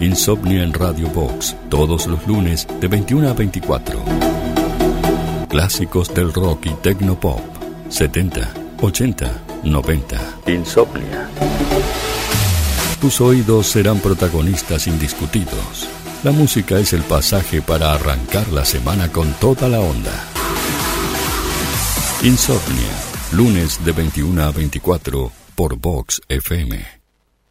Insomnia en Radio Box, todos los lunes de 21 a 24. Clásicos del rock y tecnopop, 70, 80, 90. Insomnia. Tus oídos serán protagonistas indiscutidos. La música es el pasaje para arrancar la semana con toda la onda. Insomnia, lunes de 21 a 24 por Vox FM.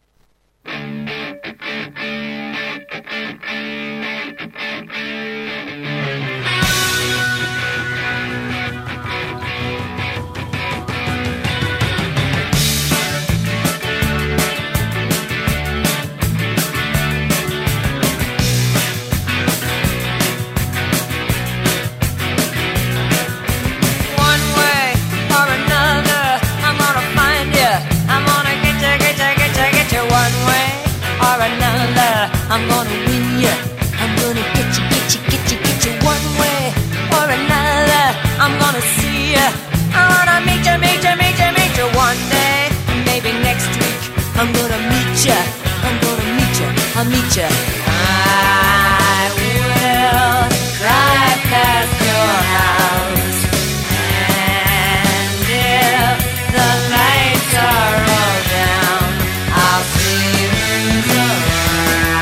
I'm gonna win ya. I'm gonna get you one way or another. I'm gonna see ya. I wanna meet you one day. Maybe next week. I'm gonna meet ya. I'll meet ya. I will drive past your house, and if the lights are all down, I'll see who's around.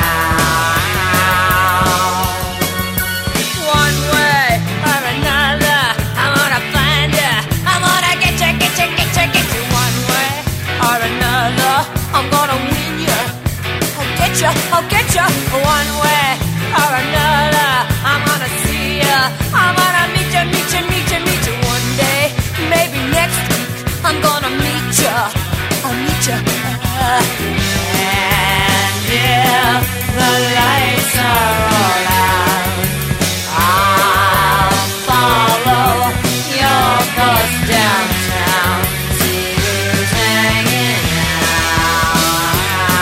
I'll get you one way or another. I'm gonna see ya. I'm gonna meet you one day. Maybe next week. I'm gonna meet ya. I'll meet ya. And if the lights are all out, I'll follow your bus downtown. See who's hanging out.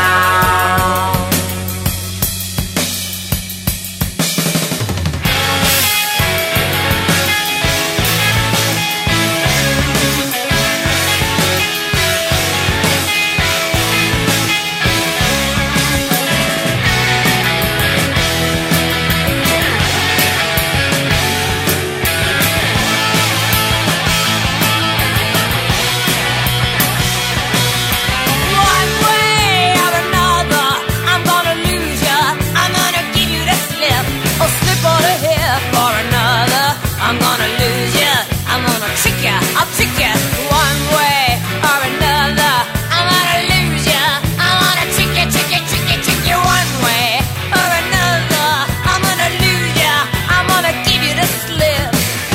I'll trick ya one way or another. I'm gonna lose ya. I'm gonna trick you one way or another. I'm gonna lose ya. I'm gonna give you the slip.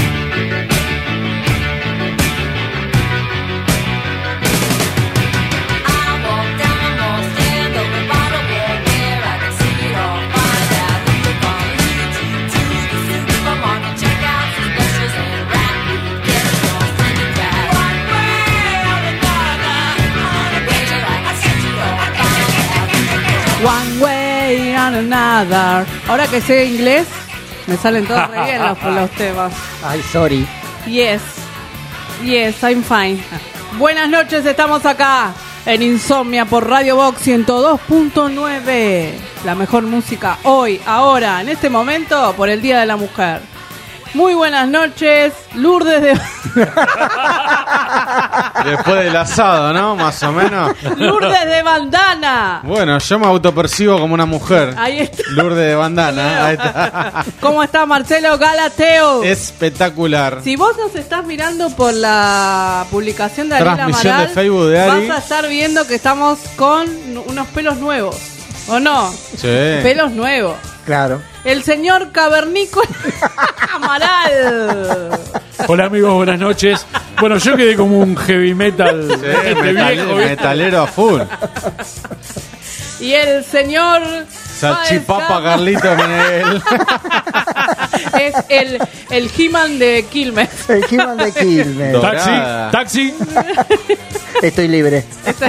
I walk down the stand of the bottle where I can see it all. Find out who you're gonna lead you to the supermarket. Check out some specials and rap. One way and another. Ahora que sé inglés, me salen todos re bien los temas. Ay, sorry. Yes, I'm fine. Buenas noches, estamos acá en Insomnia por Radio Box 102.9. La mejor música hoy, ahora, en este momento, por el Día de la Mujer. Muy buenas noches, Lourdes de... Después del asado, ¿no? Más o menos. Lourdes de bandana. Bueno, yo me autopercibo como una mujer. Ahí está. Lourdes de bandana. Ahí está. ¿Cómo está Marcelo Galateo? Espectacular. Si vos nos estás mirando por la publicación de Ariel Transmisión Amaral, de Facebook de Ari, vas a estar viendo que estamos con unos pelos nuevos. ¿O no? Sí. Pelos nuevos. Claro. El señor Cavernícola Amaral. Hola amigos, buenas noches. Bueno, yo quedé como un heavy metal. Sí, metalero a full. Y el señor Salchipapa Carlito Menel. Es el He-Man de Quilmes. El He-Man de Quilmes. Taxi. Estoy libre.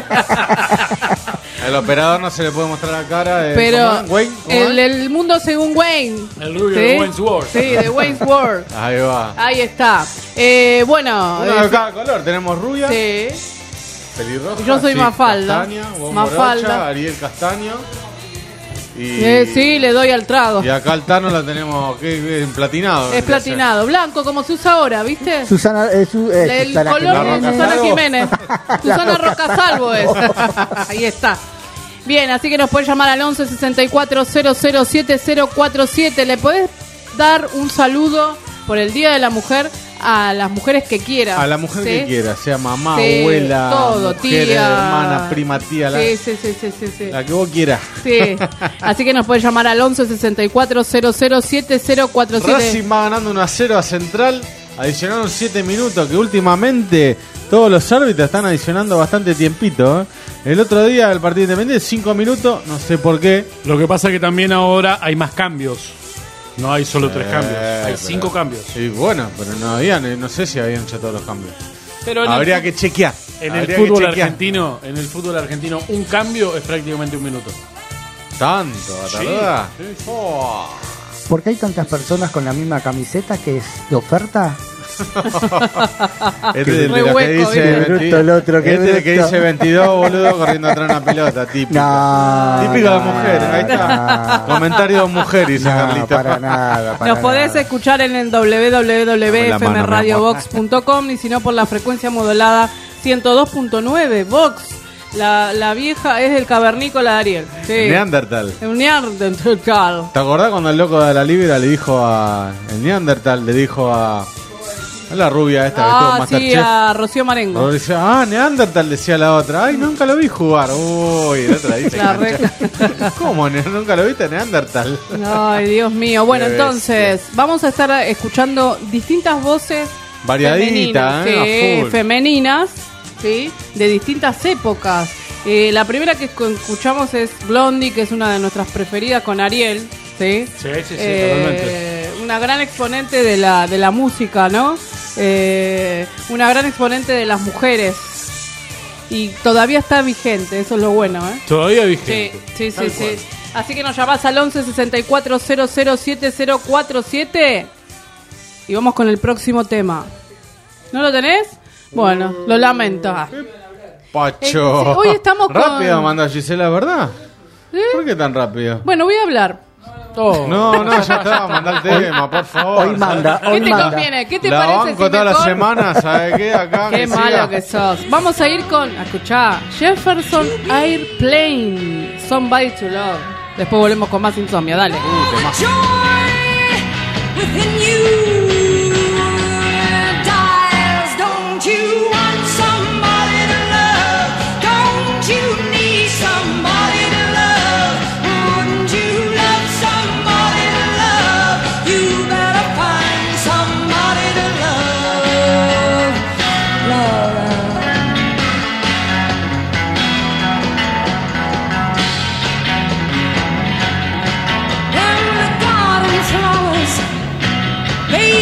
El operador no se le puede mostrar la cara de pero Wayne. El mundo según Wayne. El rubio ¿sí? de Wayne's World. Sí, de Wayne's World. Ahí va. Ahí está. Bueno. Uno de cada color. Tenemos rubia. Sí. Pelirroja. Yo soy sí, Mafalda. Castaña, vos Mafalda. Morocha, Ariel Castaño. Sí, le doy al trago. Y acá el Tano la tenemos en platinado. Es platinado, blanco, como se usa ahora, ¿viste? Susana, El Susana color de Jiménez. Susana Jiménez. Susana Rocasalvo es. Ahí está. Bien, así que nos puedes llamar al 11 64 00 7047. Le podés dar un saludo por el Día de la Mujer a las mujeres que quieras. A la mujer ¿sí? que quiera, sea mamá, Sí, abuela, todo, mujer, tía. hermana, prima, tía, Sí. la que vos quieras. Sí. Así que nos puedes llamar al 11 64 00 7047. Racing va ganando 1-0 a Central. Adicionaron 7 minutos, que últimamente todos los árbitros están adicionando bastante tiempito. ¿eh? El otro día el partido independiente 5 minutos, no sé por qué. Lo que pasa es que también ahora hay más cambios. No hay solo 3 cambios, hay pero- 5 cambios. Y bueno, pero no sé si habían hecho todos los cambios. Pero Habría que chequear. En el Habría fútbol que chequear. argentino, un cambio es prácticamente un minuto. Tanto, ¿verdad? Oh. ¿Por qué hay tantas personas con la misma camiseta que es de oferta? Este es el de Re la que hueco, dice ¿viste? 20, Bruto el otro, qué este es el que bruto. dice 22, boludo, corriendo atrás de una pelota, típico. No, Típico de no, mujer, ahí está. no. Comentario de mujer, dice No, Carlito. para nada. Nos podés nada. escuchar en el la mano, www.fmradiobox.com y si no por la frecuencia modulada 102.9 Vox. La vieja es el cavernícola de Ariel. Sí. Neandertal. Un Neandertal. ¿Te acordás cuando el loco de la Libra le dijo a... El Neandertal le dijo a la rubia esta que estuvo en Ah, sí, Masterchef? a Rocío Marengo. Luego decía, Neandertal, decía la otra. Ay, nunca lo vi jugar. Uy, la otra dice. La cancha. ¿Cómo? ¿Nunca lo viste, Neandertal? Ay, Dios mío. Bueno, Qué entonces, vamos a estar escuchando distintas voces Variadita, femeninas, ¿eh? A full. femeninas, ¿sí? De distintas épocas. La primera que escuchamos es Blondie, que es una de nuestras preferidas con Ariel, ¿sí? Sí, totalmente. Una gran exponente de la música, ¿no? Una gran exponente de las mujeres. Y todavía está vigente, eso es lo bueno, ¿eh? Todavía vigente. Sí. Tal cual. Así que nos llamás al 11 64 00 7047 y vamos con el próximo tema. ¿No lo tenés? Bueno, lo lamento. Ah. Pacho. Sí, hoy estamos con- Rápido manda Gisela, ¿verdad? ¿Eh? ¿Por qué tan rápido? Bueno, voy a hablar. Oh. No, ya está, mandá el tema, por favor. Hoy manda, ¿Qué hoy te manda. conviene? ¿Qué te La parece banco si toda la mejor? semana, ¿sabes qué? Acá Qué que malo siga. que sos. Vamos a ir con, escuchá, Jefferson Airplane, Somebody to Love. Después volvemos con más Insomnia, dale. Joy within you dies. Don't you want somebody to love? Don't you need somebody to love? Wouldn't you love somebody to love? You better find somebody to love. Love. And the garden flowers, they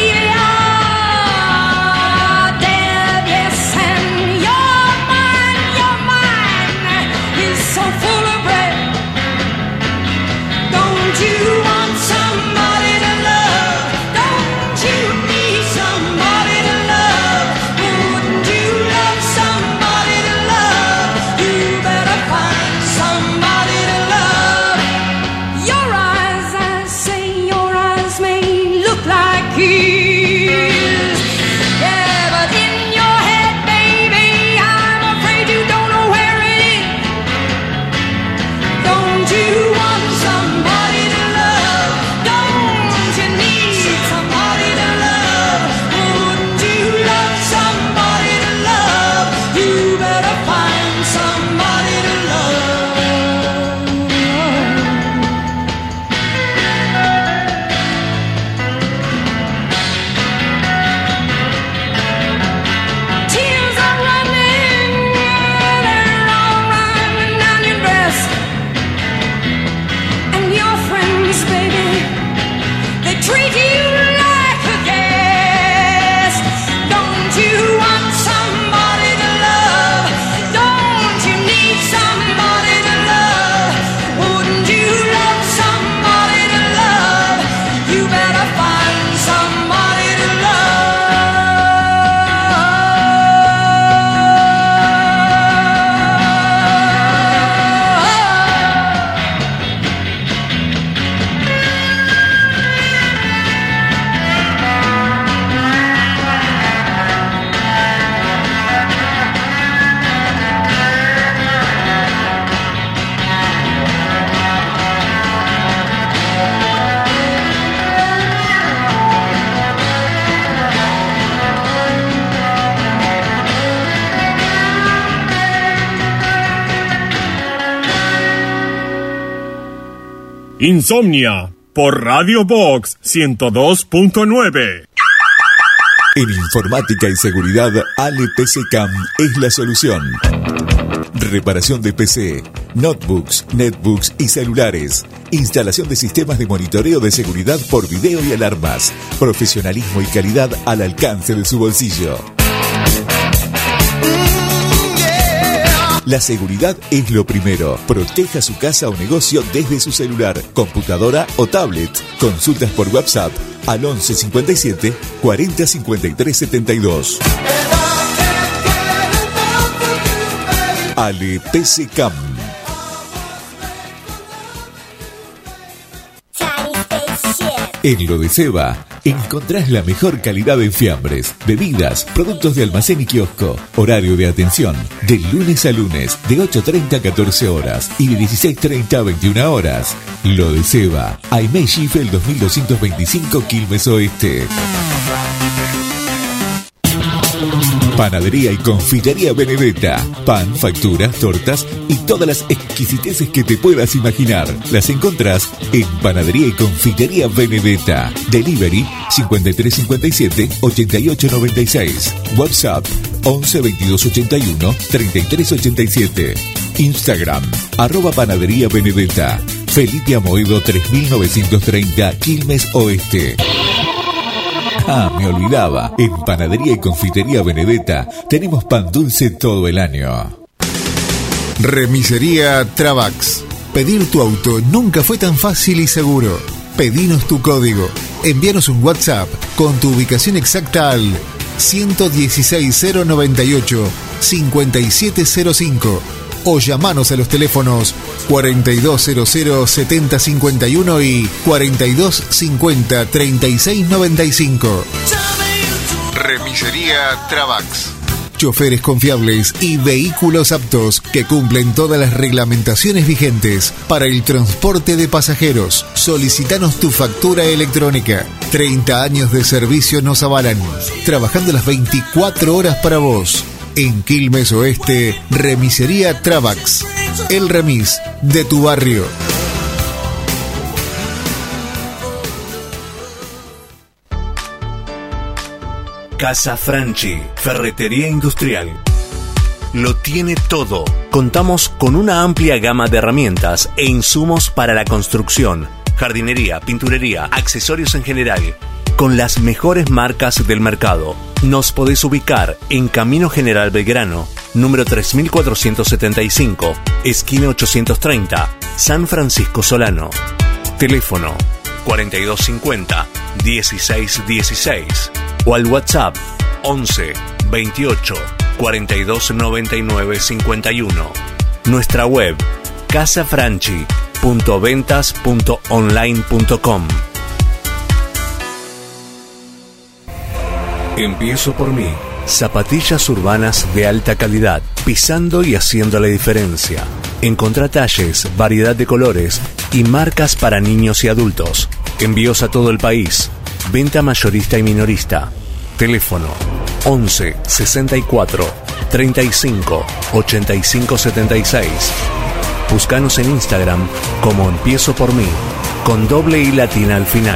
Insomnia por Radio Box 102.9. En informática y seguridad, Ale PCCam es la solución. Reparación de PC, notebooks, netbooks y celulares. Instalación de sistemas de monitoreo de seguridad por video y alarmas. Profesionalismo y calidad al alcance de su bolsillo. La seguridad es lo primero. Proteja su casa o negocio desde su celular, computadora o tablet. Consultas por WhatsApp al 11 57 40 53 72. Ale PCCam. En lo de Seba encontrás la mejor calidad en fiambres, bebidas, productos de almacén y kiosco. Horario de atención de lunes a lunes de 8:30 a 14 horas y de 16:30 a 21 horas. Lo de Seba, Aimé Schiffel 2225 Quilmes Oeste. Panadería y confitería Benedetta. Pan, facturas, tortas y todas las exquisiteces que te puedas imaginar. Las encontrás en Panadería y confitería Benedetta. Delivery 5357 8896. WhatsApp 11 22 81 33 87. Instagram @Panadería Benedetta. Felipe Amoedo 3930 Quilmes Oeste. Ah, me olvidaba. En Panadería y Confitería Benedetta tenemos pan dulce todo el año. Remisería Travax. Pedir tu auto nunca fue tan fácil y seguro. Pedinos tu código. Envíanos un WhatsApp con tu ubicación exacta al 116098 5705 o llamanos a los teléfonos 4200 7051 y 4250 3695. Remisería Travax. Choferes confiables y vehículos aptos que cumplen todas las reglamentaciones vigentes para el transporte de pasajeros. Solicítanos tu factura electrónica. 30 años de servicio nos avalan, trabajando las 24 horas para vos. En Quilmes Oeste, Remisería Travax. El remis de tu barrio. Casa Franchi, ferretería industrial. Lo tiene todo. Contamos con una amplia gama de herramientas e insumos para la construcción, jardinería, pinturería, accesorios en general, con las mejores marcas del mercado. Nos podés ubicar en Camino General Belgrano, número 3475, esquina 830, San Francisco Solano. Teléfono 4250 1616 o al WhatsApp 11 28 42 99 51. Nuestra web casafranchi.ventas.online.com. Empiezo por mí. Zapatillas urbanas de alta calidad, pisando y haciendo la diferencia. Encontrá talles, variedad de colores y marcas para niños y adultos. Envíos a todo el país. Venta mayorista y minorista. Teléfono 11 64 35 85 76. Búscanos en Instagram como Empiezo por mí, con doble I latina al final.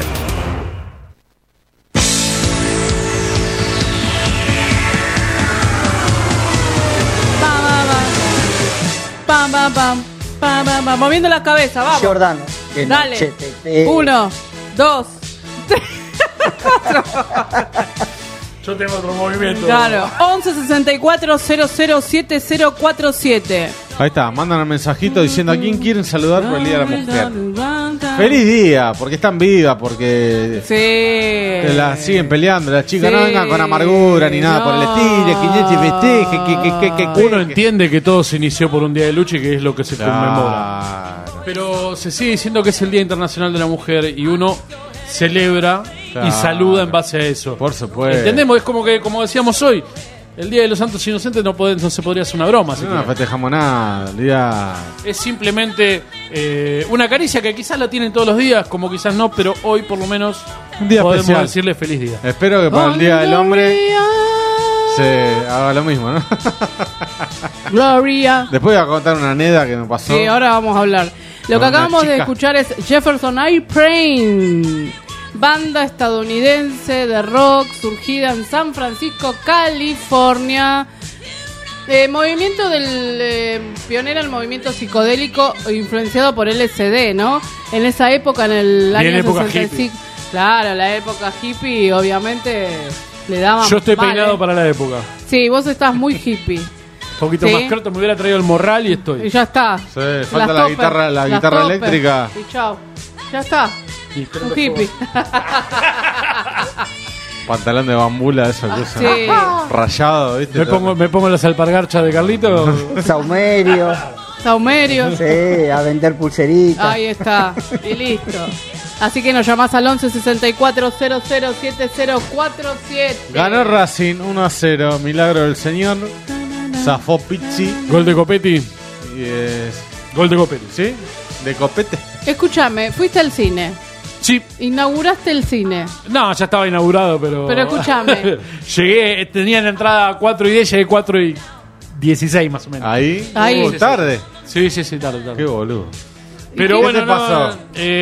Moviendo la cabeza, vamos. Giordano. Dale. 1, 2, 3, 4. Yo tengo otro movimiento. Claro. 11 64 00 7047. Ahí está, mandan un mensajito diciendo a quién quieren saludar por el Día de la Mujer. ¡Feliz día! Porque están vivas, porque sí, la siguen peleando. Las chicas no vengan con amargura ni nada por el estilo. Uno entiende que todo se inició por un día de lucha y que es lo que se conmemora. Pero se sigue diciendo que es el Día Internacional de la Mujer y uno celebra y saluda en base a eso. Por supuesto. Entendemos, es como que, como decíamos hoy, el Día de los Santos Inocentes no se podría hacer una broma. No festejamos nada. El día... Es simplemente una caricia que quizás la tienen todos los días, como quizás no, pero hoy por lo menos un día podemos especial. decirle feliz día. Espero que para el Día del Hombre se haga lo mismo, ¿no? Gloria. Después voy a contar una anécdota que me pasó. Sí, ahora vamos a hablar. Lo que Una acabamos de chica. escuchar es Jefferson Airplane, banda estadounidense de rock surgida en San Francisco, California. Movimiento del pionera el movimiento psicodélico influenciado por LSD, ¿no? En esa época, en el Bien, año época 65. hippie. Claro, la época hippie, obviamente le daban. Yo estoy vale. peinado para la época. Sí, vos estás muy hippie. Un poquito Sí. más corto, me hubiera traído el morral y Y estoy. ya está. Sí, Las falta la topper, guitarra, la las guitarra topper. eléctrica. Y chao. Ya está. Un hippie. Pantalón de bambula, esa cosa. Sí. Rayado, ¿viste? Me pongo las alpargarchas de Carlito. Saumerio. Saumerio. Sí, a vender pulseritas. Ahí está. Y listo. Así que nos llamás al 11 64 00 7047. Ganó Racing 1-0. Milagro del señor. Zafó Pizzi. Gol de Copetti. Y es... Gol de Copetti. ¿Sí? De Copete. Escúchame, fuiste al cine. Sí. Inauguraste el cine. No, ya estaba inaugurado, pero... Pero escúchame. Llegué, tenía la entrada a 4:10, llegué 4:16 más o menos. Ahí. Ahí. Tarde. Sí, tarde. Qué boludo. Pero ¿Qué bueno, te pasó?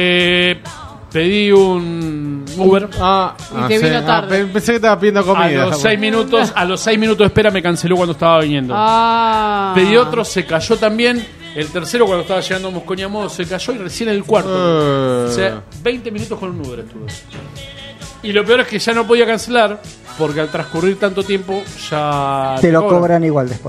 Pedí un Uber. Y te vino tarde. Pensé que estaba pidiendo comida. A los 6 minutos de espera me canceló cuando estaba viniendo. Pedí otro, se cayó también. El tercero, cuando estaba llegando a Mosconia Modo, se cayó y recién el cuarto. O sea, 20 minutos con un Uber estuve. Y lo peor es que ya no podía cancelar, porque al transcurrir tanto tiempo ya... Te lo cobran igual después.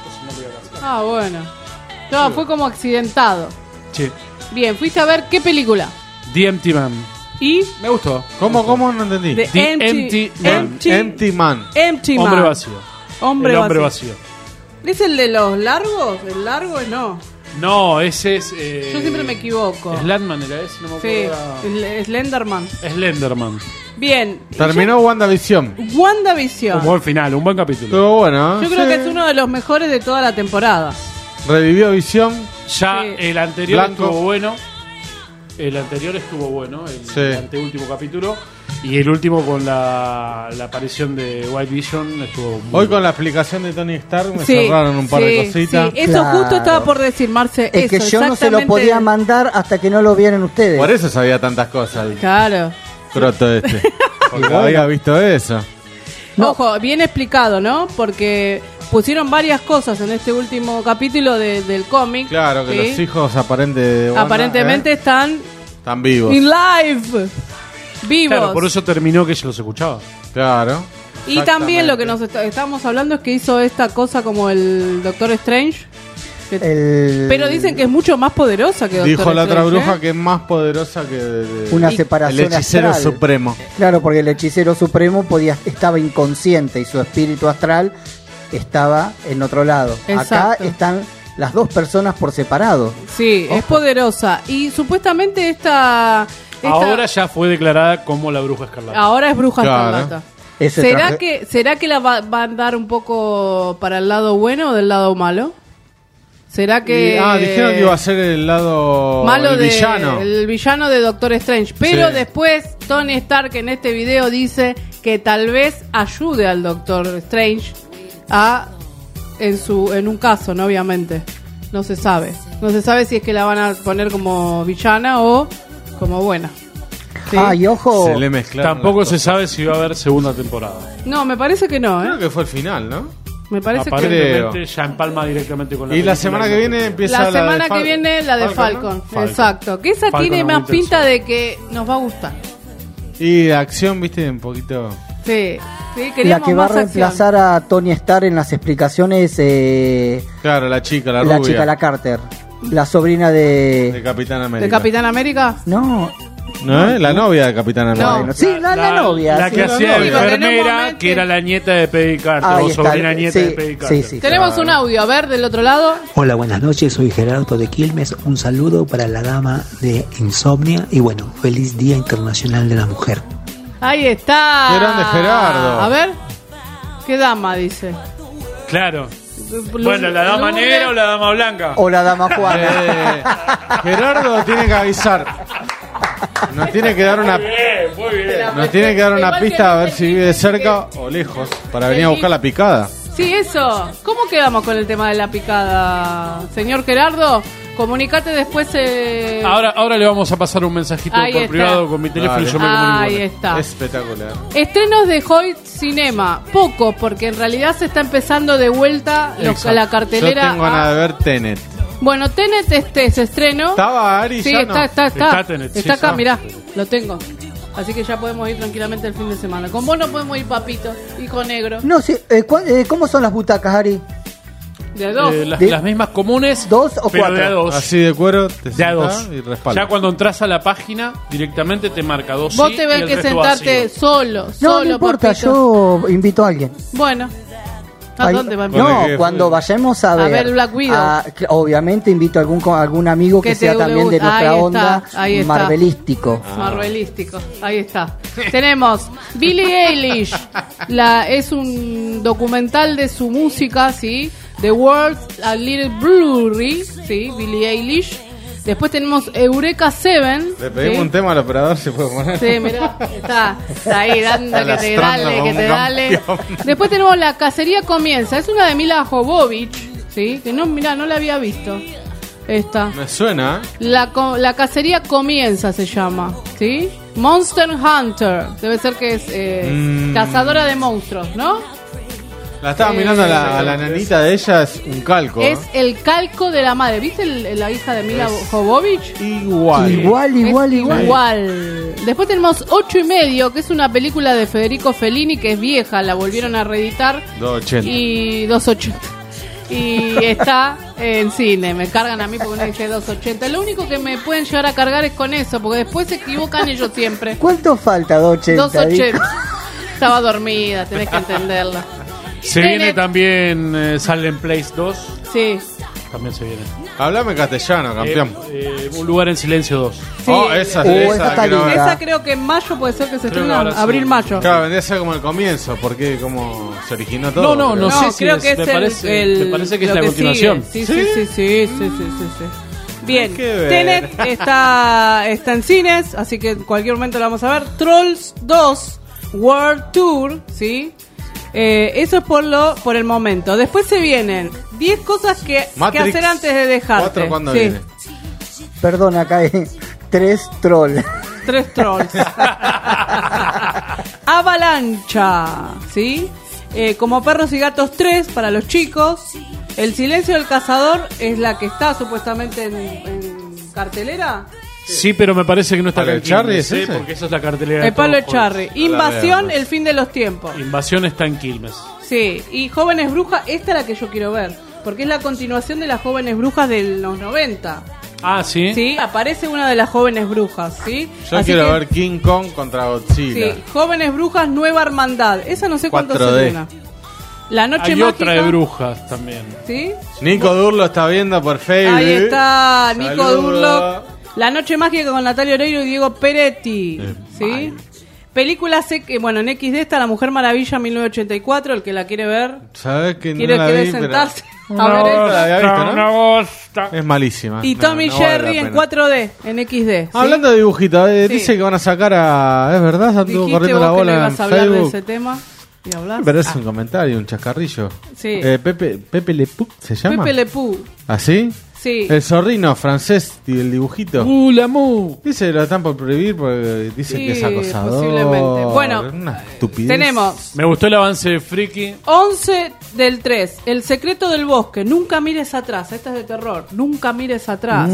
Bueno. No, fue como accidentado. Sí. Bien, fuiste a ver qué película. The Empty Man. ¿Y? Me gustó. ¿Cómo? No entendí. The Empty Man. Empty Man. Empty Man. Hombre vacío. Hombre Hombre vacío. ¿Es el de los largos? ¿El largo no? No, ese es... Yo siempre me equivoco. Slenderman era ese, no me acuerdo. Sí, Slenderman. Slenderman. Bien. Terminó WandaVision. WandaVision. Un buen final, un buen capítulo. Estuvo bueno, ¿eh? Yo creo que es uno de los mejores de toda la temporada. Revivió Visión. Ya Sí. el anterior Blanco. estuvo bueno. El anterior estuvo bueno, el Sí. anteúltimo capítulo. Y el último con la aparición de White Vision estuvo muy Hoy bueno. con la explicación de Tony Stark me Sí, cerraron un par de cositas. Sí, eso Claro. justo estaba por decir, Marce. Es que eso, yo no se lo exactamente. podía mandar hasta que no lo vieran ustedes. Por eso sabía tantas cosas el Claro. croto este. Porque bueno. había visto eso. No. Ojo, bien explicado, ¿no? Porque pusieron varias cosas en este último capítulo del cómic. Claro, que ¿sí? los hijos Aparentemente están están vivos. in live. Vivos. Claro, por eso terminó que ella los escuchaba. Claro. Y también lo que nos estamos hablando es que hizo esta cosa como el Doctor Strange. Pero dicen que es mucho más poderosa que Doctor Dijo la otra Strange, bruja ¿eh? que es más poderosa que Una el separación hechicero astral. supremo. Claro, porque el hechicero supremo estaba inconsciente y su espíritu astral estaba en otro lado. Exacto. Acá están las dos personas por separado. Sí, es poderosa. Y supuestamente esta Ahora ya fue declarada como la bruja escarlata. ahora es bruja Claro. escarlata. Ese traje- ¿Será que la va a andar un poco para el lado bueno o del lado malo? ¿Será que Dijeron que iba a ser el lado malo el villano. el villano de Doctor Strange? Pero Sí. después Tony Stark en este video dice que tal vez ayude al Doctor Strange en un caso, ¿no? Obviamente. No se sabe. No se sabe si es que la van a poner como villana o como buena. ¿Sí? Y ojo, Se le mezclaron Tampoco las se cosas. sabe si va a haber segunda temporada. No, me parece que no, Creo ¿eh? que fue el final, ¿no? Me parece que Aparentemente ya empalma directamente con la Y la película semana y que no viene sé. empieza la semana de que viene la de ¿no? Falcon. Falcon. Exacto. Que esa Falcon tiene and más Winter pinta Soldier. de que nos va a gustar. Y la acción, viste, un poquito. Sí, sí, la queríamos que va a más acción. reemplazar a Tony Stark en las explicaciones, Claro, la chica, la la rubia. chica, la Carter, la sobrina de de... Capitán América. ¿De Capitán América? No, ¿No es? La novia de Capitán América. bueno, sí, la novia. La sí. que la hacía novia. Sí, porque en un enfermera, momento- que era la nieta de Peggy Carter, Ahí o está, sobrina nieta sí, de Peggy Carter. sí. Tenemos un audio, a ver, del otro lado. Hola, buenas noches, soy Gerardo de Quilmes. Un saludo para la dama de Insomnia y bueno, feliz Día Internacional de la Mujer. Ahí está. Qué grande Gerardo. A ver. ¿Qué dama dice? Claro. Bueno, ¿la dama Lourdes. negra o la dama blanca? O la dama Juana. Gerardo tiene que avisar. Nos tiene que dar una Muy bien. nos tiene que dar una Igual que pista a ver viste si que- vive cerca o lejos para venir a buscar la picada. Sí, eso. ¿Cómo quedamos con el tema de la picada? Señor Gerardo, Comunicate después. Ahora le vamos a pasar un mensajito Ahí por está. privado con mi teléfono y yo me comunico. Ahí está. Espectacular. Estrenos de Hoyt Cinema. Poco, porque en realidad se está empezando de vuelta la cartelera. Yo tengo ganas de ver Tenet. Bueno, Tenet se estrenó. ¿Estaba Ari? Sí, ya no. está Tenet, está sí, acá, ya. mirá, lo tengo. Así que ya podemos ir tranquilamente el fin de semana. Con vos no podemos ir, papito, hijo negro. No, sí, ¿cómo son las butacas, Ari? De dos. Las mismas comunes. ¿Dos o pero cuatro? de a dos. Así de cuero, te De a sentás dos. y respaldas. Ya cuando entras a la página, directamente te marca dos. Vos sí te y ves el que resto sentarte vacío. solo, No importa, papito. yo invito a alguien. Bueno. ¿A Ay, dónde va? No, cuando vayamos a ver Black Widow. obviamente invito a algún amigo que Que te sea también de gusta. nuestra Ahí onda está, ahí está. marvelístico. Marvelístico, ahí está. Tenemos Billie Eilish, es un documental de su música, ¿sí? The World a Little Blurry, ¿sí? Billie Eilish. Después tenemos Eureka 7. Le pedimos ¿sí? un tema al operador, se puede poner. Sí, mirá, está ahí, dando que te lastrando dale, como que te un dale. campeón. Después tenemos La Cacería Comienza, es una de Mila Jovovich, ¿sí? Que no, mirá, no la había visto. Esta. Me suena. La Cacería Comienza se llama, ¿sí? Monster Hunter, debe ser que es cazadora de monstruos, ¿no? La estaba mirando a la nenita de ella, es un calco. Es el calco de la madre, ¿viste la hija de Mila Jovovich? Igual. Igual. Después tenemos 8:30, que es una película de Federico Fellini, que es vieja, la volvieron a reeditar. 280. Y 280. Y está en cine, me cargan a mí porque no dije 280. Lo único que me pueden llegar a cargar es con eso, porque después se equivocan ellos siempre. ¿Cuánto falta, 280? Estaba dormida, tenés que entenderla. Se viene también Silent Place 2. Sí. También se viene. Hablame castellano, campeón. Un lugar en silencio 2. Sí. Esa quiero ver. Esa creo que en mayo puede ser que se Creo estrena, que ahora sí. abril-mayo. Claro, vendría a ser como el comienzo, porque como se originó todo. No sé si creo es, que es me parece que es lo la continuación. sigue. Sí. Bien, Hay que ver. Tenet está en cines, así que en cualquier momento la vamos a ver. Trolls 2 World Tour, ¿sí? Eso es por el momento. Después se vienen 10 cosas que hacer antes de dejarte. 4 cuando Sí. viene. Perdón, acá hay 3 trolls. 3 trolls. Avalancha, ¿sí? Como Perros y Gatos 3 para los chicos. El Silencio del Cazador es la que está supuestamente en cartelera. Sí, pero me parece que no está ¿Palo acá en Echarri Quilmes, es ese? porque eso es la cartelera de El Palo todos Echarri. juegos. Invasión, veo, el fin de los tiempos. Invasión está en Quilmes. Sí, y Jóvenes Brujas, esta es la que yo quiero ver. Porque es la continuación de las Jóvenes Brujas de los 90. Ah, ¿sí? Sí, aparece una de las Jóvenes Brujas, ¿sí? Yo Así quiero que, ver King Kong contra Godzilla. Sí, Jóvenes Brujas, Nueva Hermandad. Esa no sé cuánto 4D. se estrena. La Noche Hay Mágica. otra de brujas también. ¿Sí? Nico Durlo está viendo por Facebook. Ahí está Nico Saludos. Durlock. La Noche Mágica con Natalia Oreiro y Diego Peretti. ¿Sí? Película bueno, en XD está La Mujer Maravilla 1984, el que la quiere ver. ¿Sabes que no Quiere la vi, pero sentarse a no ver la había visto, ¿no? Una bosta. Es malísima. Y No, Tommy no vale Jerry la en pena. 4D, en XD. ¿sí? Hablando de dibujitos, Sí. dice que van a sacar a... ¿Es verdad? Anduvo Dijiste corriendo la vos que no bola en ibas a hablar de Facebook. ese tema. ¿Y hablas? Pero es un comentario, un chascarrillo. Sí. Pepe Le Pou, ¿se llama? Pepe Le Pew. ¿Así? Sí. El zorrino francés y el dibujito. La mu. Dice que lo están por prohibir porque dicen Sí, que es acosador. posiblemente. Bueno, Una estupidez. Tenemos Me gustó el avance de Friki. 11 del 3. El secreto del bosque. Nunca mires atrás. Esta es de terror. Nunca mires atrás.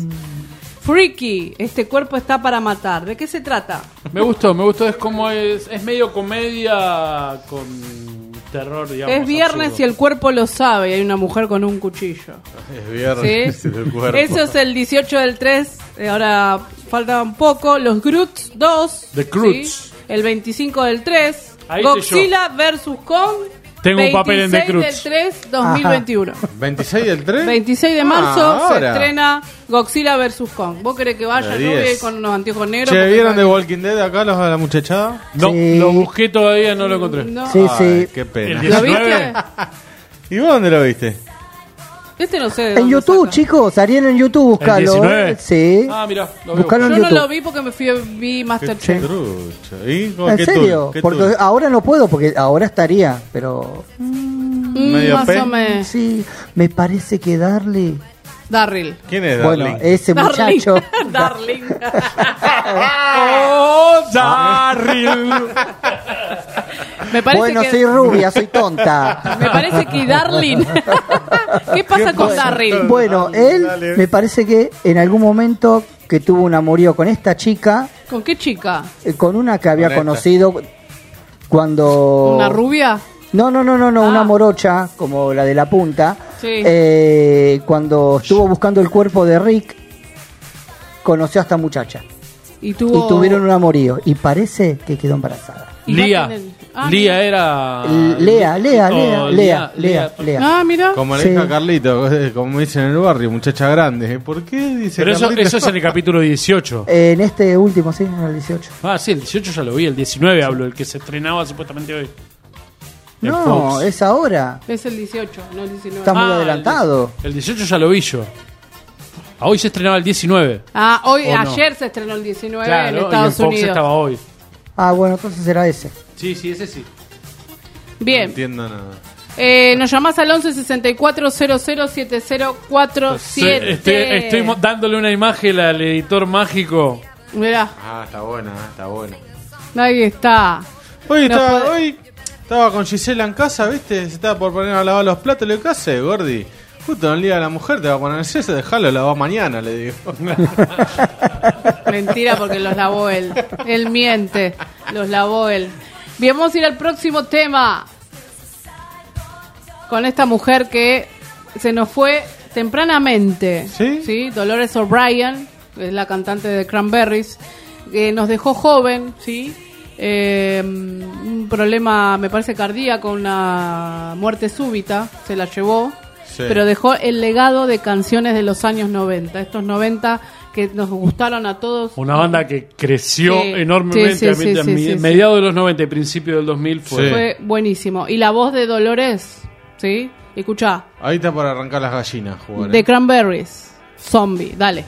Freaky. Este cuerpo está para matar. ¿De qué se trata? Me gustó. Es como es medio comedia con terror, digamos. Es viernes absurdo. y el cuerpo lo sabe. Y hay una mujer con un cuchillo. Es viernes ¿Sí? del cuerpo. Eso es el 18 del 3. Ahora falta un poco. Los Groots 2. The Groots. ¿sí? El 25 del 3. Ahí Godzilla vs. Kong. Tengo un papel en The 26 Groots. del 3, 2021. 26 del 3. 26 de marzo se ahora. estrena Godzilla vs. Kong. ¿Vos querés que vaya? De Yo voy a ir 10. con unos anteojos negros. Che, porque ¿vieron sabe- The Walking Dead acá la muchachada? No, Sí. lo busqué todavía, no lo encontré. No. Sí, Ay, sí. qué pena. El ¿Lo 19. viste? ¿Y vos dónde lo viste? Este no sé de En dónde YouTube, saca. chicos, Ariel en YouTube, búscalo. 19. Sí. Ah, mira, lo veo. Buscalo en Yo no YouTube. lo vi porque vi Qué Masterchef. trucho. ¿Y? ¿Cómo? ¿En ¿Qué serio? tour? ¿Qué Porque tour? ahora no puedo, porque ahora estaría, pero Medio Más P. o menos. sí, me parece que darle Darryl. ¿Quién es Darling? Bueno, ese muchacho. Darling. ¡Oh, Darryl! Me parece Bueno, que... soy rubia, soy tonta. Me parece que Darling. ¿Qué pasa con Darryl? Bueno, él me parece que en algún momento que tuvo un amorío con esta chica, ¿Con qué chica? con una que había Con esta. conocido cuando... ¿Una rubia? No, una morocha, como la de la punta. Sí. Cuando estuvo buscando el cuerpo de Rick, conoció a esta muchacha. Y tuvo... Y tuvieron un amorío. Y parece que quedó embarazada. Y va a Lía. tener- Ah, Lía mira. era... Lea. Ah, mira. Como le Sí. dijo a Carlito, como me dicen en el barrio, muchacha grande. ¿Por qué dice Pero Carlito? eso es en el capítulo 18. En este último, sí, en el 18. Ah, sí, el 18 ya lo vi, el 19 hablo, el que se estrenaba supuestamente hoy. En No, Fox. es ahora. Es el 18, no el 19. Está muy Ah, adelantado. El 18 ya lo vi yo. A hoy se estrenaba el 19. Ah, hoy, ¿O no? ayer se estrenó el 19 en Claro, y en Estados Fox Unidos. estaba hoy. Ah, bueno, entonces será ese. Sí, ese sí. No Bien. entiendo nada. Nos llamás al 11 64 00 7047. Estoy dándole una imagen al editor mágico. Mirá, Ah, está buena, está buena. ahí está. Hoy, No puede- hoy estaba con Gisela en casa, ¿viste? Se estaba por poner a lavar los platos. Le digo, ¿qué hace, Gordi? Justo en el día de la mujer te va a poner el cese, dejalo, lavar mañana, le digo. Mentira, porque los lavó él. Él miente, los lavó él. Bien, vamos a ir al próximo tema. Con esta mujer que se nos fue tempranamente. ¿Sí? Dolores O'Brien, que es la cantante de Cranberries, que nos dejó joven, ¿sí? Un problema, me parece, cardíaco, una muerte súbita, se la llevó. Sí. Pero dejó el legado de canciones de los años 90. Estos 90 que nos gustaron a todos. Una banda que creció Sí. enormemente Sí, sí, a sí, sí, sí. mediados de los 90 y principios del 2000 fue. Fue buenísimo. Y la voz de Dolores, ¿sí? Escuchá, Ahí está para arrancar las gallinas, jugar. de Cranberries, Zombie, dale.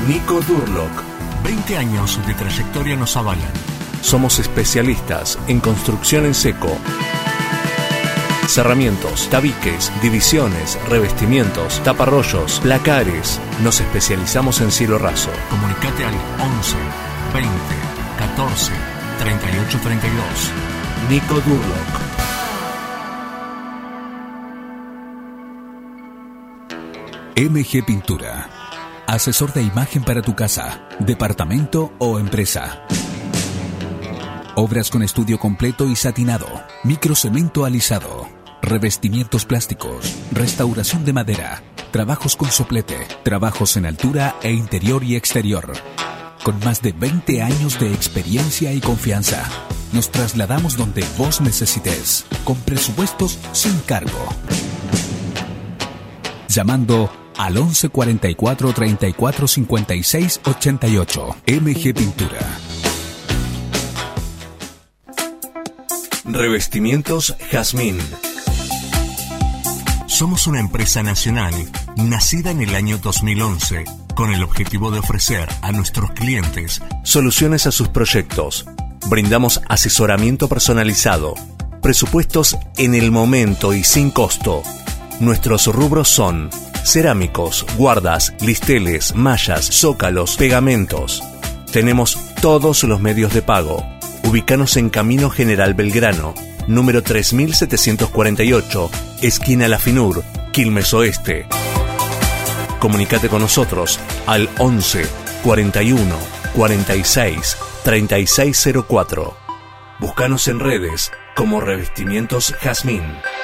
Nico Durlock. 20 años de trayectoria nos avalan. Somos especialistas en construcción en seco. Cerramientos, tabiques, divisiones, revestimientos, taparrollos, placares. Nos especializamos en cielo raso. Comunicate al 11 20 14 38 32. Nico Durlock. MG Pintura. Asesor de imagen para tu casa, departamento o empresa. Obras con estudio completo y satinado, microcemento alisado, revestimientos plásticos, restauración de madera, trabajos con soplete, trabajos en altura e interior y exterior. Con más de 20 años de experiencia y confianza, nos trasladamos donde vos necesites, con presupuestos sin cargo. Llamando al 11 44 34 56 88. MG Pintura. Revestimientos Jazmín. Somos una empresa nacional nacida en el año 2011 con el objetivo de ofrecer a nuestros clientes soluciones a sus proyectos. Brindamos asesoramiento personalizado, presupuestos en el momento y sin costo. Nuestros rubros son cerámicos, guardas, listeles, mallas, zócalos, pegamentos. Tenemos todos los medios de pago. Ubícanos en Camino General Belgrano, número 3748, esquina La Finur, Quilmes Oeste. Comunícate con nosotros al 11 41 46 3604. Búscanos en redes como Revestimientos Jazmín.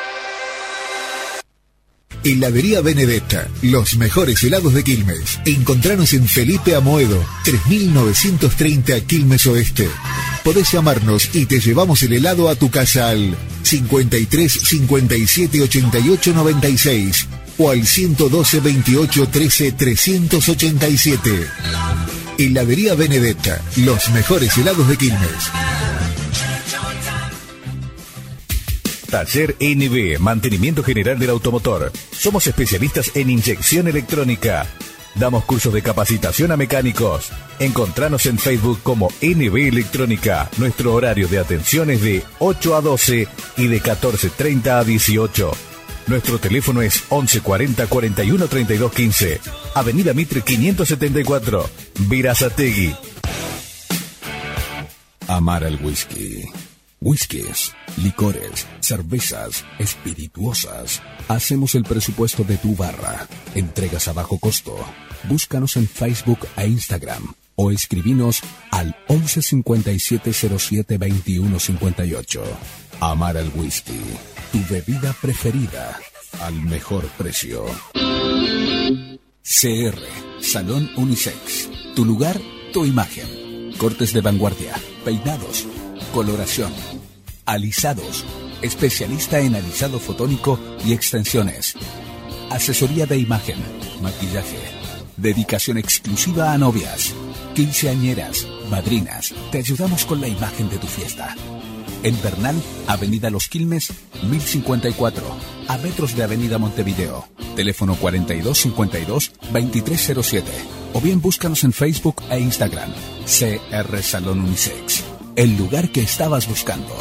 Heladería Benedetta, los mejores helados de Quilmes. Encontranos en Felipe Amoedo, 3930 Quilmes Oeste. Podés llamarnos y te llevamos el helado a tu casa al 53 57 88 96 o al 112 28 13 387. Heladería Benedetta, los mejores helados de Quilmes. Taller NB, mantenimiento general del automotor. Somos especialistas en inyección electrónica. Damos cursos de capacitación a mecánicos. Encontranos en Facebook como NB Electrónica. Nuestro horario de atención es de 8 a 12 y de 14:30 a 18. Nuestro teléfono es 11 40 41 32 15. Avenida Mitre 574, Verazategui. Amar al whisky. Whiskies, licores, cervezas, espirituosas. Hacemos el presupuesto de tu barra. Entregas a bajo costo. Búscanos en Facebook e Instagram o escribinos al 11 57 07 21 58. Amar al whisky, tu bebida preferida al mejor precio. CR, Salón Unisex. Tu lugar, tu imagen. Cortes de vanguardia, peinados, coloración, alisados, especialista en alisado fotónico y extensiones, asesoría de imagen, maquillaje, dedicación exclusiva a novias, quinceañeras, madrinas. Te ayudamos con la imagen de tu fiesta. En Bernal, Avenida Los Quilmes, 1054, a metros de Avenida Montevideo. Teléfono 4252 2307. O bien búscanos en Facebook e Instagram. CR Salón Unisex. El lugar que estabas buscando.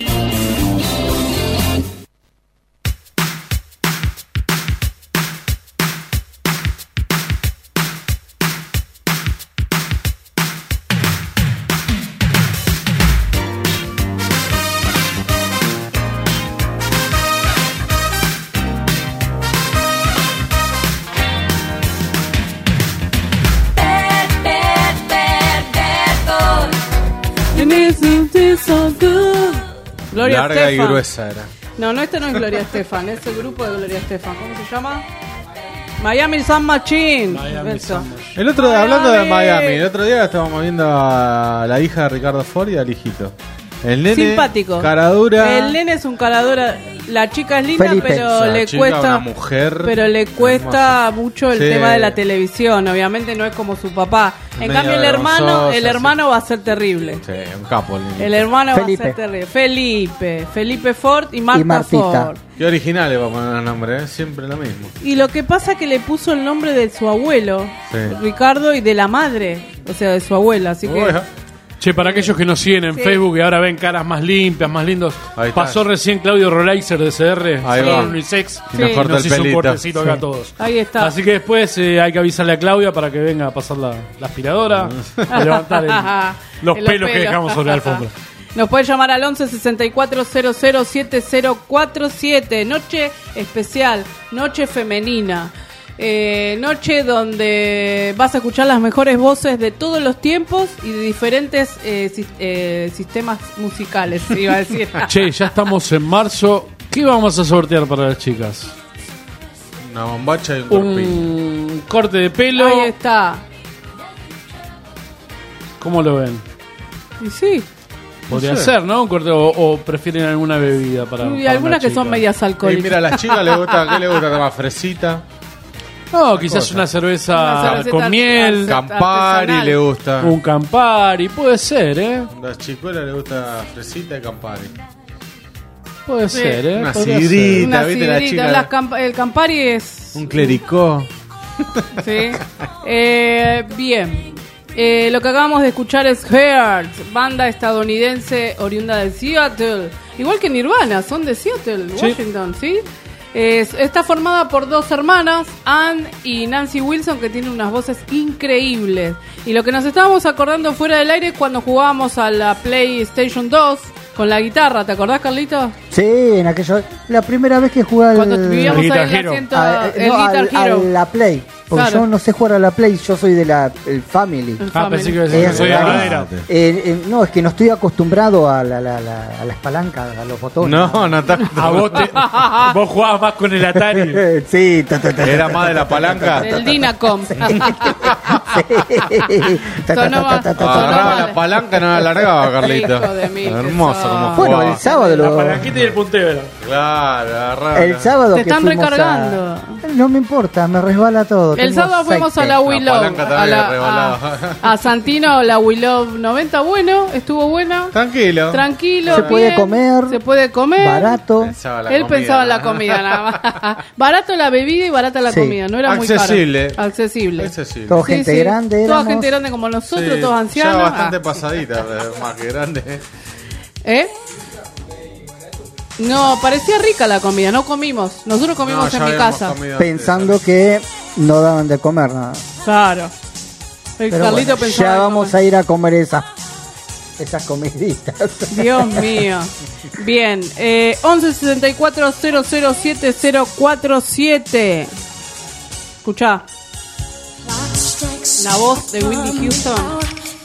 Gloria larga Estefan. y gruesa era. No, este no es Gloria Estefan, es el grupo de Gloria Estefan. ¿Cómo se llama? Miami Sound Machine. Eso. El otro día, hablando de Miami, el otro día estábamos viendo a la hija de Ricardo Ford y al hijito. El nene, simpático. cara dura. El nene es un cara dura. La chica es linda, Felipe. pero La le chica, cuesta una mujer pero le cuesta mucho el Sí. tema de la televisión. Obviamente no es como su papá. En Medio cambio el vergonzosa, hermano va a ser terrible. Sí, un capo. Lili. El hermano Felipe. va a ser terrible. Felipe Ford y Marta Martita. Ford. Qué originales va a poner el nombre, siempre lo mismo. Y lo que pasa es que le puso el nombre de su abuelo, Sí. Ricardo, y de la madre, o sea, de su abuela. Así que Bueno, Che, para aquellos que nos siguen en Sí. Facebook y ahora ven caras más limpias, más lindos, Ahí está. pasó recién Claudio Rolaiser de CR, Ahí va. Unisex, Y nos Sí. corta nos el hizo un pelito. cortecito acá a todos. ahí está. Así que después hay que avisarle a Claudia para que venga a pasar la aspiradora a levantar los pelos que dejamos sobre la alfombra. Nos puede llamar al 11 64 00 7047. Noche especial, noche femenina. Noche donde vas a escuchar las mejores voces de todos los tiempos y de diferentes sistemas musicales, iba a decir. Che, ya estamos en marzo. ¿Qué vamos a sortear para las chicas? una bombacha y un corpiño. Un corte de pelo. Ahí está. ¿Cómo lo ven? Y sí. Podría sé. ser, ¿no? Un corte, o prefieren alguna bebida para. Y para algunas una que son chica? medias Y alcohólicas. mira, a las chicas les gusta, ¿qué les gusta tomar? Fresita. No, quizás cosa. una cerveza Una cervecita con miel. Campari artesanal. le gusta. Un Campari, puede ser, ¿eh? A las chicuelas les gusta fresita y Campari. Puede Sí. ser, ¿eh? Una Podría sidrita. Una ¿viste la sidrita. chica? El Campari es... Un clericó. Sí. Bien. Lo que acabamos de escuchar es Heart, banda estadounidense oriunda de Seattle. Igual que Nirvana, son de Seattle, Sí. Washington, ¿sí? Está formada por dos hermanas, Ann y Nancy Wilson, que tienen unas voces increíbles. Y lo que nos estábamos acordando fuera del aire es cuando jugábamos a la PlayStation 2 con la guitarra. ¿Te acordás, Carlito? Sí, en aquello. La primera vez que jugué al. Cuando vivíamos Guitar ahí en el Hero. asiento, el no, Guitar a Hero. la Play. Porque Claro. yo no sé jugar a la Play, yo soy de el Family. El Ah, Family. pensé que iba a decir que Es soy de raro. madera. No, es que no estoy acostumbrado a las palancas, a los botones. No, no tanto. A vos jugabas más con el Atari. Sí, Era más de la palanca. El Dynacom. Agarraba la palanca, no la alargaba, Carlito. Hijo de mil Hermoso que como sos. Bueno, jugaba. el sábado La lo. palanquita y el puntero. Claro, agarraba. El sábado Te que están fuimos recargando. No me importa, me resbala todo. El tengo sábado fuimos a aceite. la Willow. palanca también rebalaba. A Santino, la Willow 90. Bueno, estuvo buena. Tranquilo. Tranquilo. Se puede bien, comer. Se puede comer. Barato. Pensaba la Él comida, pensaba en la ¿no? comida nada más. Barato la bebida y barata la Sí. comida. No era Accesible. muy caro. Accesible. Accesible. Todo gente grande. Toda éramos. gente grande como nosotros, Sí, todos ancianos. Ya bastante Ah. pasadita, más que grande. ¿Eh? No, parecía rica la comida. No comimos. Nosotros comimos No, ya en mi habíamos casa. comido Pensando antes. que no daban de comer nada. Claro. El Pero Carlito bueno, pensaba ya en vamos comer. a ir a comer esas comiditas. Dios mío. Bien. 11 64 007 047. Escuchá. La voz de Whitney Houston.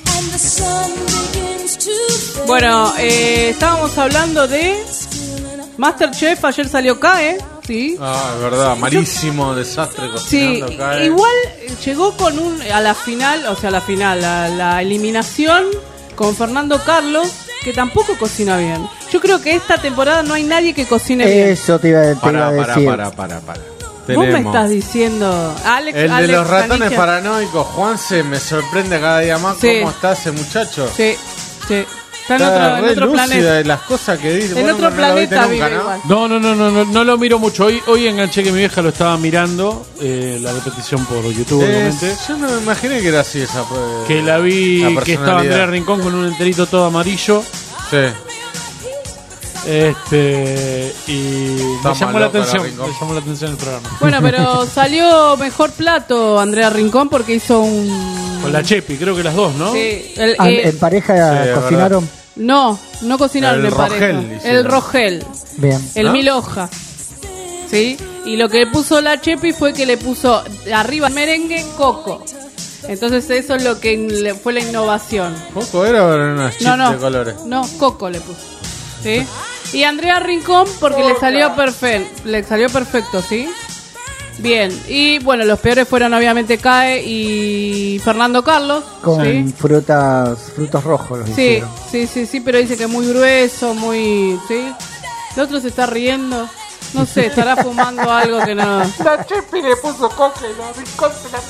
Bueno, estábamos hablando de Masterchef. Ayer salió CAE. Sí. Ah, es verdad, malísimo desastre Sí, cocinando. cae. igual llegó con a la final, o sea, la eliminación con Fernando Carlos, que tampoco cocina bien. Yo creo que esta temporada no hay nadie que cocine bien. Eso te iba a decir. Para. Vos me estás diciendo, Alex. El de Alex los ratones Canigia. paranoicos, Juanse, me sorprende cada día más Sí. cómo está ese muchacho. Sí, sí. Está en Está otro re lúcida planeta. de las cosas que dice. En Vos otro no lo viste planeta nunca, vive ¿no? igual. No lo miro mucho. Hoy enganché que mi vieja lo estaba mirando, la repetición por YouTube, obviamente. Yo no me imaginé que era así esa. Que la vi, la que estaba personalidad. Andrea Rincón con un enterito todo amarillo. Sí. Y Está me llamó mal la loca la atención. Rincón. Me llamó la atención el programa. Bueno, pero salió mejor plato Andrea Rincón porque hizo un... Con la Chepi, creo que las dos, ¿no? Sí, En pareja Sí, es cocinaron. no cocinaron El en pareja. Rogel hicieron. El Rogel. Bien. El ¿No? mil hoja. ¿Sí? Y lo que puso la Chepi fue que le puso arriba el merengue coco. Entonces eso es lo que fue la innovación. ¿Poco era o eran unas chips de colores? No, coco le puso. ¿Sí? Y Andrea Rincón porque le salió perfecto, ¿sí? Bien. Y bueno, los peores fueron obviamente CAE y Fernando Carlos. Con ¿sí? frutos rojos los Sí, hicieron. sí, pero dice que muy grueso, muy... ¿sí? El otro se está riendo. No sé, estará fumando algo que no. La Chepi le puso coca y la Rincón se la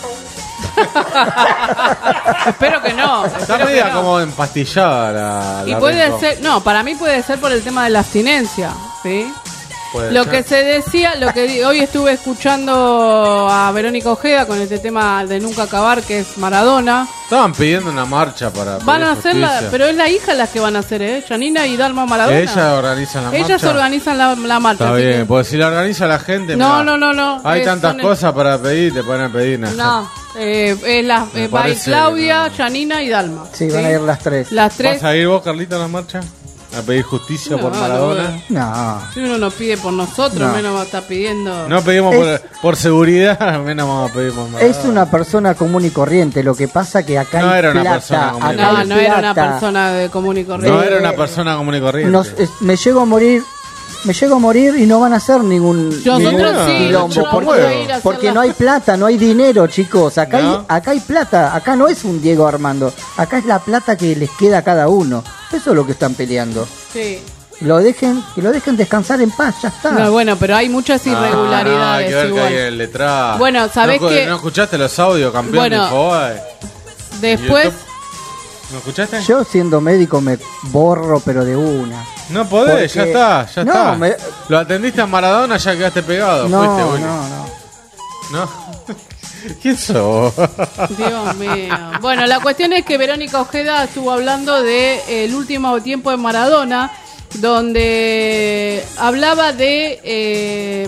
Espero que no. Está media como empastillada la Y puede Rincón. ser, no, para mí puede ser por el tema de la abstinencia, ¿sí? Lo que se decía, hoy estuve escuchando a Verónica Ojeda con este tema de Nunca Acabar, que es Maradona. Estaban pidiendo una marcha para Van a pedir hacerla, justicia. pero es la hija las que van a hacer, Janina y Dalma Maradona. Ellas organizan la marcha. Ellas organizan la marcha. Está así bien, que- porque si la organiza la gente. No, mirá, no. Hay tantas son cosas para pedir, te ponen a pedir. No, va a ir parece Claudia, Janina y Dalma. Sí, van a ir las tres. Las tres. ¿Vas a ir vos, Carlita, a la marcha? ¿A pedir justicia por No, Maradona? No. Si uno no pide por nosotros, No. menos va a estar pidiendo. No pedimos Es- por seguridad, menos vamos a pedir por Maradona. Es una persona común y corriente. Lo que pasa que acá No hay era una plata. persona común y acá hay No era una plata. persona de común y corriente. No era una persona común y corriente. Me llego a morir y no van a hacer ningún Nosotros sí, quilombo, nosotros porque, vamos a ir a hacer porque la- no hay plata, no hay dinero, chicos. Acá, ¿No? acá hay plata, acá no es un Diego Armando, acá es la plata que les queda a cada uno. Eso es lo que están peleando. Sí. Que lo dejen descansar en paz, ya está. No, bueno, pero hay muchas irregularidades hay que ver que igual. hay en el letrado. Bueno, ¿sabés ¿No, qué? ¿No escuchaste los audios, campeón Bueno, de Infobae? Después, YouTube. ¿No escuchaste? Yo siendo médico me borro, pero de una. No podés, Porque- ya está, ya No, está. me- Lo atendiste a Maradona, ya quedaste pegado. No, fuiste, Willy. no. ¿No? ¿Quién sos? Dios mío. Bueno, la cuestión es que Verónica Ojeda estuvo hablando de el último tiempo de Maradona, donde hablaba de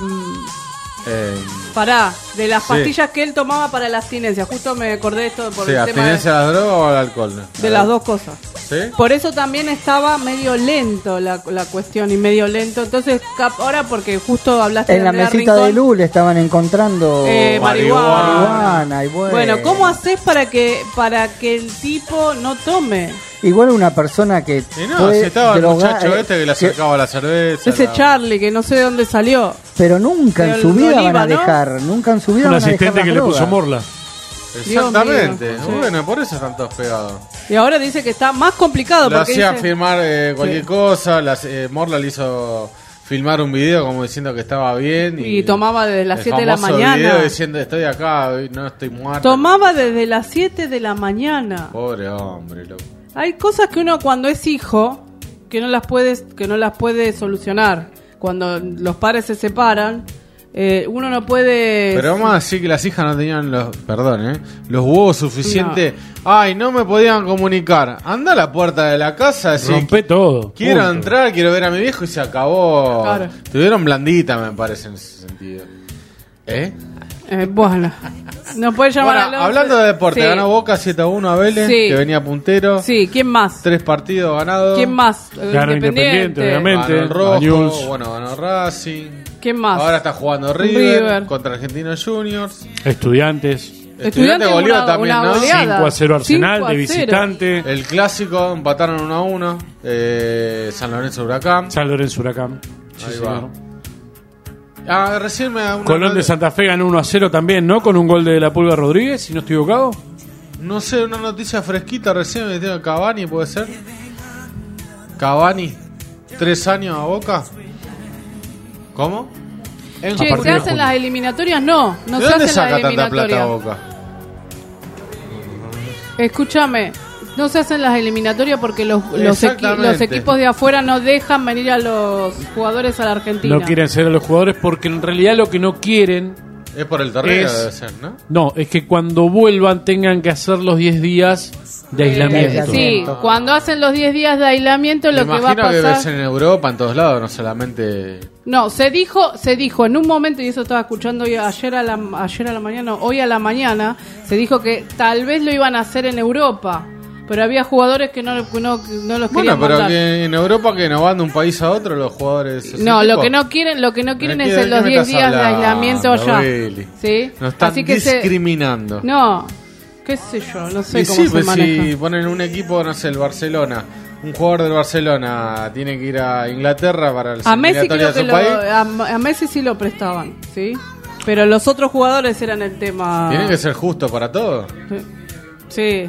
de las Sí. pastillas que él tomaba para la abstinencia. Justo me acordé de esto por Sí, el tema ¿abstinencia a la droga o al alcohol? de las dos cosas. ¿Sí? Por eso también estaba medio lento la cuestión y medio lento. Entonces, ahora porque justo hablaste En la Andrea mesita Rincón, de luz le estaban encontrando marihuana y Bueno, ¿cómo haces para que el tipo no tome? Igual una persona que Y no, fue si estaba el droga- muchacho este que le acercaba la cerveza. Ese Charlie, que no sé de dónde salió. pero nunca en Del su vida Oliva, van a ¿no? dejar, nunca en su vida Un van a dejar asistente las que le puso drogas. morla. Exactamente. Dios mío, sí. Bueno, por eso están todos pegados. Y ahora dice que está más complicado. Lo porque hacía dice- firmar cualquier Sí. cosa. Morla le hizo filmar un video como diciendo que estaba bien. Y tomaba desde las el 7 de la famoso mañana. video diciendo estoy acá, no estoy muerto. Tomaba desde las 7 de la mañana. Pobre hombre, loco. Hay cosas que uno cuando es hijo que no las puede solucionar. Cuando los padres se separan, uno no puede. Pero vamos a decir que las hijas no tenían los huevos suficientes. Ay, no me podían comunicar. Anda a la puerta de la casa, decís, Rompe todo. quiero punto. entrar, quiero ver a mi viejo y se acabó. Claro. Tuvieron blandita, me parece, en ese sentido. Bueno, no puede llamar Bueno, al 11. hablando de deporte, Sí. ganó Boca 7-1 a Vélez, Sí. que venía puntero. Sí, ¿quién más? 3 partidos ganados. ¿Quién más? Ganó Independiente, obviamente. Ganó el Rojo, Newell's. bueno, ganó Racing. ¿Quién más? Ahora está jugando River, River. contra Argentinos Juniors. Estudiantes. Estudiante goleó una- también, una ¿no? goleada. 5-0 Arsenal 5-0. de visitante. El clásico empataron 1-1. San Lorenzo Huracán. San Lorenzo Huracán. Sí, Ahí señor. va. Recién me da una Colón de Santa Fe ganó 1-0 también, ¿no? Con un gol de la Pulga Rodríguez, si no estoy equivocado. No sé, una noticia fresquita recién me dijeron Cavani, ¿puede ser? Cavani, 3 años a Boca. ¿Cómo? En Che, partir ¿se de hacen junio. las eliminatorias? No, no ¿De se dónde hacen saca las tanta plata eliminatorias. Boca? Escúchame, no se hacen las eliminatorias porque los Exactamente. equipos de afuera no dejan venir a los jugadores a la Argentina. No quieren ser a los jugadores porque en realidad lo que no quieren Es por el torneo, Es- debe ser, ¿no? no, es que cuando vuelvan tengan que hacer los 10 días de aislamiento. Sí, cuando hacen los 10 días de aislamiento lo Me que va a imagino que pasar... ves en Europa, en todos lados, no solamente... No, se dijo en un momento, y eso estaba escuchando ayer a la mañana, hoy a la mañana, se dijo que tal vez lo iban a hacer en Europa, pero había jugadores que no los Bueno, querían pero mandar. que en Europa que no van de un país a otro los jugadores... ese No, lo tipo. que no quieren es ¿De los qué me 10 estás días de hablando, aislamiento allá. Willy? ¿Sí? Nos están Así que discriminando. No, qué sé yo, no sé Y cómo sí, se pues maneja. si ponen un equipo, no sé, el Barcelona, un jugador del Barcelona tiene que ir a Inglaterra para las A Messi creo eliminatorias que de su país, a Messi sí lo prestaban, ¿sí? Pero los otros jugadores eran el tema. tiene que ser justo para todos. Sí.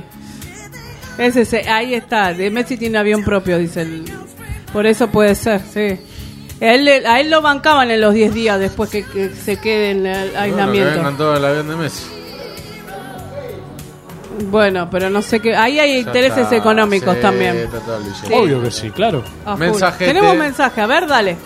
Ahí está. De Messi tiene avión propio, dice el. Por eso puede ser, sí. A él lo bancaban en los 10 días después que se quede en el aislamiento. Que vengan todo el avión de Messi. Bueno, pero no sé qué. Ahí hay intereses económicos también. Sí. Obvio que sí, claro. Tenemos mensaje, a ver, dale.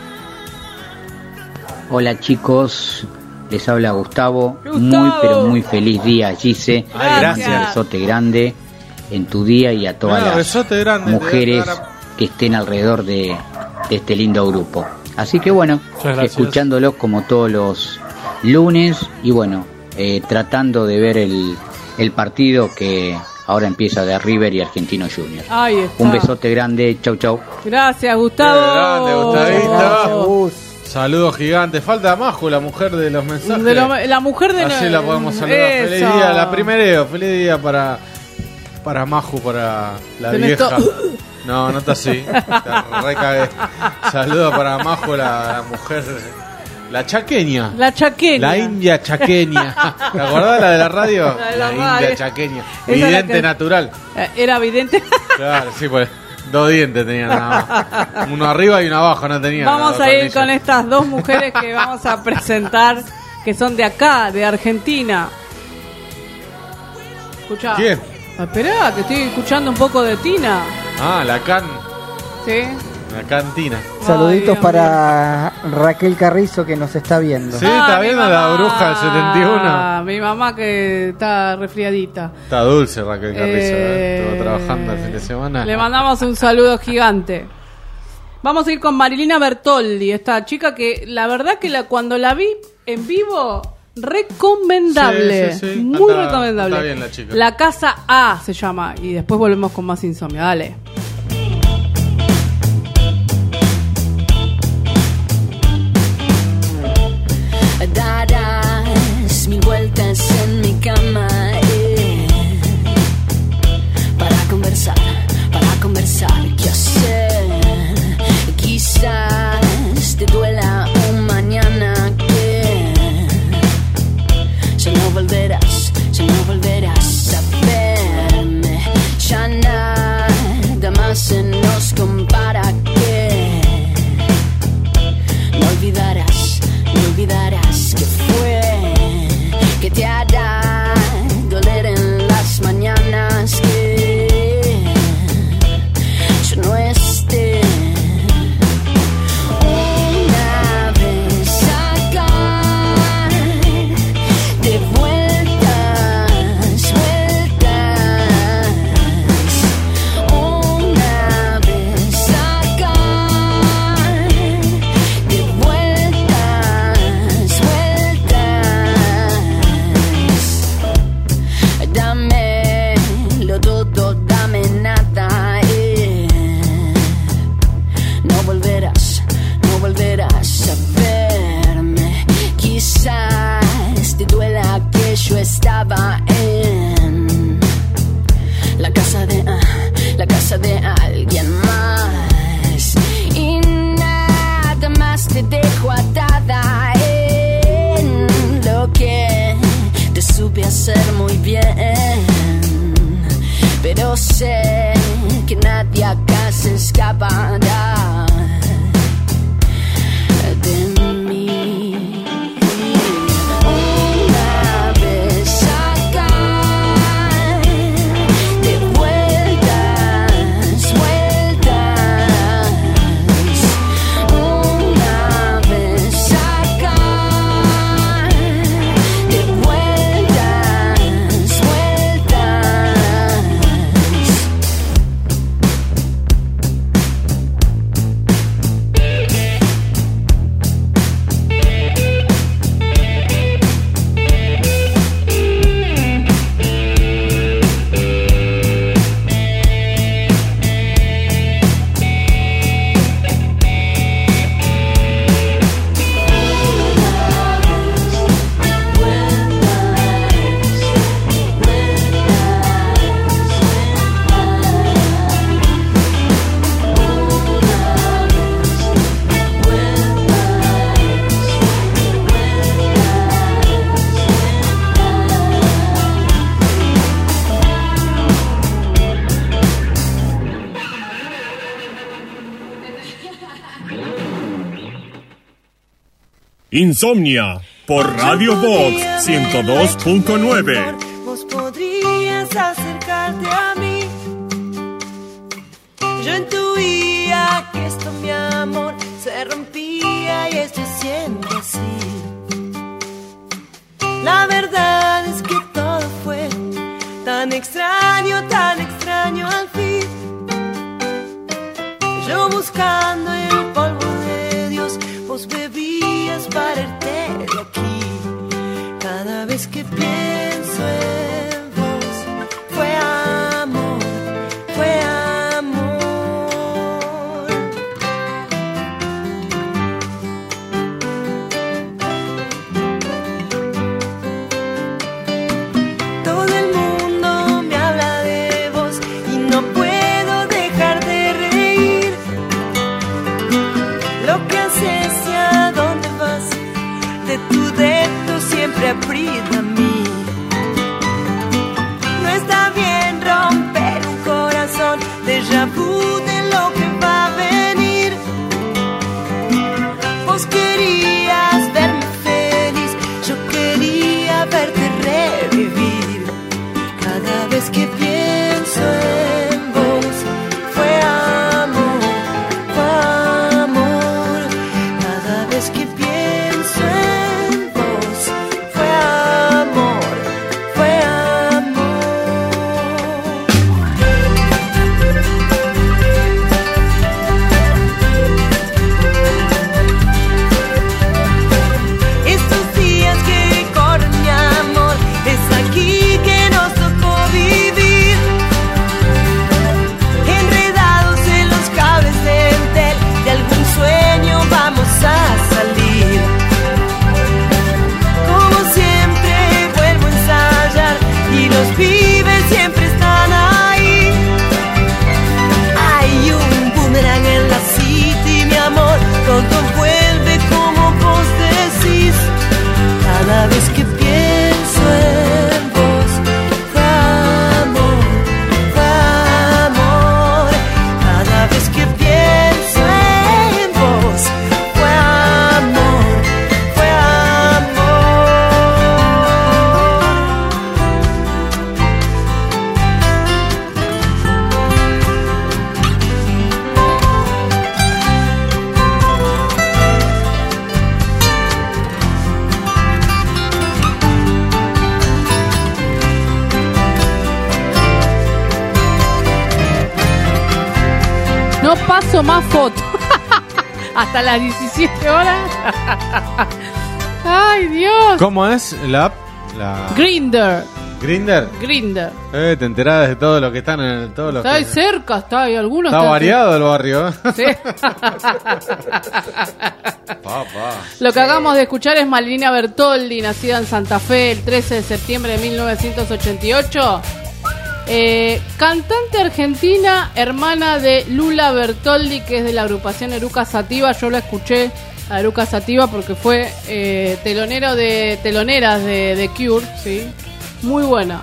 Hola chicos, les habla Gustavo. Muy pero muy feliz día, Gise. Gracias. Un besote grande en tu día y a todas las mujeres que estén alrededor de este lindo grupo. Así que bueno, escuchándolos como todos los lunes y bueno, tratando de ver el partido que ahora empieza de River y Argentino Juniors. Ahí está. Un besote grande, chau chau. Gracias, Gustavo. Grande, Gustavito. Saludos gigantes. Falta Maju, la mujer de los mensajes. La mujer de Así la podemos saludar. Feliz día, la primereo. Feliz día para Maju, para la vieja. No está así. Te recagué. Saludos para Maju, la mujer. La chaqueña. La india chaqueña. ¿Te acordás la de la radio? La india chaqueña. Vidente natural. Era vidente. Claro, sí, pues. 2 dientes tenía nada más. Uno arriba y uno abajo no tenía. Vamos a ir con estas 2 mujeres que vamos a presentar, que son de acá, de Argentina. Escuchá. ¿Quién? Esperá, que estoy escuchando un poco de Tina. La can. Sí. La cantina. Saluditos para Raquel Carrizo que nos está viendo. Sí, está viendo la bruja del 71. Mi mamá que está resfriadita. Está dulce Raquel Carrizo, estuvo trabajando el fin de semana. Le mandamos un saludo gigante. Vamos a ir con Marilina Bertoldi, esta chica que la verdad que cuando la vi en vivo, recomendable. Sí. Muy recomendable. Está bien la chica. La Casa A se llama. Y después volvemos con más Insomnia. Dale. Darás 1000 vueltas en mi cama para conversar qué hacer. Quizás te duela un mañana que ya no volverás a verme. Ya nada más se nos compara que no olvidarás que fue, que te hará doler en las mañanas que yo no esté. Una vez acá, de vueltas. Una vez acá, de dámelo todo, dame nada, no volverás a verme. Quizás te duela que yo estaba en la casa de alguien más y nada más te dejo atada en lo que te supe hacer muy bien, pero sé que nadie acá se escapará de mí. Una vez acá, de vueltas. Una vez acá, de vueltas. Insomnia por Radio Box 102.9. Vos podrías acercarte a mí. Yo intuía que esto, mi amor, se rompía y estoy siendo así. La verdad es que todo fue tan extraño al fin. Yo buscando el polvo de Dios, vos bebías para irte de aquí. Cada vez que pienso en vos, fue amor, fue amor. Todo el mundo me habla de vos y no puedo dejar de reír. Lo que haces y a dónde vas, de tu dedo siempre aprieta a mí. No está bien romper un corazón, déjà vu de lo que va a venir. Vos querías verme feliz, yo quería verte revivir. Cada vez que pienso en vos, fue amor, fue amor. Cada vez que pienso en vos, fue amor, fue amor. Estos días que corren, mi amor, es aquí que nos tocó vivir. Enredados en los cables de Entel, de algún sueño vamos a salir. Como siempre vuelvo a ensayar y los pibes siempre están ahí. Hay un boomerang en la city, mi amor, todo vuelve como vos decís. Cada vez que pienso en vos, fue amor, fue amor. Cada vez que pienso en vos, fue amor, fue amor. No paso más fotos. Hasta las 17 horas. Ay, Dios. ¿Cómo es la app? Grindr. ¿Grindr? Grindr. Te enterás de todo lo que están en todo lo Está ahí que... cerca, está ahí. Algunos Está están variado el barrio. Sí. Papá. Lo que acabamos de escuchar es Malvina Bertoldi, nacida en Santa Fe el 13 de septiembre de 1988. Cantante argentina, hermana de Lula Bertoldi, que es de la agrupación Eruca Sativa. Yo la escuché a Eruca Sativa porque fue teloneras de Cure, ¿sí? Muy buena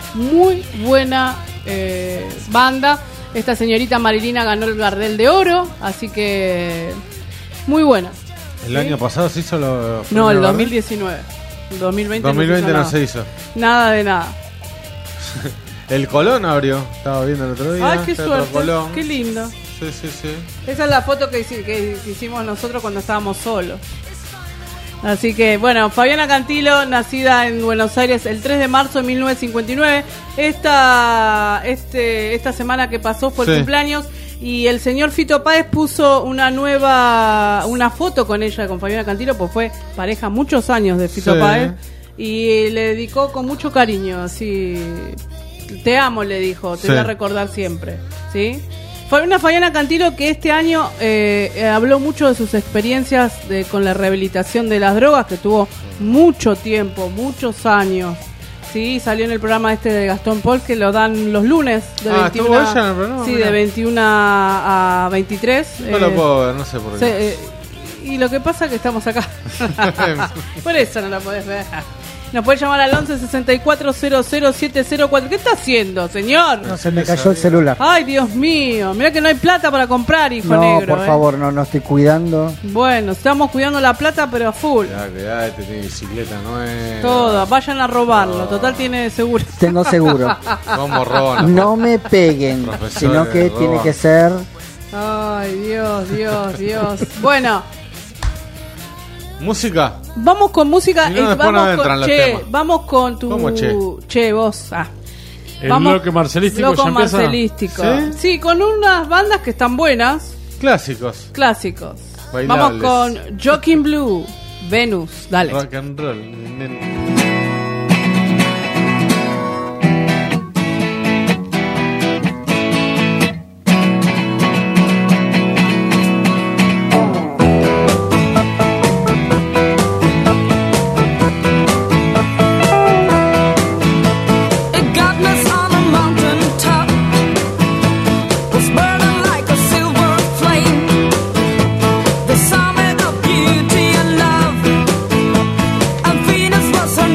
banda. Esta señorita Marilina ganó el Gardel de Oro, así que muy buena. ¿El año pasado se hizo lo... No, el 2019. El 2020 no se hizo. Nada de nada. El Colón abrió, estaba viendo el otro día. Ay, qué suerte, Colón. qué lindo. Sí. Esa es la foto que hicimos nosotros cuando estábamos solos. Así que, bueno, Fabiana Cantilo, nacida en Buenos Aires el 3 de marzo de 1959. Esta semana que pasó fue el cumpleaños. Y el señor Fito Páez puso una foto con ella, con Fabiana Cantilo, pues fue pareja muchos años de Fito Páez. Y le dedicó con mucho cariño, así... Te amo, le dijo, te voy a recordar siempre, ¿sí? Fue una Fabiana Cantilo que este año habló mucho de sus experiencias con la rehabilitación de las drogas, que tuvo mucho tiempo, muchos años, ¿sí? Salió en el programa de Gastón Paul, que lo dan los lunes de 21 ella en el programa, sí, de 21 a 23. No lo puedo ver, no sé por qué. Y lo que pasa es que estamos acá. Por eso no la podés ver. Nos puede llamar al 11 64 00 704. ¿Qué está haciendo, señor? No, se me cayó el celular. Ay, Dios mío. Mirá que no hay plata para comprar, hijo negro. No, por favor, no estoy cuidando. Bueno, estamos cuidando la plata, pero a full. Ya, este tiene bicicleta nueva. Todo, vayan a robarlo. Total tiene seguro. Tengo seguro. ¿Cómo roban? No me peguen, sino que tiene que ser... Ay, Dios. Bueno. ¿Música? Vamos con música. Si no, vamos con tu... ¿Cómo che? Che, vos. El bloque marcelístico ya empieza. Marcelístico. ¿Sí? Con unas bandas que están buenas. Clásicos. Bailables. Vamos con Joaquin Blue, Venus. Dale. Rock and roll. Summit of beauty and love, and Venus was her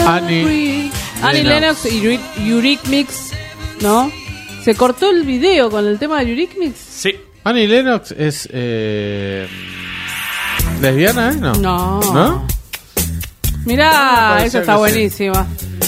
Annie Lennox y Eurythmics, ¿no? ¿Se cortó el video con el tema de Eurythmics? Sí. Annie Lennox es lesbiana, ¿no? No. Mirá, esa está buenísima.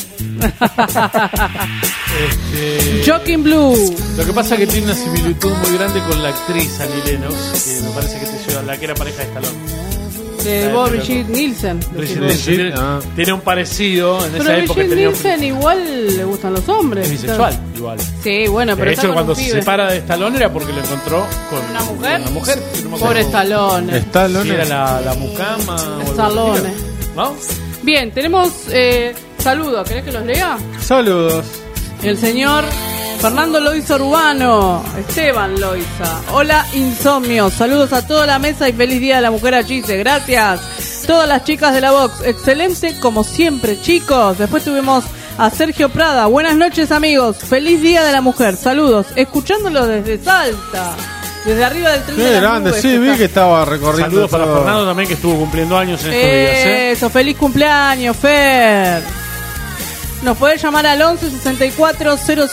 Joking Blue. Lo que pasa es que tiene una similitud muy grande con la actriz Annie Lennox, que me parece que te lleva, la que era pareja de Stallone. De Brigitte Nielsen. Tiene un parecido en pero esa época. Brigitte Nielsen igual le gustan los hombres. Es bisexual, igual. Sí, bueno, pero de hecho, cuando se separa de Stallone era porque lo encontró con una mujer. No Pobre Stallone. Si era la mucama. Stallone. ¿No? Bien, tenemos saludos. ¿Querés que los lea? Saludos. El señor Fernando Loiza Urbano, Esteban Loiza. Hola, Insomnio. Saludos a toda la mesa y feliz día de la mujer Achise. Gracias. Todas las chicas de la Vox. Excelente como siempre, chicos. Después tuvimos a Sergio Prada. Buenas noches, amigos. Feliz día de la mujer. Saludos. Escuchándolo desde Salta. Desde arriba del tren de las grande, nubes, sí, vi que estaba recorriendo. Saludos para Fernando también, que estuvo cumpliendo años en estos días. Eso, feliz cumpleaños, Fer. Nos podés llamar al 11 64 00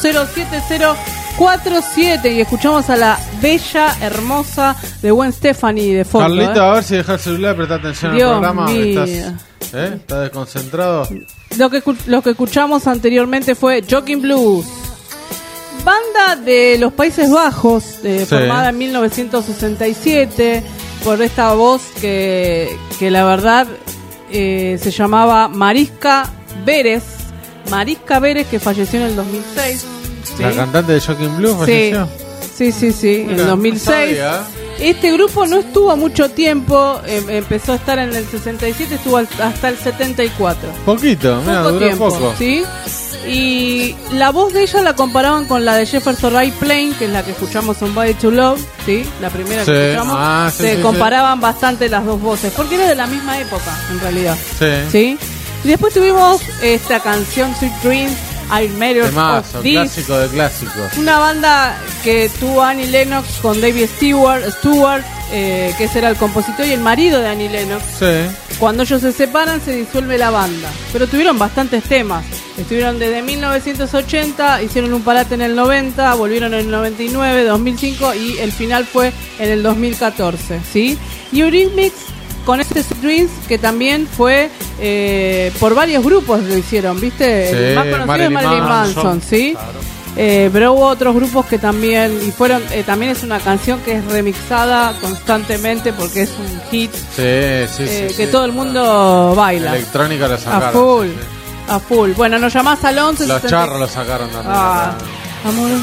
7047 y escuchamos a la bella, hermosa de Gwen Stefani de fondo. Carlito, a ver si deja el celular y presta atención Dios al programa. mío. ¿Estás desconcentrado? Lo que escuchamos anteriormente fue Joking Blues, banda de los Países Bajos, formada en 1967 por esta voz que la verdad se llamaba Mariska Vélez, que falleció en el 2006. ¿sí? ¿La cantante de Joking Blues falleció? Sí, en el 2006. Este grupo no estuvo mucho tiempo, empezó a estar en el 67, estuvo hasta el 74. Poquito, duró tiempo, poco. ¿sí? Y la voz de ella la comparaban con la de Jefferson Airplane, que es la que escuchamos en Body to Love, ¿sí? La primera que escuchamos. Se comparaban bastante las dos voces, porque era de la misma época, en realidad. ¿Sí? Y después tuvimos esta canción Sweet Dreams, I Made of This, clásico de clásicos. una banda que tuvo Annie Lennox con David Stewart, que ese era el compositor y el marido de Annie Lennox. Cuando ellos se separan se disuelve la banda, pero tuvieron bastantes temas. Estuvieron desde 1980, hicieron un parate en el 90, volvieron en el 99, 2005 y el final fue en el 2014, ¿sí? Y Eurythmics con este Dreams, que también fue por varios grupos lo hicieron, ¿viste? El más conocido es Marilyn Manson, ¿sí? Claro. Pero hubo otros grupos que también, y fueron, también es una canción que es remixada constantemente porque es un hit que todo el mundo baila. Electrónica la sacaron. A full. Bueno, nos llamás al 11. Los charros lo sacaron también.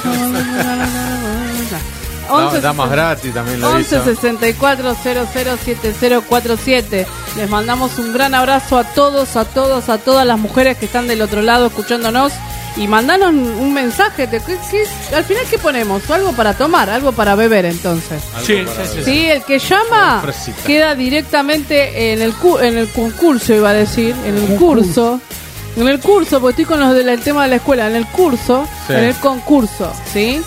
Damas gratis también lo 11 64 00 7047. Les mandamos un gran abrazo a todas las mujeres que están del otro lado escuchándonos. Y mandanos un mensaje. Al final, ¿qué ponemos? Algo para tomar, algo para beber, entonces. Sí, el que llama queda directamente en el concurso, iba a decir. En el curso. En el curso, porque estoy con los del tema de la escuela. En el curso, en el concurso, ¿sí?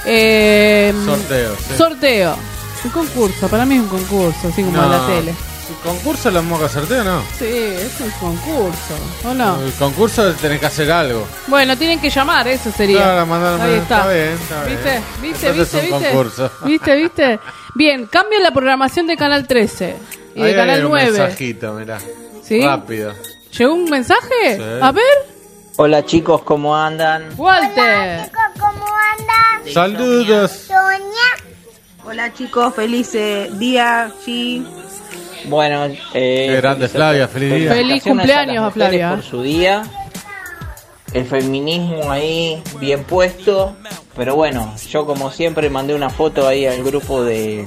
Sorteo. Un concurso, para mí es un concurso, así como de la tele. ¿Concurso la moca sorteo no? Sí, es un concurso, ¿o no? El concurso tenés que hacer algo. Bueno, tienen que llamar, eso sería. Claro, ahí está. Está bien. ¿Viste? Bien, cambia la programación de Canal 13 y de Canal 9. Un mensajito, mirá. ¿Sí? Rápido. ¿Llegó un mensaje? Sí. A ver. Hola chicos, ¿cómo andan? Walter. Hola chicos, ¿cómo andan? Saludos. Sonia. Hola chicos, feliz día, sí. Bueno, grande Flavia, feliz día. Feliz cumpleaños a Flavia. Por su día. El feminismo ahí bien puesto. Pero bueno, yo como siempre mandé una foto ahí al grupo de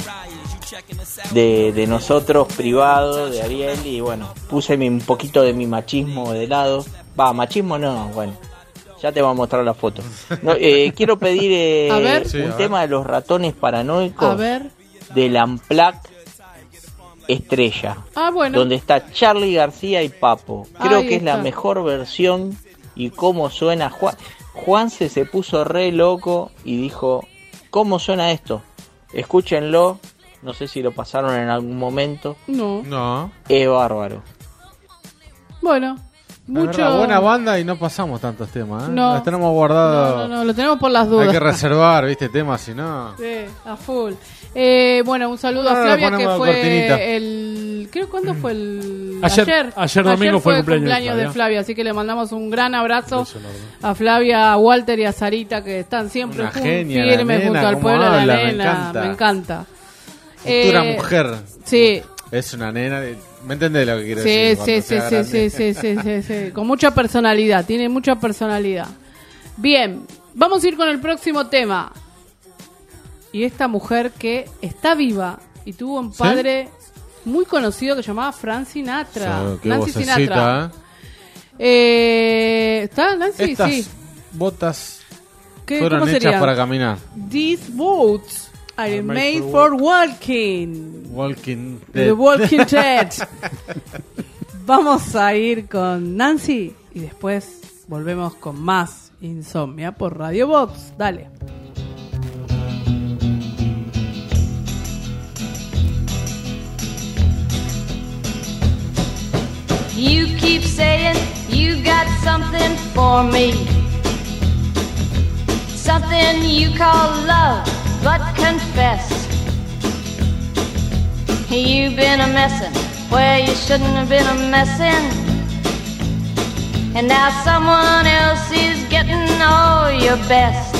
nosotros privado, de Ariel. Y bueno, puse un poquito de mi machismo de lado. Machismo no, bueno. Ya te voy a mostrar la foto. No, quiero pedir un tema de los ratones paranoicos. Del Unplugged Estrella. Bueno. Donde está Charly García y Papo. Creo que es la mejor versión. Y cómo suena. Juanse se puso re loco y dijo: ¿cómo suena esto? Escúchenlo. No sé si lo pasaron en algún momento. No. Es bárbaro. Bueno, Mucho... buena banda y no pasamos tantos temas, ¿eh? No. Los tenemos guardados. No, lo tenemos por las dudas. Hay que reservar, ¿viste? Temas, si no... Sí, a full. Bueno, un saludo a Flavia, que fue el... Creo, ¿cuándo fue el...? Ayer domingo fue el cumpleaños de Flavia, así que le mandamos un gran abrazo a Flavia, a Walter y a Sarita, que están siempre firmes junto al pueblo de la nena. Me encanta. Futura mujer. Sí. Es una nena... ¿Me entendés lo que quiero decir? Sí. Con mucha personalidad, tiene mucha personalidad. Bien, vamos a ir con el próximo tema. Y esta mujer que está viva y tuvo un padre muy conocido que se llamaba Frank Sinatra. Nancy Sinatra. ¿Está Nancy? Estas botas fueron hechas para caminar. These boots are made for walking. The Walking Dead. Vamos a ir con Nancy y después volvemos con más Insomnia por Radio Box. Dale. You keep saying you got something for me, something you call love, but confess you've been a messin' where you shouldn't have been a messin', and now someone else is getting all your best.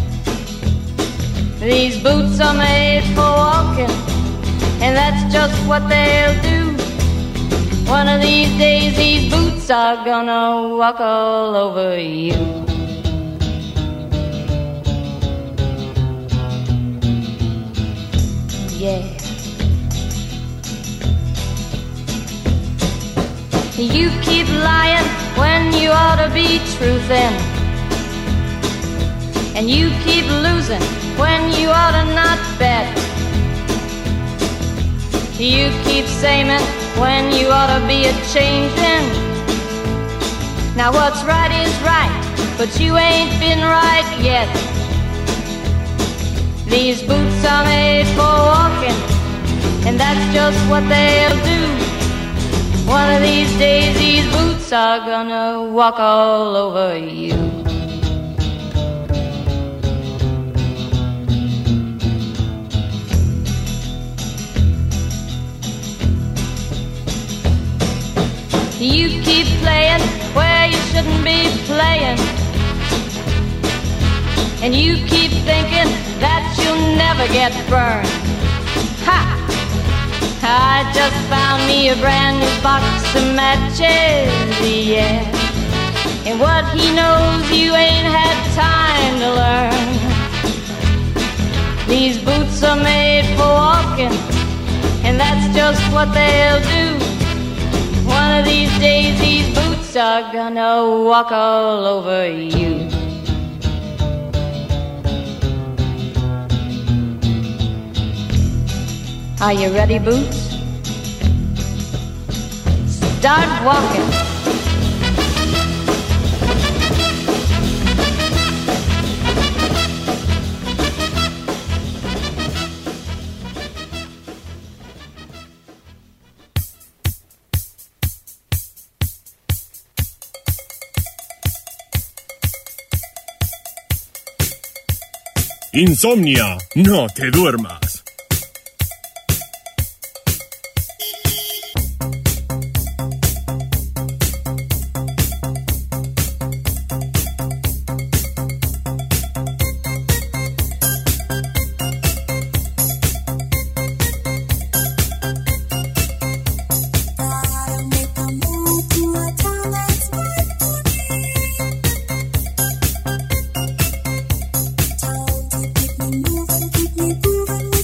These boots are made for walking, and that's just what they'll do. One of these days these boots are gonna walk all over you. Yeah. You keep lying when you ought to be truthin', and you keep losing when you ought to not bet. You keep saying when you ought to be a-changin'. Now what's right is right, but you ain't been right yet. These boots are made for walking, and that's just what they'll do. One of these days these boots are gonna walk all over you. You keep playing where you shouldn't be playing, and you keep thinking that you'll never get burned. Ha! I just found me a brand new box of matches, yeah. And what he knows you ain't had time to learn. These boots are made for walking, and that's just what they'll do. One of these days these boots are gonna walk all over you. Are you ready, Boots? Start walking. Insomnia, no te duermas. Keep me moving.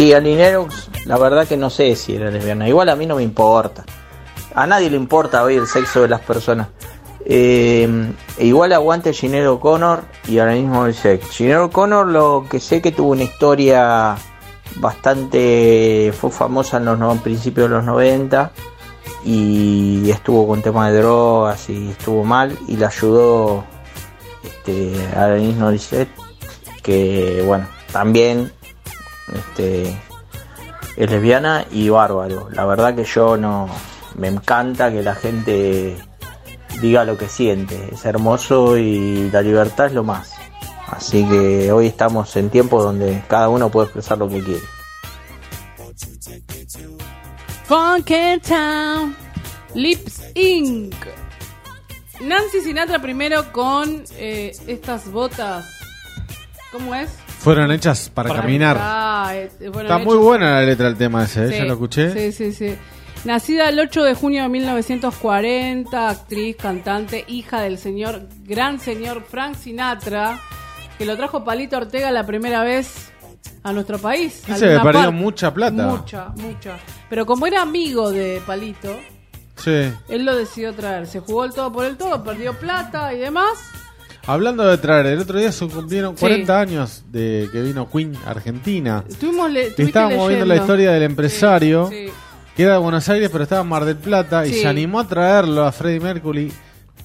Sí, Annie Lennox, la verdad que no sé si era lesbiana. Igual a mí no me importa. A nadie le importa hoy el sexo de las personas. Igual aguante Sinéad O'Connor y ahora mismo el sexo. Sinéad O'Connor, lo que sé que tuvo una historia bastante... Fue famosa en los principios de los 90 y estuvo con temas de drogas y estuvo mal y le ayudó Alanis Morissette, que bueno, también es lesbiana y bárbaro. La verdad que yo no... Me encanta que la gente diga lo que siente. Es hermoso y la libertad es lo más. Así que hoy estamos en tiempos donde cada uno puede expresar lo que quiere. Funky Town, Lips Inc. Nancy Sinatra primero con estas botas. ¿Cómo es? Fueron hechas para caminar. Está muy buena la letra del tema ese, sí, ya lo escuché. Sí. Nacida el 8 de junio de 1940, actriz, cantante, hija del gran señor Frank Sinatra, que lo trajo Palito Ortega la primera vez a nuestro país. Dice que perdió mucha plata. Mucha. Pero como era amigo de Palito, sí, él lo decidió traer. Se jugó el todo por el todo, perdió plata y demás. Hablando de traer, el otro día se cumplieron 40 años de que vino Queen a Argentina. Estábamos viendo la historia del empresario. Sí. Que era de Buenos Aires, pero estaba en Mar del Plata, y se animó a traerlo a Freddie Mercury.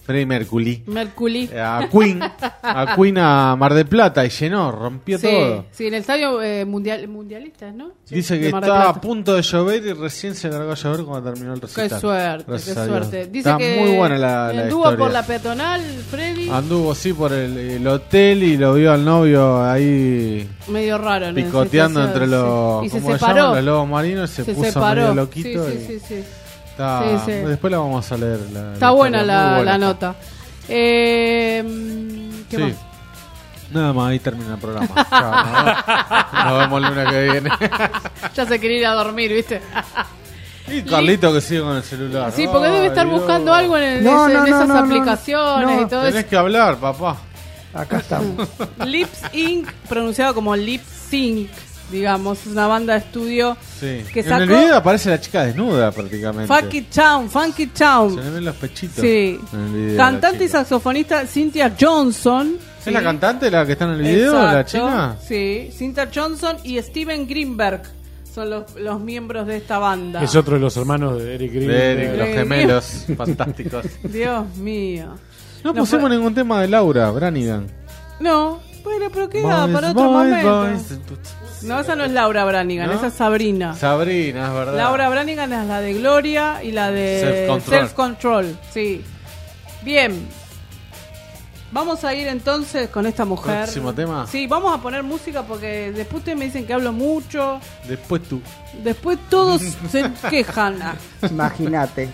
A Queen a Mar del Plata, y llenó, rompió todo. Sí, en el estadio mundialistas, ¿no? Sí, dice que estaba a punto de llover y recién se largó a llover cuando terminó el recital. Qué suerte. Dice está que muy buena la anduvo historia. Por la peatonal, Freddy. Anduvo, sí, por el hotel y lo vio al novio ahí medio raro, picoteando entre los... Y se separó. Los lobos marinos, se puso separó. Medio loquito. Sí. Después la vamos a leer. Está buena la nota. ¿Qué más? Nada más, ahí termina el programa. Chao, nos vemos el lunes que viene. Ya se quiere ir a dormir, ¿viste? Y Carlito que sigue con el celular. Sí, porque debe estar buscando algo en esas aplicaciones y todo eso. Tenés que hablar, papá. Acá estamos. Lips Inc., pronunciado como Lip Sync, digamos, es una banda de estudio que sacó... En el video aparece la chica desnuda prácticamente. Funky Town. Se le ven los pechitos. Sí. Cantante y saxofonista Cynthia Johnson. ¿Es la cantante la que está en el video, la china? Sí, Cynthia Johnson y Steven Greenberg son los miembros de esta banda. Es otro de los hermanos de Eric Greenberg. Los gemelos fantásticos. Dios mío. No pusimos ningún tema de Laura Branigan. No, bueno, pero queda para otro momento. No, esa no es Laura Branigan, esa es Sabrina. Sabrina, es verdad. Laura Branigan es la de Gloria y la de Self Control. Sí. Bien. Vamos a ir entonces con esta mujer. ¿Próximo tema? Sí, vamos a poner música porque después ustedes me dicen que hablo mucho. Después tú. Después todos se quejan. Imagínate.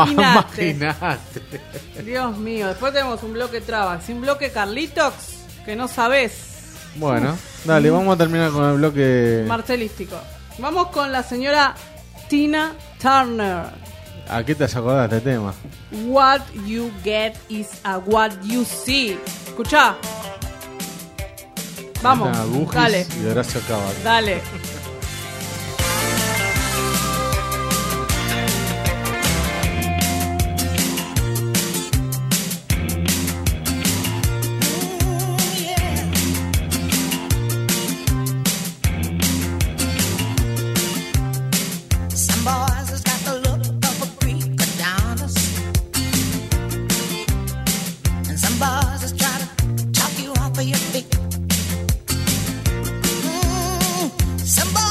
Dios mío, después tenemos un bloque Travax, un bloque Carlitox, que no sabés. Bueno, dale, vamos a terminar con el bloque marcelístico. Vamos con la señora Tina Turner. ¿A qué te has acordado de este tema? What you get is a what you see. Escuchá. Vamos, dale. Y Horacio Cava. Dale. Somebody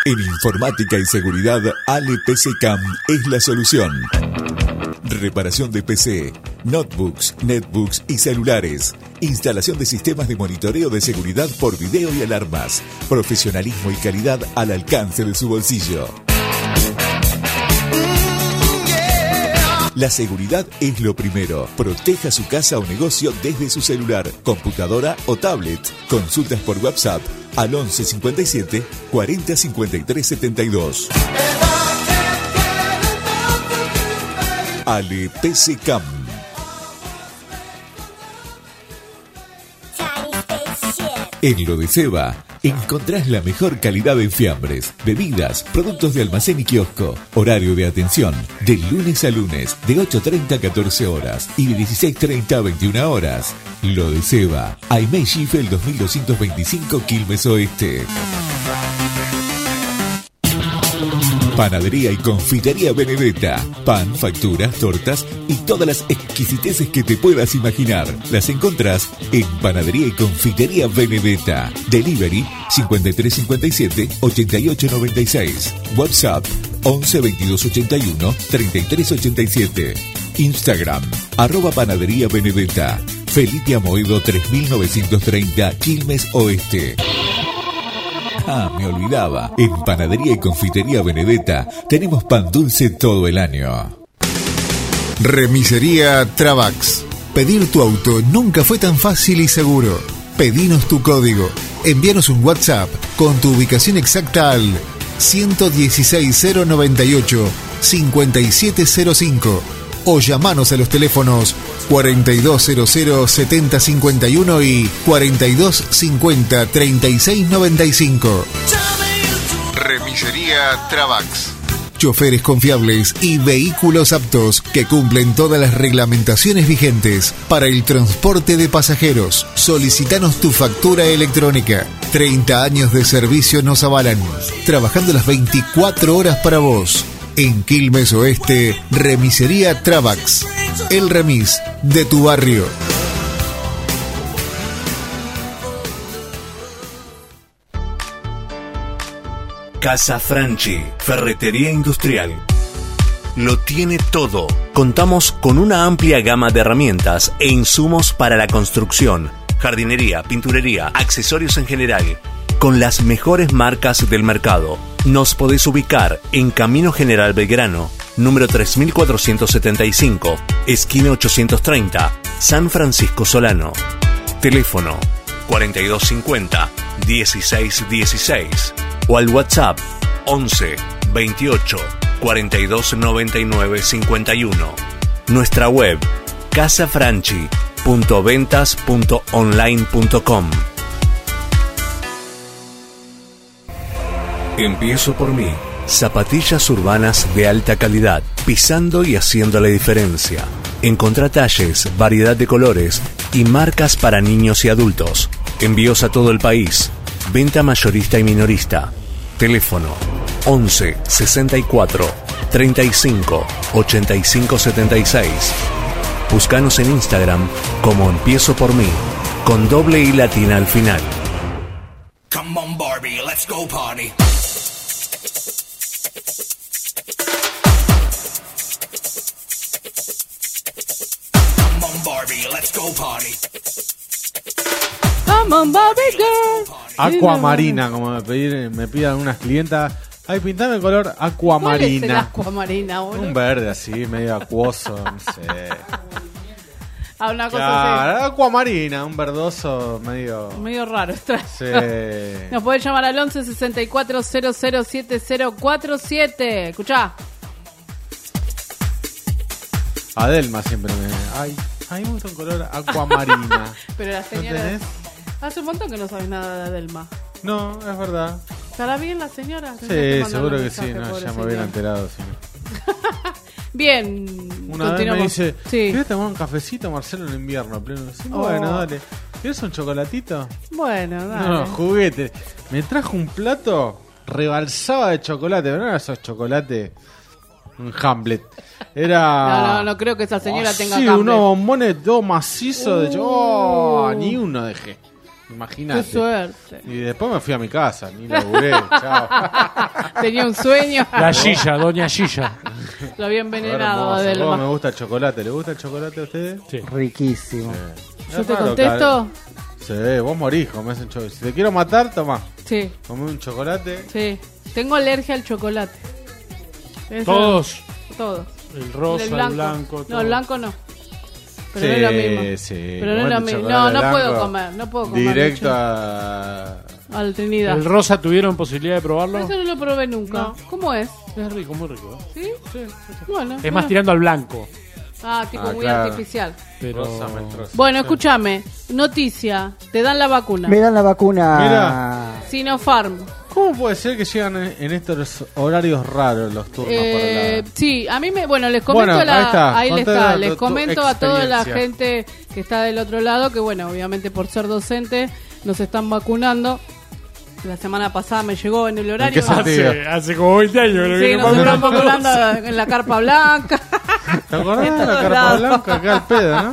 En informática y seguridad, Ale PC Cam es la solución. Reparación de PC, notebooks, netbooks y celulares. Instalación de sistemas de monitoreo de seguridad por video y alarmas. Profesionalismo y calidad al alcance de su bolsillo. La seguridad es lo primero. Proteja su casa o negocio desde su celular, computadora o tablet. Consultas por WhatsApp al 11 57 40 53 72. Ale PC Cam. En lo de Seba encontrás la mejor calidad en fiambres, bebidas, productos de almacén y kiosco. Horario de atención de lunes a lunes de 8:30 a 14 horas y de 16:30 a 21 horas. Lo de Seba, Aimee Schiffel 2225 Quilmes Oeste. Panadería y confitería Benedetta. Pan, facturas, tortas y todas las exquisiteces que te puedas imaginar. Las encontrás en Panadería y confitería Benedetta. Delivery 5357 8896. WhatsApp 11 22 81 33 87. Instagram @Panadería Benedetta. Felipe Amoedo 3930 Quilmes Oeste. Me olvidaba. En Panadería y Confitería Benedetta tenemos pan dulce todo el año. Remisería Travax. Pedir tu auto nunca fue tan fácil y seguro. Pedinos tu código. Envíanos un WhatsApp con tu ubicación exacta al 116098 5705 o llamanos a los teléfonos 4200-7051 y 4250-3695. Remisería Travax. Choferes confiables y vehículos aptos que cumplen todas las reglamentaciones vigentes para el transporte de pasajeros. Solicítanos tu factura electrónica. 30 años de servicio nos avalan, trabajando las 24 horas para vos. En Quilmes Oeste, Remisería Travax. El remis de tu barrio. Casa Franchi, ferretería industrial. Lo tiene todo. Contamos con una amplia gama de herramientas e insumos para la construcción, jardinería, pinturería, accesorios en general, con las mejores marcas del mercado. Nos podés ubicar en Camino General Belgrano, número 3475, esquina 830, San Francisco Solano. Teléfono 4250 1616 o al WhatsApp 11 28 42 99 51. Nuestra web casafranchi.ventas.online.com. Empiezo por mí. Zapatillas urbanas de alta calidad, pisando y haciendo la diferencia. Encontrá talles, variedad de colores y marcas para niños y adultos. Envíos a todo el país. Venta mayorista y minorista. Teléfono 11 64 35 85 76. Búscanos en Instagram como Empiezo por mí, con doble I latina al final. Come on Barbie, let's go party. Come on Barbie, let's go party. Come on Barbie girl. Aquamarina, como me pidan unas clientas. Ay, pintame el color aquamarina. ¿Cuál es el aquamarina, boludo? Un verde así, medio acuoso, no sé. Una cosa claro, así. Aquamarina, un verdoso medio raro, extraño. Sí. Nos podés llamar al 11 64 00 7047. Escuchá. Adelma siempre Ay, me gusta un color aquamarina. Pero la señora... Hace un montón que no sabes nada de Adelma. No, es verdad. ¿Estará bien la señora? Sí, seguro que sí. No, ya me hubiera enterado. Sí. Bien. Una vez me dice, ¿quieres tomar un cafecito, Marcelo, en invierno? Sí, bueno, dale. ¿Quieres un chocolatito? Bueno, dale. No, juguete. Me trajo un plato rebalsado de chocolate. Pero no era esos chocolates... Un Hamlet. Era... No creo que esa señora tenga sí, Hamlet. Unos bombones todo macizos de ni uno dejé. Imagínate. Qué suerte. Y después me fui a mi casa, ni laburé, chao. Tenía un sueño. La Gilla, doña Gilla. Lo había envenenado. Adelma. Me gusta el chocolate. ¿Le gusta el chocolate a ustedes? Sí. Riquísimo. ¿Yo te contesto? Sí, vos morís, comés un chocolate. Si te quiero matar, toma. Sí. Comé un chocolate. Sí. Tengo alergia al chocolate. Eso, Todos. Todos. El rosa, el blanco. Todo. No, el blanco no. Pero sí, no es lo mismo. Sí. Pero no es lo mismo. No puedo comer. No puedo comer. Directo mucho. al Trinidad. ¿El rosa tuvieron posibilidad de probarlo? Eso no lo probé nunca. No. ¿Cómo es? Es rico, muy rico. ¿Sí? Sí. Bueno. Es más tirando al blanco. Tipo muy claro. artificial. Pero... Bueno, escúchame. Noticia. Te dan la vacuna. Me dan la vacuna. Mira. Sinopharm. ¿Cómo puede ser que llegan en estos horarios raros los turnos para la... Sí, a mí les comento ahí está. Les comento a toda la gente que está del otro lado que bueno, obviamente por ser docente nos están vacunando. La semana pasada me llegó en el horario. Hace como 20 años. Sí, nos están vacunando en la carpa blanca. ¿Te acordás de la carpa blanca acá al pedo,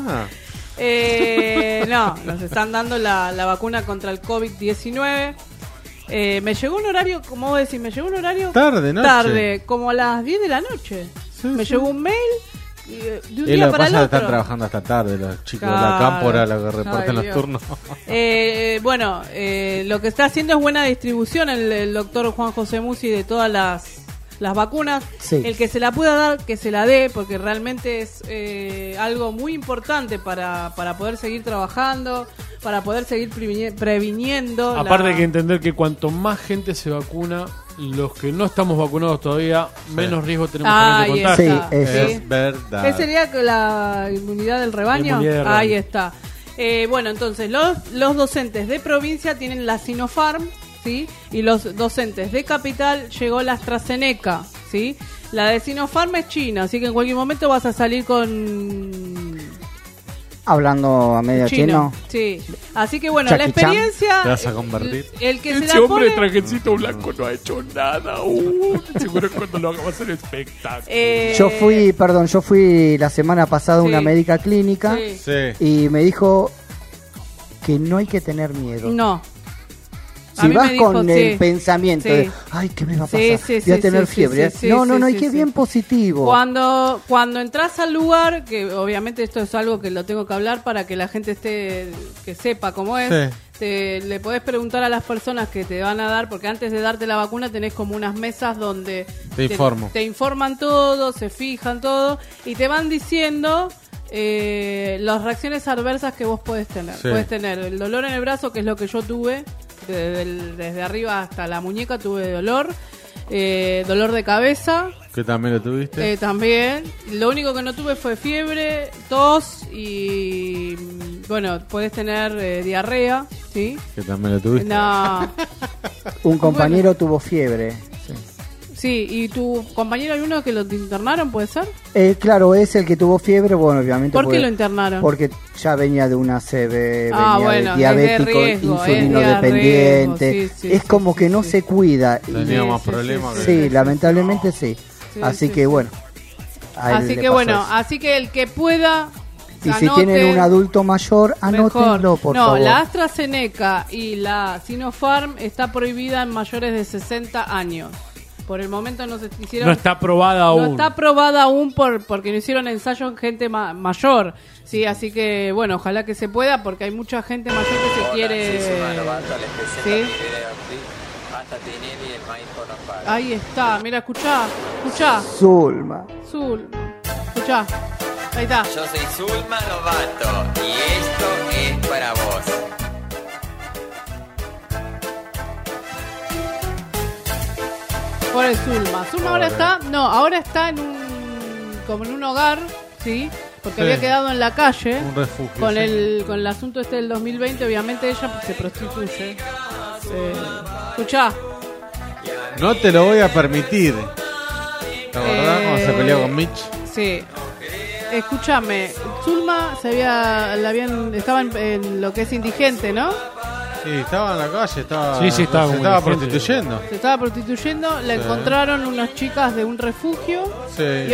no? No, nos están dando la vacuna contra el COVID-19. Me llegó un horario, como vos decís, tarde, como a las 10 de la noche. Sí, me llegó un mail de un día para el otro. Están trabajando hasta tarde los chicos de la cámpora, los que reparten los turnos. Bueno, lo que está haciendo es buena distribución el doctor Juan José Musi de todas las vacunas. Sí. El que se la pueda dar, que se la dé, porque realmente es algo muy importante para poder seguir trabajando, para poder seguir previniendo. Aparte hay que entender que cuanto más gente se vacuna, los que no estamos vacunados todavía, menos riesgo tenemos también de contagio. Sí, es verdad. ¿Qué sería la inmunidad del rebaño? Ahí está. Bueno, entonces los docentes de provincia tienen la Sinopharm, ¿sí? Y los docentes de capital llegó la AstraZeneca, ¿sí? La de Sinopharm es china, así que en cualquier momento vas a salir con... Hablando a medio chino. Sí. Así que bueno, la experiencia... ¿Te vas a convertir? El que ese se la hombre pone... de trajecito blanco no ha hecho nada. Seguro que cuando lo haga va a ser espectáculo. Yo fui la semana pasada a una médica clínica y me dijo que no hay que tener miedo. No. Si vas con el pensamiento de, ay, ¿qué me va a pasar? Voy a tener fiebre. No, hay que bien positivo. Cuando entras al lugar, que obviamente esto es algo que lo tengo que hablar para que la gente que sepa cómo es, le podés preguntar a las personas que te van a dar, porque antes de darte la vacuna tenés como unas mesas donde te informan todo, se fijan todo, y te van diciendo... las reacciones adversas que vos podés tener. Podés tener el dolor en el brazo, que es lo que yo tuve. Desde arriba hasta la muñeca tuve dolor. Dolor de cabeza. ¿Que también lo tuviste? También. Lo único que no tuve fue fiebre, tos y... Bueno, podés tener diarrea, ¿sí? ¿Que también lo tuviste? No. Un compañero tuvo fiebre. Sí, ¿y tu compañero hay uno que lo internaron, puede ser? Claro, es el que tuvo fiebre, bueno, obviamente. ¿Por qué lo internaron? Porque ya venía de una CB, venía diabético, insulino dependiente. Es como que no se cuida. Tenía más problemas. Sí, lamentablemente sí. Así que bueno. Así que bueno, así que el que pueda... Y si tienen un adulto mayor, anótenlo, por favor. No, la AstraZeneca y la Sinopharm está prohibida en mayores de 60 años. Por el momento no se hicieron... No está aprobada aún. No está aprobada aún porque no hicieron ensayo en gente mayor. Sí, así que, bueno, ojalá que se pueda, porque hay mucha gente mayor que se quiere... ¿Sí? Ahí está, mira, escuchá. Zulma. Escuchá, ahí está. Yo soy Zulma Lobato y esto es para vos. Por Zulma ahora está en un hogar, ¿sí? Porque había quedado en la calle. Un refugio. Con el asunto del 2020, obviamente ella se prostituye. Escuchá. No te lo voy a permitir. ¿Te acordás cuando se peleó con Mitch? Sí. Escúchame, Zulma estaba en lo que es indigente, ¿no? Sí, estaba en la calle, se estaba prostituyendo. Se estaba prostituyendo, la encontraron unas chicas de un refugio y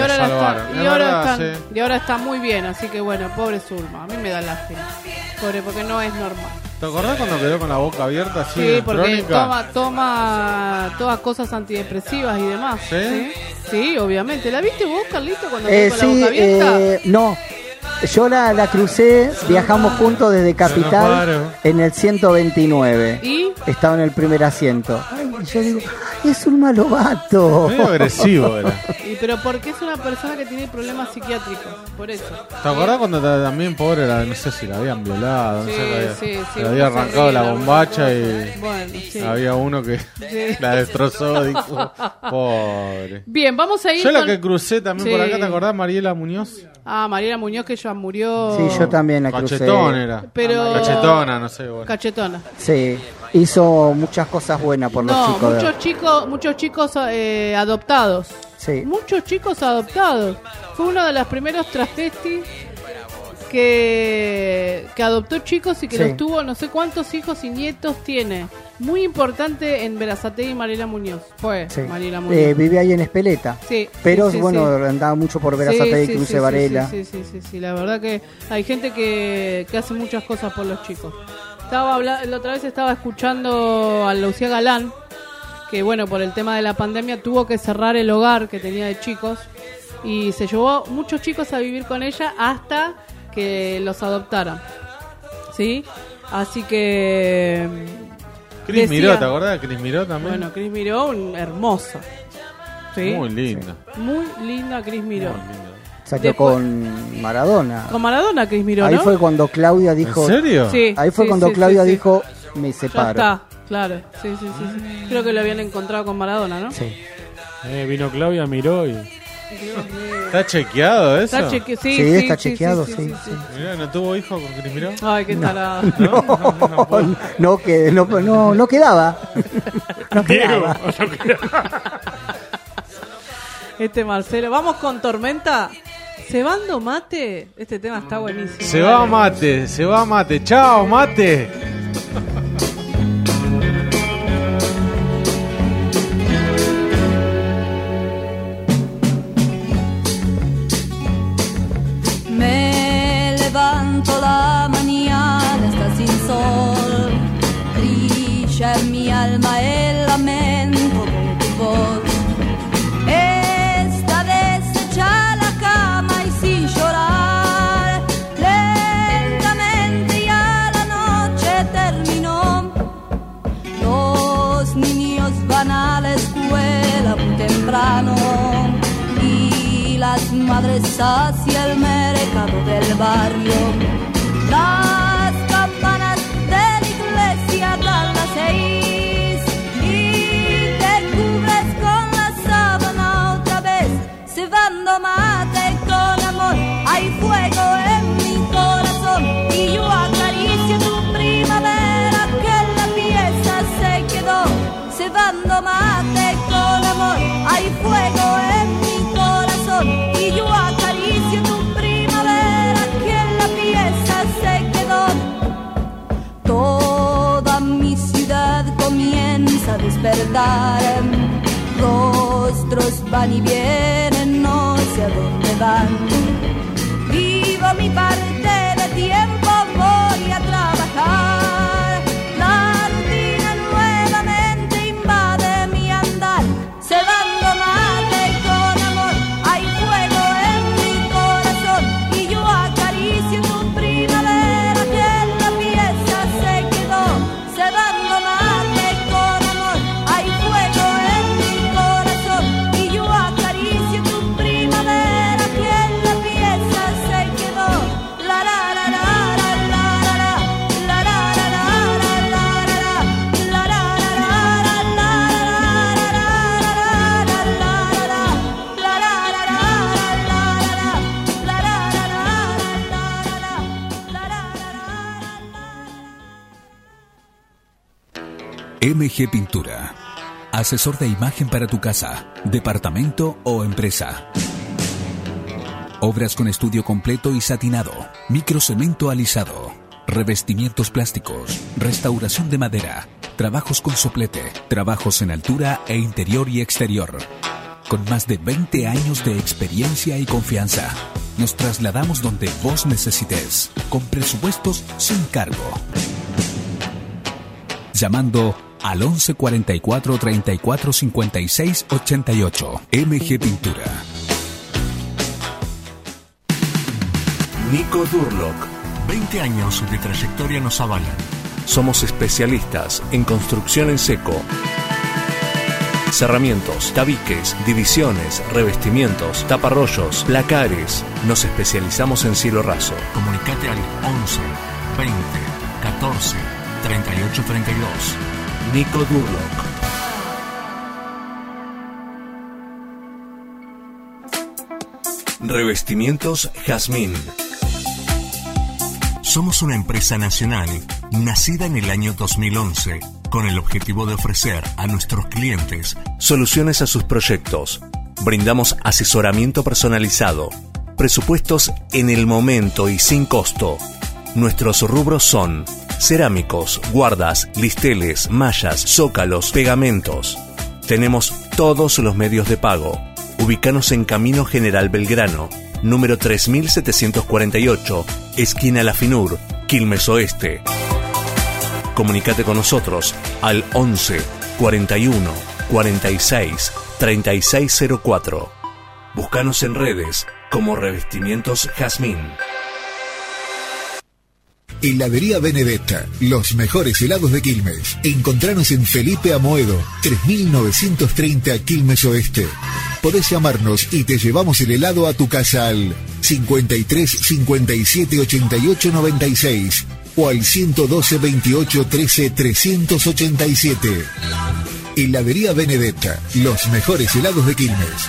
ahora está muy bien, así que bueno, pobre Zulma, a mí me da lástima. Pobre, porque no es normal. ¿Te acordás cuando quedó con la boca abierta así? Sí, porque toma todas cosas antidepresivas y demás. ¿Sí? Sí, obviamente. ¿La viste vos, Carlito, cuando quedó con la boca abierta? No. Yo la crucé, viajamos juntos desde Capital en el 129. ¿Y? Estaba en el primer asiento. Ay, yo digo, es un malobato. Medio agresivo era. Pero porque es una persona que tiene problemas psiquiátricos, por eso. ¿Te acordás cuando también pobre era, no sé si la habían violado, le había arrancado la bombacha y había uno que la destrozó, dijo, pobre. Bien, vamos a ir Yo la que crucé también por acá, ¿te acordás? Mariela Muñoz. Mariela Muñoz, que ya murió. Sí, yo también la crucé. Cachetón era. Cachetona, no sé. Bueno. Cachetona. Sí, hizo muchas cosas buenas por los chicos. Muchos chicos adoptados. Sí. Muchos chicos adoptados. Fue uno de los primeros travestis que adoptó chicos y que los tuvo, no sé cuántos hijos y nietos tiene. Muy importante en Berazategui y Mariela Muñoz. Mariela Muñoz. Vive ahí en Espeleta. Sí. Pero andaba mucho por Berazategui, Cruce Varela. Sí. La verdad que hay gente que hace muchas cosas por los chicos. La otra vez estaba escuchando a Lucía Galán, que bueno, por el tema de la pandemia tuvo que cerrar el hogar que tenía de chicos y se llevó muchos chicos a vivir con ella hasta que los adoptaran. ¿Sí? Así que... Cris Miró, ¿te acordás de Cris Miró también? Bueno, Cris Miró, hermosa. ¿Sí? Muy linda. Muy linda Cris Miró. Salió con Maradona. Con Maradona Cris Miró, Ahí ¿no? fue cuando Claudia dijo... ¿En serio? Sí. Ahí fue cuando Claudia dijo, me separo. Ya está, claro. Sí. Creo que lo habían encontrado con Maradona, ¿no? Sí. Vino Claudia, miró y... ¿Está chequeado eso? Sí, está chequeado, sí. Mirá, ¿no tuvo hijo con Cris Miró? Ay, qué tarado. No quedaba. No quedaba. Marcelo. Vamos con Tormenta. Cebando mate. Este tema está buenísimo. Se va mate. Chao, mate. Me levanto la mañana, está sin sol. Brilla en mi alma el lamento con tu voz. Está deshecha la cama y sin llorar. Lentamente ya la noche terminó. Los niños van a la escuela muy temprano. Las madres hacia el mercado del barrio. Las campanas de la iglesia dan las 6 y te cubres con la sábana otra vez, cebando mate con amor. Hay fuego en mi corazón y yo acaricio tu primavera que en la pieza se quedó, cebando mate con amor. Hay fuego en mi corazón y yo acaricio tu primavera que en la pieza se quedó. Toda mi ciudad comienza a despertar. Rostros van y vienen, no sé a dónde van. Vivo mi parte de tiempo, voy a trabajar. La rutina nuevamente invade mi andar, cebando mate con amor. Hay fuego en mi corazón y yo acaricio tu primavera que en la pieza se quedó, cebando mate con amor. Hay fuego en mi corazón y yo acaricio tu primavera que en la pieza se quedó. La la la la la la la la la la la la MG Pintura. Asesor de imagen para tu casa, departamento o empresa. Obras con estudio completo y satinado, microcemento alisado, revestimientos plásticos, restauración de madera, trabajos con soplete, trabajos en altura e interior y exterior. Con más de 20 años de experiencia y confianza, nos trasladamos donde vos necesites, con presupuestos sin cargo. llamando al 11 44 34 56 88. MG Pintura. Nico Durlock. 20 años de trayectoria nos avalan. Somos especialistas en construcción en seco. Cerramientos, tabiques, divisiones, revestimientos, taparrollos, placares. Nos especializamos en cielo raso. Comunicate al 11 20 14 38 32. Nico Durlock. Revestimientos Jazmín. Somos una empresa nacional, nacida en el año 2011, con el objetivo de ofrecer a nuestros clientes soluciones a sus proyectos. Brindamos asesoramiento personalizado, presupuestos en el momento y sin costo. Nuestros rubros son cerámicos, guardas, listeles, mallas, zócalos, pegamentos. Tenemos todos los medios de pago. Ubícanos en Camino General Belgrano, número 3748, esquina La Finur, Quilmes Oeste. Comunicate con nosotros al 11 41 46 3604. Búscanos en redes como Revestimientos Jazmín. Heladería Benedetta, los mejores helados de Quilmes. Encontranos en Felipe Amoedo, 3930 Quilmes Oeste. Podés llamarnos y te llevamos el helado a tu casa al 53 57 88 96 o al 112 28 13 387. Heladería Benedetta, los mejores helados de Quilmes.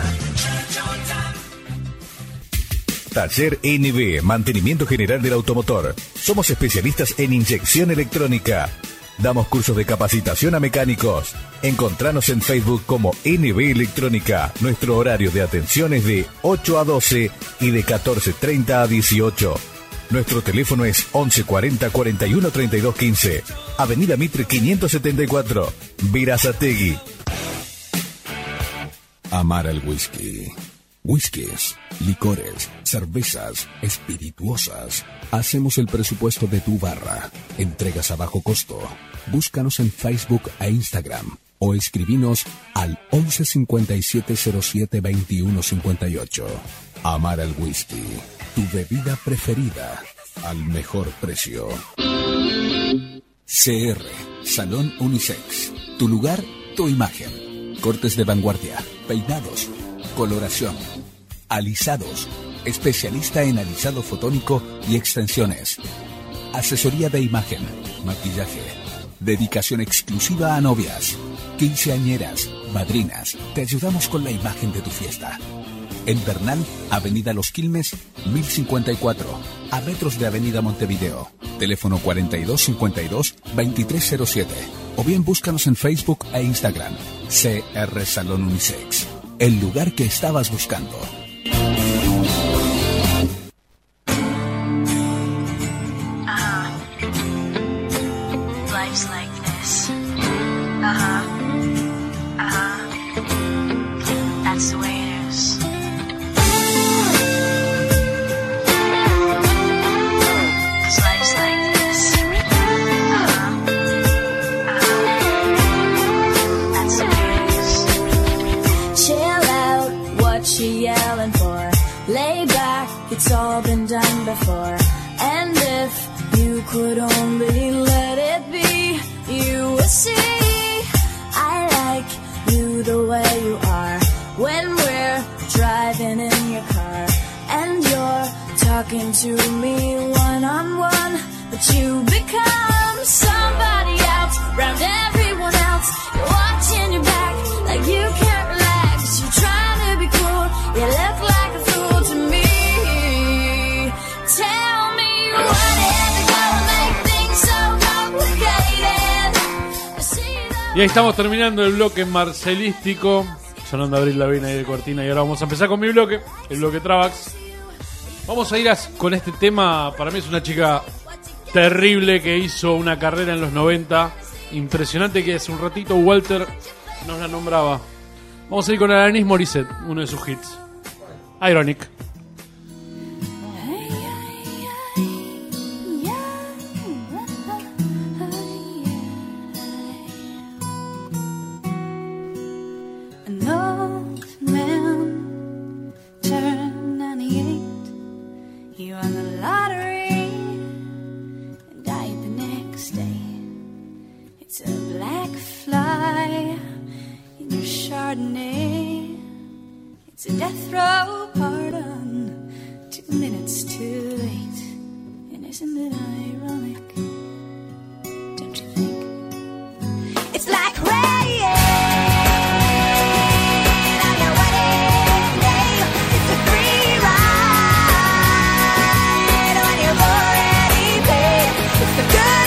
Taller NB, mantenimiento general del automotor. Somos especialistas en inyección electrónica. Damos cursos de capacitación a mecánicos. Encontranos en Facebook como NB Electrónica. Nuestro horario de atención es de 8 a 12 y de 14:30 a 18. Nuestro teléfono es 11 40 41 32 15. Avenida Mitre 574, Verazategui. Amar el whisky. Whiskies, licores, cervezas, espirituosas. Hacemos el presupuesto de tu barra. Entregas a bajo costo. Búscanos en Facebook e Instagram o escribinos al 11 57 07 21 58. Amar el whisky, tu bebida preferida al mejor precio. CR, Salón Unisex. Tu lugar, tu imagen. Cortes de vanguardia, peinados, coloración, alisados, especialista en alisado fotónico y extensiones, asesoría de imagen, maquillaje, dedicación exclusiva a novias, quinceañeras, madrinas. Te ayudamos con la imagen de tu fiesta. En Bernal, Avenida Los Quilmes, 1054, a metros de Avenida Montevideo. Teléfono 4252 2307. O bien búscanos en Facebook e Instagram. CR Salón Unisex. El lugar que estabas buscando. Life's like this. That's the way it is. Cause life's like this. That's the way it is. Chill out, what you yelling for? Lay back, it's all been done before. And if you could only let it be, you would see I like you the way you are. When we're driving in your car and you're talking to me one-on-one, but you become somebody else around everyone else. You're watching your back like you can't relax. You're trying to be cool, you look like a fool to me. Tell me what is it gonna make things so complicated? Y ahí estamos terminando el bloque marcelístico, sonando Abril Lavigne ahí de cortina. Y ahora vamos a empezar con mi bloque, el bloque Travax. Vamos a ir con este tema. Para mí es una chica terrible que hizo una carrera en los 90. Impresionante, que hace un ratito Walter nos la nombraba. Vamos a ir con Alanis Morissette, uno de sus hits, Ironic. goodbye in your Chardonnay. It's a death row pardon, 2 minutes too late. And isn't it ironic? Don't you think? It's like rain on your wedding day. It's a free ride on your already paid. It's the good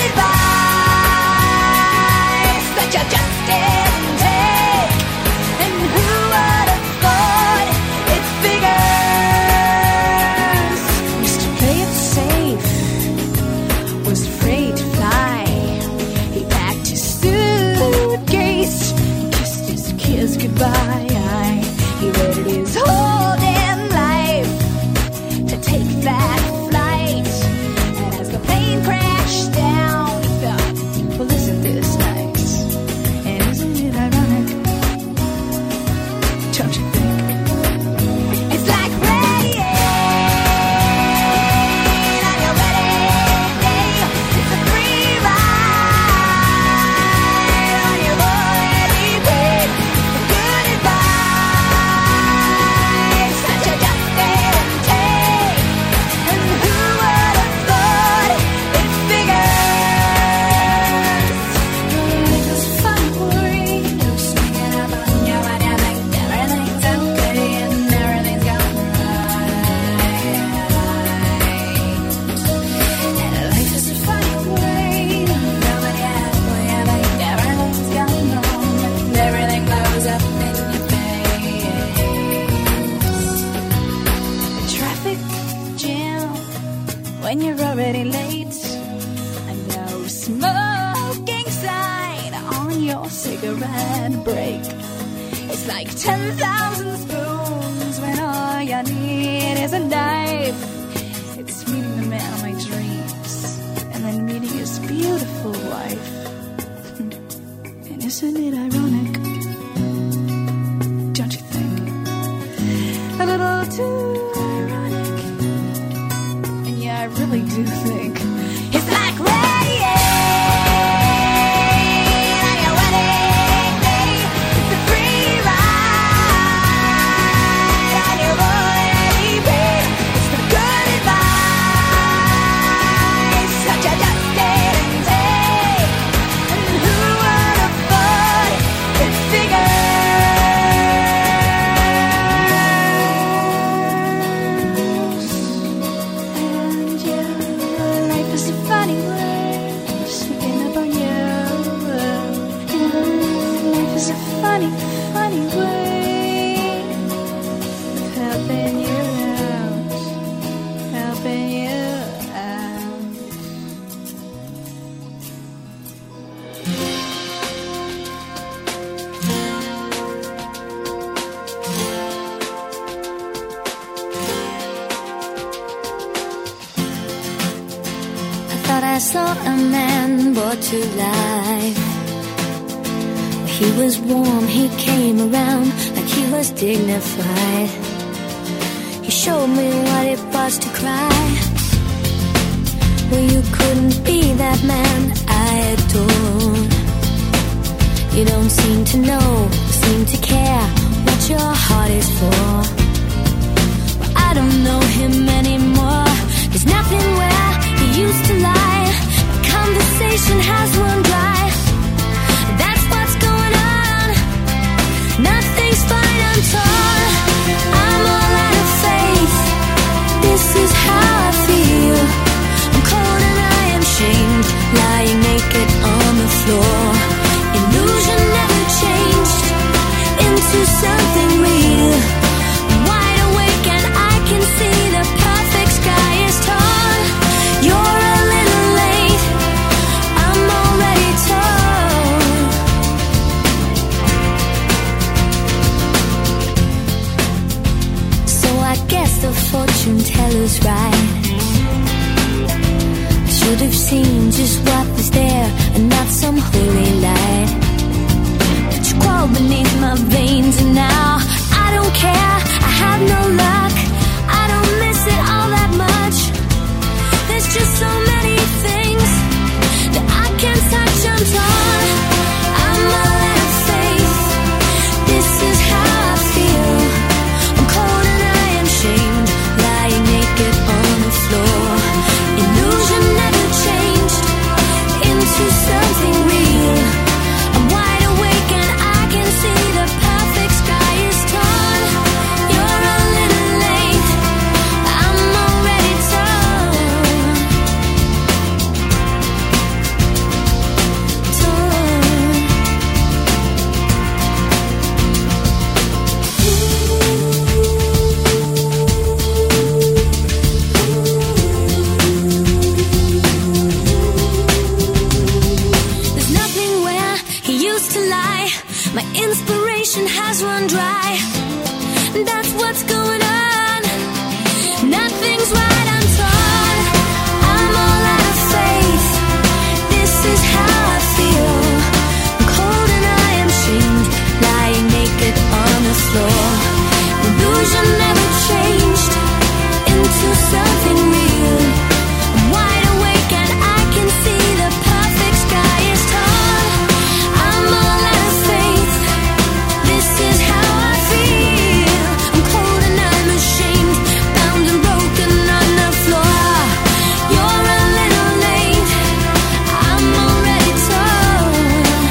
advice that you just didn't take. And who would have thought it figures? Used to play it safe, was afraid to fly. He packed his suitcase, kissed his kids goodbye. He waited his whole damn life to take that flight. And as the plane crashed down, he thought, well, isn't this nice? And isn't it ironic? Don't you think? It's like rain on your wedding day. It's a free ride on your already paid. The good advice that you just didn't take. And who would have thought it figures? Life is fun, worry, no swinging up on you when you think everything's okay and everything's gone right. And life is a funny way, nobody has when you think everything's gone wrong and everything blows up in your face. A traffic jam when you're already late. A no smoking sign on your cigarette break. It's like 10,000 spoons when all you need is a knife. It's meeting the man of my dreams and then meeting his beautiful wife. And isn't it ironic? Don't you think? A little too ironic. And yeah, I really do think it's like rain on your wedding day. It's a free ride on your already paid. It's the good advice that you just didn't take. And who would have thought it figures? And yeah, life is a funny way of sneaking up on you. Yeah, life is a funny, funny way of helping you out, helping you out. I thought I saw a man brought to life. He was warm, he came around like he was dignified. He showed me what it was to cry. Well, you couldn't be that man I adored. You don't seem to know, seem to care what your heart is for. Well, I don't know him anymore. There's nothing where he used to lie. My conversation has run dry. That's what's going on. Nothing's fine, I'm torn. I'm all out of faith. This is how I feel. I'm cold and I am shamed, lying naked on the floor. Illusion never changed. My inspiration has run dry. That's what's going on. Nothing's right, I'm torn. I'm all out of faith. This is how I feel. I'm cold and I am shamed, lying naked on the floor. Illusion never changed into something real. I'm wide awake and I can see the perfect sky is tall. I'm all out of faith. This is how I feel. I'm cold and I'm ashamed, bound and broken on the floor. You're a little late. I'm already torn.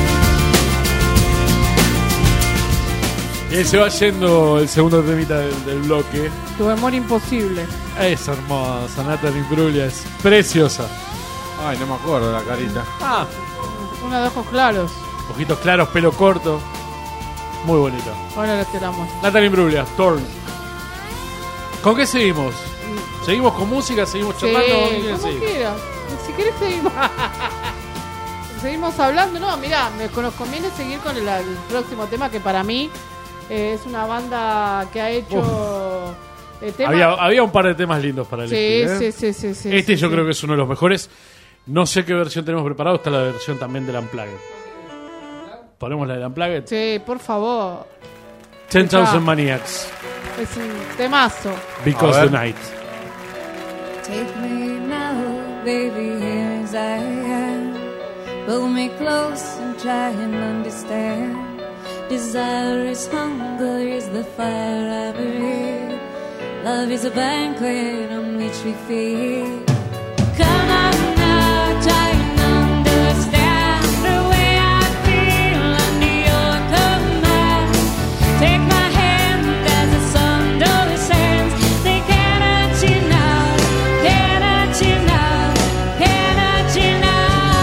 Y ahí se va yendo el segundo temita del bloque. Tu amor imposible. Es hermosa, Natalie Imbruglia es preciosa. Ay, no me acuerdo la carita. Una de ojos claros. Ojitos claros, pelo corto. Muy bonita. Ahora te la muestro. Natalie Imbruglia, Torn. ¿Con qué seguimos? ¿Seguimos con música? ¿Seguimos charlando? Sí, como quieras. Si querés seguimos. Seguimos hablando. No, mirá, nos conviene seguir con el próximo tema, que para mí es una banda que ha hecho había un par de temas lindos para elegir. Sí. Este yo creo que es uno de los mejores. No sé qué versión tenemos preparado. Está la versión también del Unplugged. ¿Ponemos la del Unplugged? Sí, por favor. 10,000 Maniacs. Es un temazo. Because the Night. Take me now, baby, here as I am. Pull me close and try and understand. Desire is hunger, is the fire I breathe. Love is a banquet on which we feed. Come on now, try and understand the way I feel under your command. Take my hand as the sun descends. They cannot you now, cannot you now, cannot you now.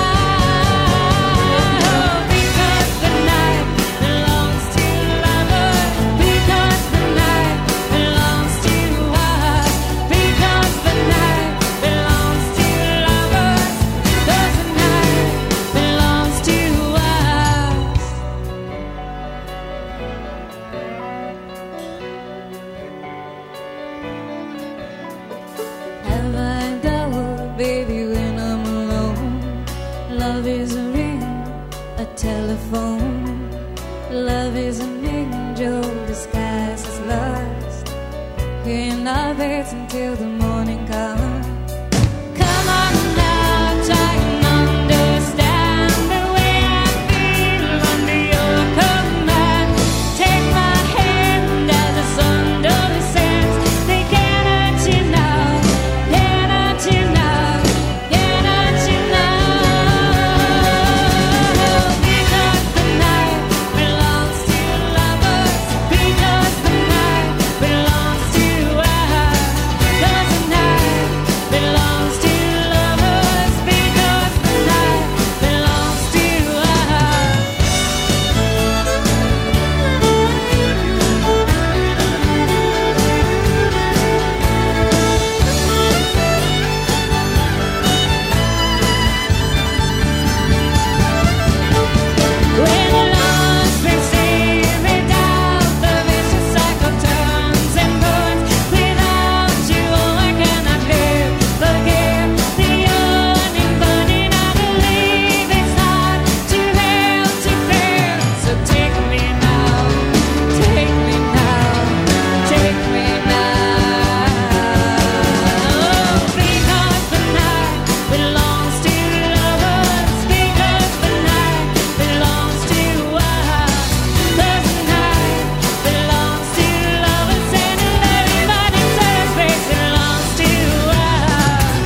Because the night belongs to lovers. Because the night belongs to us. Because the night belongs to lovers. Because the night belongs to us. Have I doubt, baby, when I'm alone? Love is a ring, a telephone. Love is an angel disguised as lust. Here in our beds until the morning comes. Come on now, try and understand the way I feel under your command. Take my hand as the sun descends. They cannot you now, cannot you now, cannot you now. Because the night belongs to lovers. Because the night belongs to us. Because the night belongs to lovers. Because the night belongs to us. When love's been saved without the vicious cycle turns and burns. Without you, I cannot live. Forgive the yearning, burning. I believe it's hard to help to bear. So take me now, take me now, take me now. Because the night belongs to lovers. Because the night belongs to us. Because the night belongs to lovers. And everybody says it belongs to us.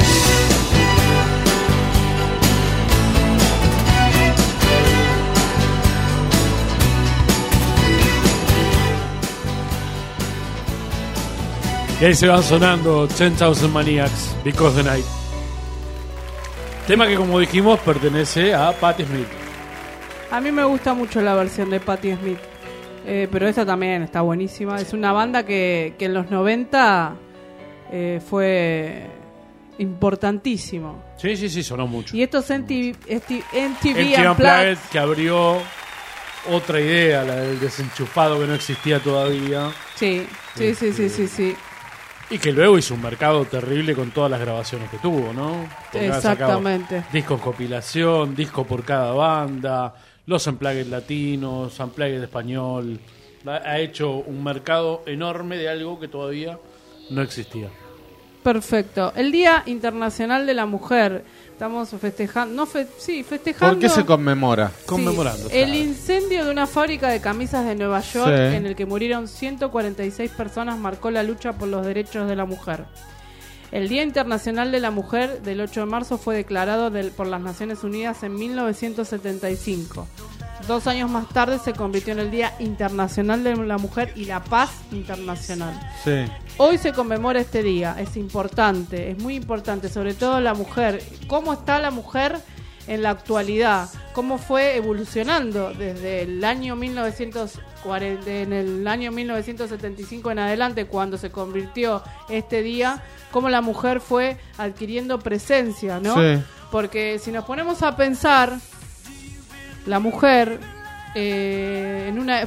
Y ahí se van sonando 10,000 Maniacs, Because the Night. Tema que, como dijimos, pertenece a Patti Smith. A mí me gusta mucho la versión de Patti Smith. Pero esta también está buenísima. Es una banda que en los 90 fue importantísimo. Sí, sonó mucho. Y estos MTV Unplugged, que abrió otra idea, la del desenchufado que no existía todavía. Sí. Y que luego hizo un mercado terrible con todas las grabaciones que tuvo, ¿no? Porque exactamente. Discos compilación, disco por cada banda, los unplugged latinos, unplugged español. Ha hecho un mercado enorme de algo que todavía no existía. Perfecto. El Día Internacional de la Mujer. Estamos festejando. Festejando. ¿Por qué se conmemora? Conmemorando. El incendio de una fábrica de camisas de Nueva York, en el que murieron 146 personas, marcó la lucha por los derechos de la mujer. El Día Internacional de la Mujer del 8 de marzo fue declarado por las Naciones Unidas en 1975. 2 años más tarde se convirtió en el Día Internacional de la Mujer y la Paz Internacional. Sí. Hoy se conmemora este día, es importante, es muy importante, sobre todo la mujer. ¿Cómo está la mujer en la actualidad? ¿Cómo fue evolucionando desde el año 1975 en adelante, cuando se convirtió este día? Cómo la mujer fue adquiriendo presencia, ¿no? Sí. Porque si nos ponemos a pensar, la mujer no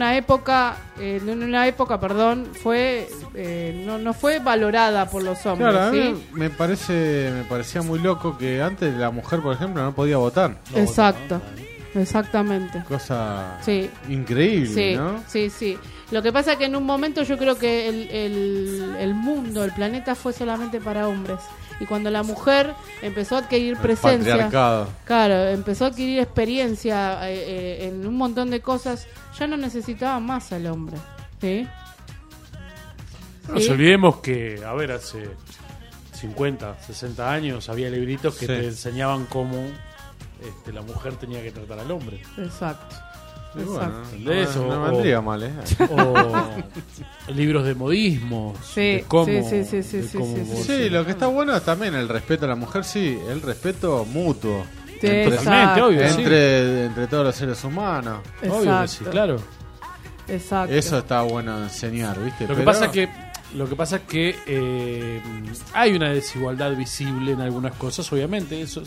fue valorada por los hombres. Claro, ¿sí? a mí me parecía muy loco que antes la mujer, por ejemplo, no podía votar. Exacto, exactamente. Cosa increíble, ¿no? Sí. Lo que pasa es que en un momento yo creo que el mundo, el planeta fue solamente para hombres. Y cuando la mujer empezó a adquirir presencia, claro, empezó a adquirir experiencia en un montón de cosas, ya no necesitaba más al hombre. ¿Sí? No nos olvidemos que, hace 50, 60 años había libritos que te enseñaban cómo la mujer tenía que tratar al hombre. Exacto. Bueno, no vendría mal, o libros de modismo. Sí, sí, lo que está bueno es también el respeto a la mujer, el respeto mutuo. Entre todos los seres humanos. Exacto. Obvio que sí, claro. Exacto. Eso está bueno enseñar, ¿viste? Lo que pasa es que hay una desigualdad visible en algunas cosas, obviamente. Eso,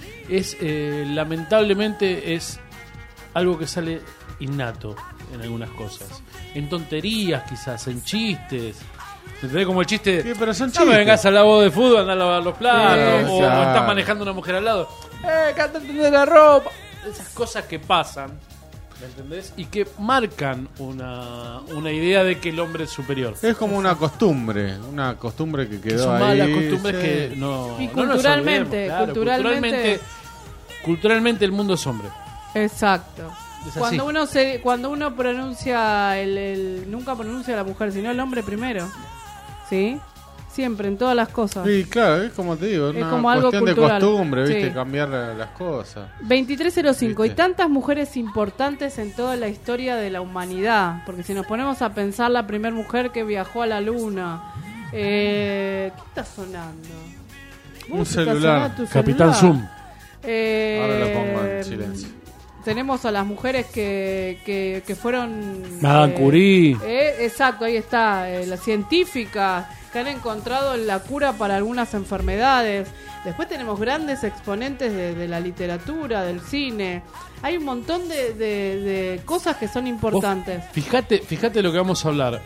lamentablemente es algo que sale innato en algunas cosas, en tonterías quizás, en chistes. ¿Entendés? Como el chiste, sí, pero son no me vengas al lavabo de fútbol, andá a lavar los platos, o claro. estás manejando una mujer al lado, cántate de la ropa. Esas cosas que pasan, ¿me entendés? Y que marcan una idea de que el hombre es superior. Es como una costumbre que quedó son ahí. Malas costumbres que no. Y culturalmente, claro, culturalmente el mundo es hombre. Exacto. Cuando uno pronuncia nunca pronuncia a la mujer, sino el hombre primero. ¿Sí? Siempre, en todas las cosas. Sí, claro, es como te digo, es una como algo cuestión cultural. De costumbre, ¿viste? Sí. Cambiar las cosas. 2305. ¿Viste? Y tantas mujeres importantes en toda la historia de la humanidad. Porque si nos ponemos a pensar, la primera mujer que viajó a la luna. ¿Qué está sonando? Un celular. Capitán Zoom. Ahora lo pongo en silencio. Tenemos a las mujeres que fueron... Madame Curie. Exacto, ahí está. Las científicas que han encontrado la cura para algunas enfermedades. Después tenemos grandes exponentes de la literatura, del cine. Hay un montón de cosas que son importantes. Fíjate lo que vamos a hablar.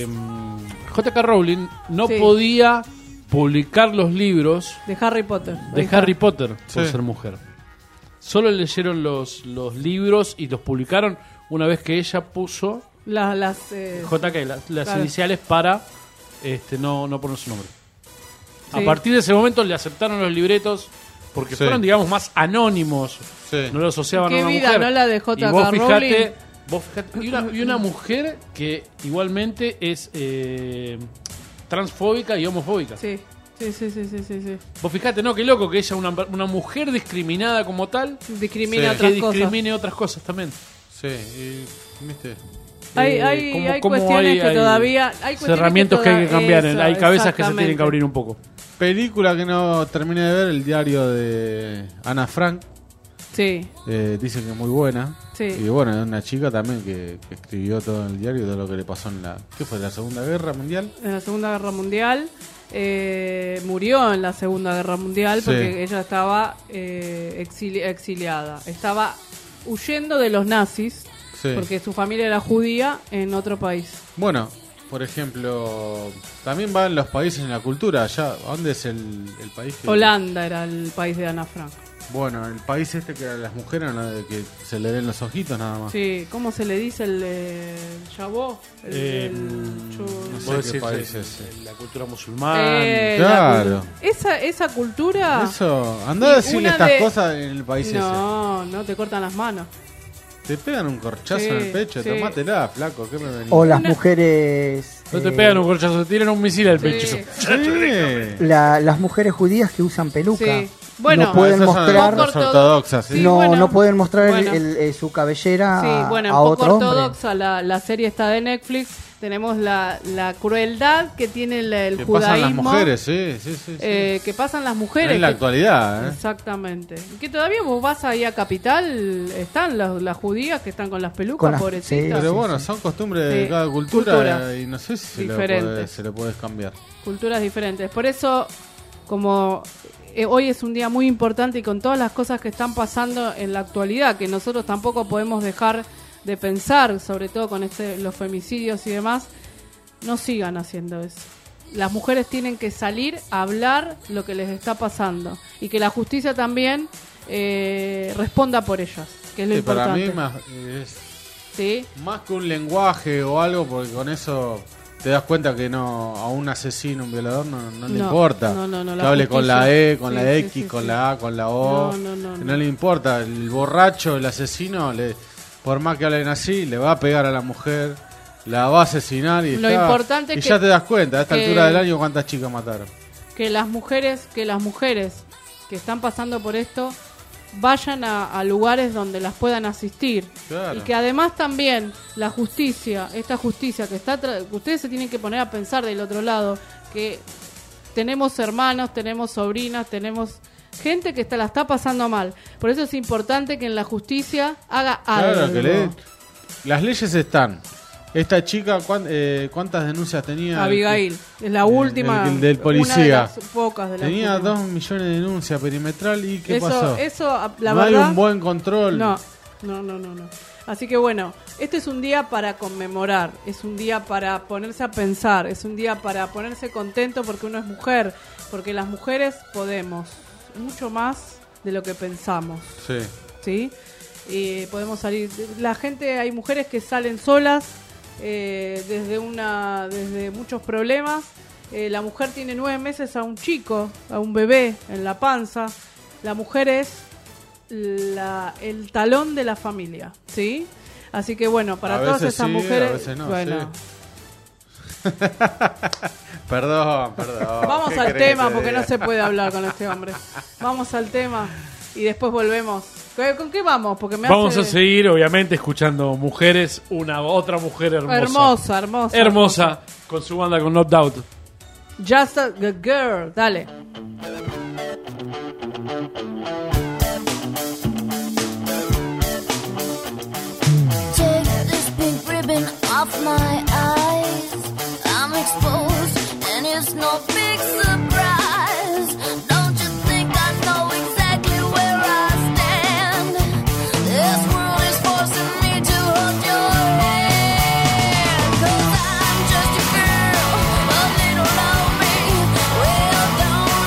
J.K. Rowling no podía publicar los libros de Harry Potter. Por ser mujer. Solo leyeron los libros y los publicaron una vez que ella puso JK, las iniciales para no poner su nombre. Sí. A partir de ese momento le aceptaron los libretos porque fueron, digamos, más anónimos. Sí. No lo asociaban a una vida, mujer. ¿no? La de J.K. Rowling. Vos fíjate, y una mujer que igualmente es transfóbica y homofóbica. Sí. Vos fijate, ¿no? Qué loco que ella, una mujer discriminada como tal, discrimine otras cosas también. Sí, y, ¿viste? Hay cuestiones que todavía... Hay herramientas que hay que cambiar, hay cabezas que se tienen que abrir un poco. Película que no terminé de ver, El diario de Ana Frank. Sí. Dicen que es muy buena. Sí. Y bueno, es una chica también que escribió todo en el diario, todo lo que le pasó en ¿qué fue? ¿La Segunda Guerra Mundial? En la Segunda Guerra Mundial. Murió en la Segunda Guerra Mundial porque ella estaba exiliada. Estaba huyendo de los nazis. Sí. Porque su familia era judía en otro país. Bueno, por ejemplo, también van los países en la cultura. Allá, ¿dónde es el país? Holanda era el país de Ana Frank. Bueno, el país que a las mujeres no, que se le ven los ojitos nada más. Sí, ¿cómo se le dice el Chabó? No sé qué país es. La cultura musulmana. Claro. Esa cultura... Eso, andá a decirle estas cosas en el país ese. No, te cortan las manos. Te pegan un corchazo en el pecho, tomátela, flaco, ¿qué me venís? O las mujeres... No te pegan un corchazo, te tiran un misil al pecho. Las mujeres judías que usan peluca. Sí. Bueno, no pueden mostrar las ortodoxas, ¿sí? no pueden mostrar su cabellera a otro hombre. Ortodoxa la serie está de Netflix. Tenemos la crueldad que tiene el que judaísmo. Pasan las mujeres, sí. Que pasan las mujeres. En la actualidad, Exactamente. Que todavía vos vas ahí a Capital, están las judías que están con las pelucas, pobrecitas. Sí, pero bueno, son costumbres de cada cultura y no sé si se le puedes cambiar. Culturas diferentes. Por eso, como... hoy es un día muy importante y con todas las cosas que están pasando en la actualidad, que nosotros tampoco podemos dejar de pensar, sobre todo con los femicidios y demás, no sigan haciendo eso. Las mujeres tienen que salir a hablar lo que les está pasando y que la justicia también responda por ellas, que es lo importante. Para mí es más que un lenguaje o algo, porque con eso... Te das cuenta que a un asesino, un violador, no le importa. Que hable con la E, con la X, con la A, con la O. No le importa. El borracho, el asesino, por más que hablen así, le va a pegar a la mujer, la va a asesinar y importante y ya te das cuenta, a esta altura del año, cuántas chicas mataron. Que las mujeres que están pasando por esto vayan a lugares donde las puedan asistir. Claro. Y que además también la justicia, esta justicia que está ustedes se tienen que poner a pensar del otro lado, que tenemos hermanos, tenemos sobrinas, tenemos gente que la está pasando mal. Por eso es importante que en la justicia haga algo. Claro, las leyes están. Esta chica, ¿cuántas denuncias tenía? Abigail, es la última. El del policía. Una de las pocas de tenía 2 millones de denuncias perimetral. ¿Y qué pasó? Eso, la no verdad, hay un buen control. No. Así que bueno, este es un día para conmemorar, es un día para ponerse a pensar, es un día para ponerse contento porque uno es mujer, porque las mujeres podemos mucho más de lo que pensamos. ¿Sí? Y podemos salir. Hay mujeres que salen solas. Desde muchos problemas. La mujer tiene 9 meses a un chico, a un bebé en la panza. La mujer es el talón de la familia, ¿sí? Así que bueno, para todas esas mujeres, a veces no, bueno. Sí. Perdón. Vamos al tema porque no se puede hablar con este hombre. Vamos al tema y después volvemos. ¿Con qué vamos? Porque vamos a seguir, obviamente, escuchando mujeres, otra mujer hermosa, con su banda, con No Doubt. Just a Girl, dale. Take this pink ribbon off my eyes. I'm exposed and it's no big surprise. Don't you think I know exactly where I stand? This world is forcing me to hold your hand. 'Cause I'm just a girl, a little lonely. Well, don't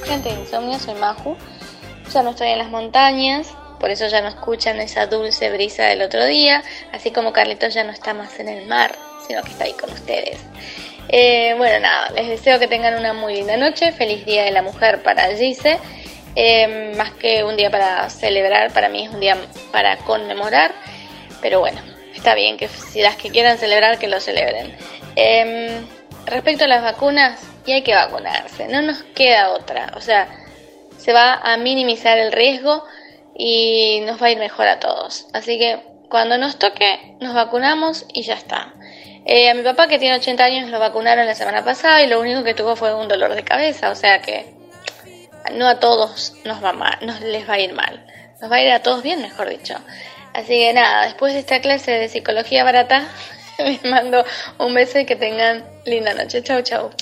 gente de Insomnia, soy Maju. Ya no estoy en las montañas, por eso ya no escuchan esa dulce brisa del otro día, así como Carlitos ya no está más en el mar, sino que está ahí con ustedes. Bueno, nada, les deseo que tengan una muy linda noche. Feliz Día de la Mujer para Gise. Más que un día para celebrar, para mí es un día para conmemorar, pero bueno, está bien que si las que quieran celebrar, que lo celebren. Respecto a las vacunas, y hay que vacunarse, no nos queda otra, o sea, se va a minimizar el riesgo y nos va a ir mejor a todos, así que cuando nos toque nos vacunamos y ya está. A mi papá, que tiene 80 años, lo vacunaron la semana pasada y lo único que tuvo fue un dolor de cabeza, o sea que no a todos nos va mal, nos les va a ir mal, nos va a ir a todos bien, mejor dicho. Así que nada, después de esta clase de psicología barata, les mando un beso y que tengan linda noche. Chau, chau.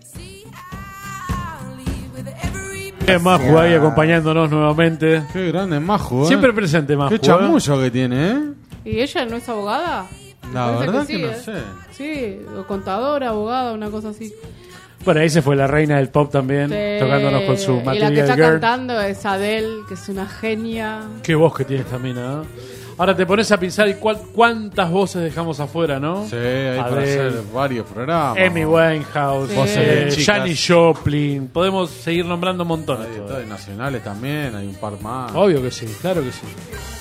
Maju ahí acompañándonos nuevamente. Qué grande Maju, Siempre presente Maju. Qué chamullo que tiene, ¿Y ella no es abogada? La verdad que sí, sí, no sé. Sí, o contadora, abogada, una cosa así. Bueno, ahí se fue la reina del pop también, tocándonos con su Material Girl. Y la que está cantando es Adele, que es una genia. Qué voz que tiene esta mina, ¿no? Ahora te pones a pensar cuántas voces dejamos afuera, ¿no? Sí, hay para hacer varios programas. Amy Winehouse, Janis Joplin, podemos seguir nombrando montones. Hay nacionales también, hay un par más. Obvio que sí, claro que sí.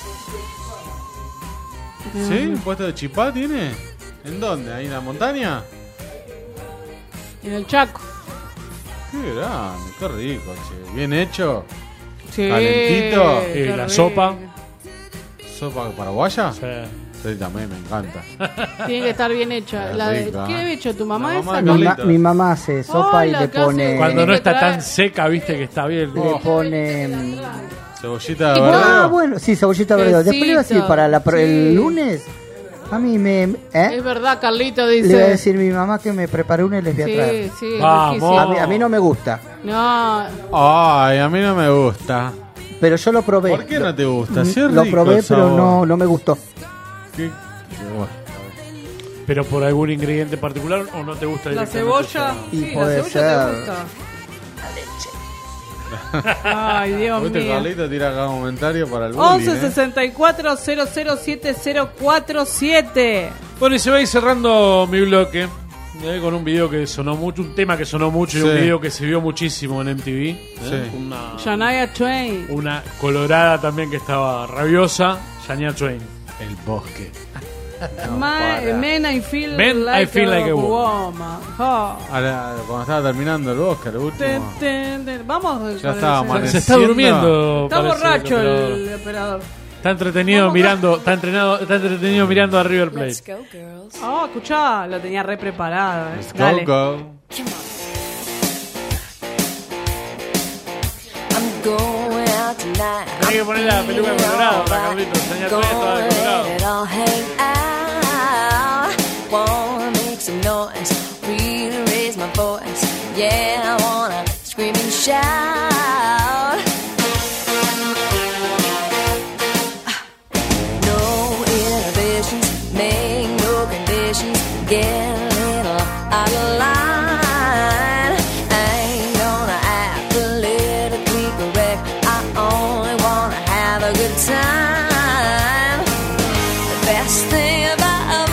¿Sí? ¿Un puesto de chipá tiene? ¿En dónde? ¿Ahí en la montaña? En el Chaco. Qué grande, qué rico, che. Bien hecho. Sí. Calentito. Y la sopa. ¿Sopa paraguaya? Sí. Sí, también me encanta. Tiene que estar bien hecha. ¿Qué ha hecho tu mamá? Mi mamá hace sopa y le pone... Cuando no está tan seca, viste que está bien. Le pone... Cebollita de verdeo. Bueno, sí, cebollita de verdeo. Después le iba a decir, para el lunes... A mí Es verdad, Carlito dice. Le voy a decir a mi mamá que me preparé una y les voy a traer. Sí, vamos. A mí no me gusta. No. Ay, a mí no me gusta. Pero yo lo probé. ¿Por qué no te gusta? Sí, lo probé, pero no me gustó. ¿Qué? ¿Pero por algún ingrediente particular o no te gusta? La cebolla. Y puede ser. La cebolla te gusta. Ay, Dios mío. Carlito tira acá un comentario para el bullying, 11 64 007 Bueno, y se va a ir cerrando mi bloque con un video que sonó mucho, un tema que sonó mucho y un video que se vio muchísimo en MTV. Shania Twain. Una colorada también que estaba rabiosa, Shania Twain. El bosque. Men, I feel like a woman. Ahora, cuando estaba terminando el bosque, lo último. Vamos. Ya estaba amaneciendo. Se está durmiendo. Está borracho el operador. Está entretenido mirando, está entretenido mirando a River Plate. Escuchá, lo tenía re preparado. Dale. Go. Hay que poner la peluca de colorado para Carlitos. Señor Twain estaba de colorado. Wanna make some noise, really raise my voice. Yeah, I wanna scream and shout. No inhibitions, make no conditions. Get a little out of line. I ain't gonna act politically correct. I only wanna have a good time. The best thing about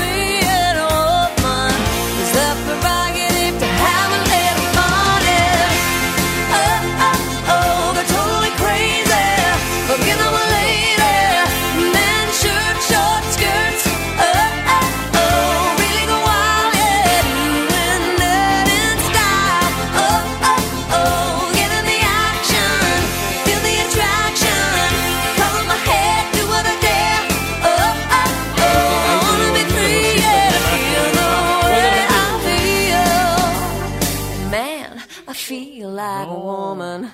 like a woman.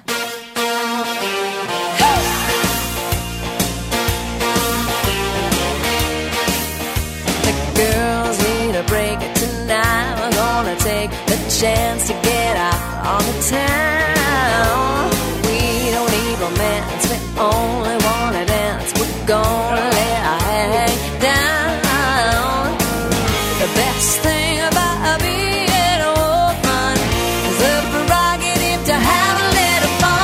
The girls need a break tonight. We're gonna take the chance to get out on the town. We don't need romance, we only wanna dance. We're gonna let our hang down. The best thing about being a woman is the prerogative to have a little fun.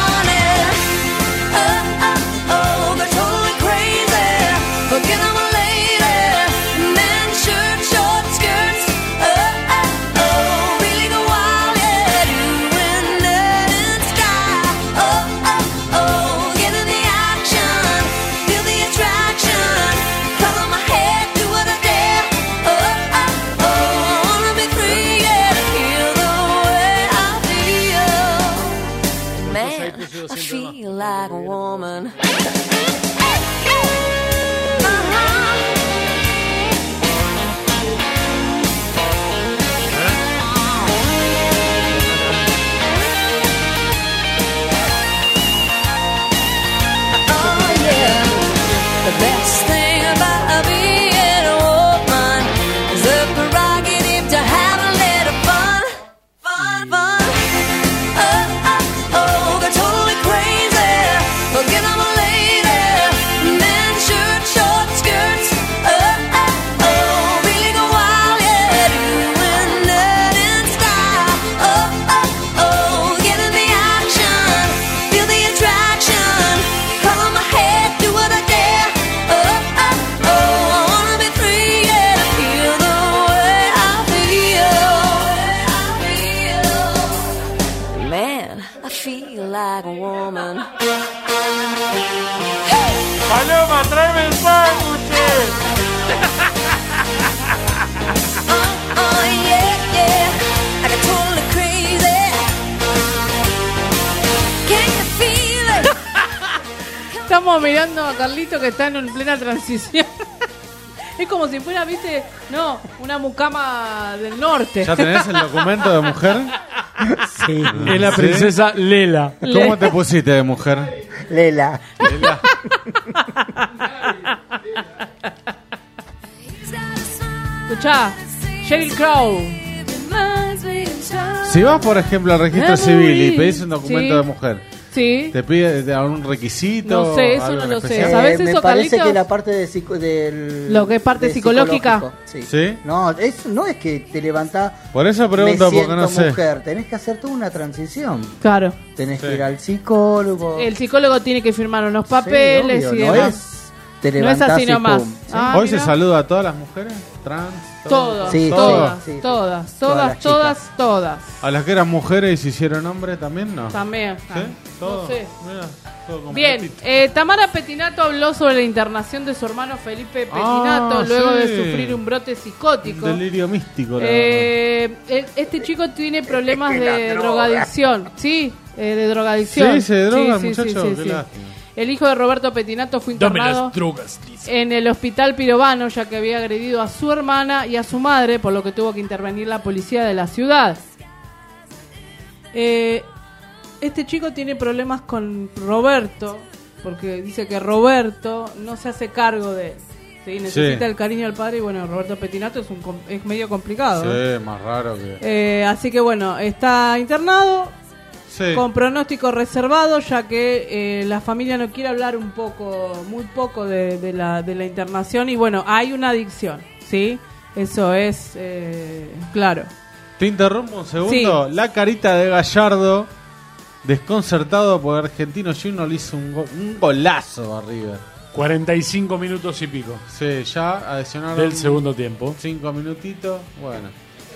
like a woman. Paloma, tráeme el sándwich. Oh yeah, yeah, I got totally crazy. Can you feel it? Estamos mirando a Carlito que está en plena transición. Es como si fuera, viste, no, una mucama del norte. ¿Ya tenés el documento de mujer? Sí. Es la princesa Lela. ¿Cómo te pusiste de mujer? Lela. Lela. Escuchá, Sheryl Crow. Si vas, por ejemplo, al registro civil y pedís un documento Sí. de mujer, Sí. ¿te pide algún requisito? No sé, eso algo no lo sé. especial? ¿Sabés Me eso, parece Carlitos? que la parte del Lo que es parte de psicológica. psicológico, ¿Sí? No, no es que te levantás. Por eso pregunto, me porque siento no sé. mujer. Tenés que hacer toda una transición. Claro. Tenés Sí. que ir al psicólogo. El psicólogo tiene que firmar unos Sí, papeles obvio, y no demás. es te No es levantás así y nomás. pum. Ah, Hoy se mira. saluda a todas las mujeres trans. Todas, Sí, todas, sí, sí. todas, Todas todas, las todas, todas. A las que eran mujeres y se hicieron hombres también, ¿no? También. ¿Sí? Todo. No sé. Mira, todo Bien, completito. Tamara Petinato habló sobre la internación de su hermano Felipe Petinato luego sí. de sufrir un brote psicótico. Un delirio místico, la verdad. Este chico tiene problemas de drogadicción. Sí, de drogadicción. Sí, se droga, Sí, sí, muchacho. sí, Qué sí. lástima. El hijo de Roberto Petinato fue Dame internado las drogas, dice. en el hospital Pirovano, ya que había agredido a su hermana y a su madre, por lo que tuvo que intervenir la policía de la ciudad. Este chico tiene problemas con Roberto, porque dice que Roberto no se hace cargo de él. ¿Sí? Necesita Sí. el cariño del padre y bueno, Roberto Petinato es medio complicado. ¿eh? Sí, más raro que... Así que bueno, está internado. Sí. Con pronóstico reservado, ya que la familia no quiere hablar muy poco de la internación y bueno, hay una adicción, ¿sí? Eso es claro. Te interrumpo un segundo. Sí. La carita de Gallardo, desconcertado porque Argentino Junior le hizo un golazo arriba. 45 minutos y pico. Sí, ya adicionaron Del segundo tiempo. 5 minutitos. Bueno.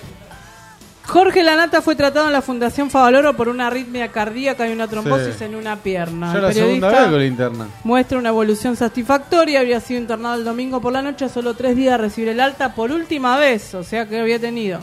Jorge Lanata fue tratado en la Fundación Favaloro por una arritmia cardíaca y una trombosis Sí. en una pierna. Ya El la segunda periodista vez que lo internan. muestra una evolución satisfactoria. Habría sido internado el domingo por la noche, a solo 3 días de recibir el alta por última vez, o sea que había tenido.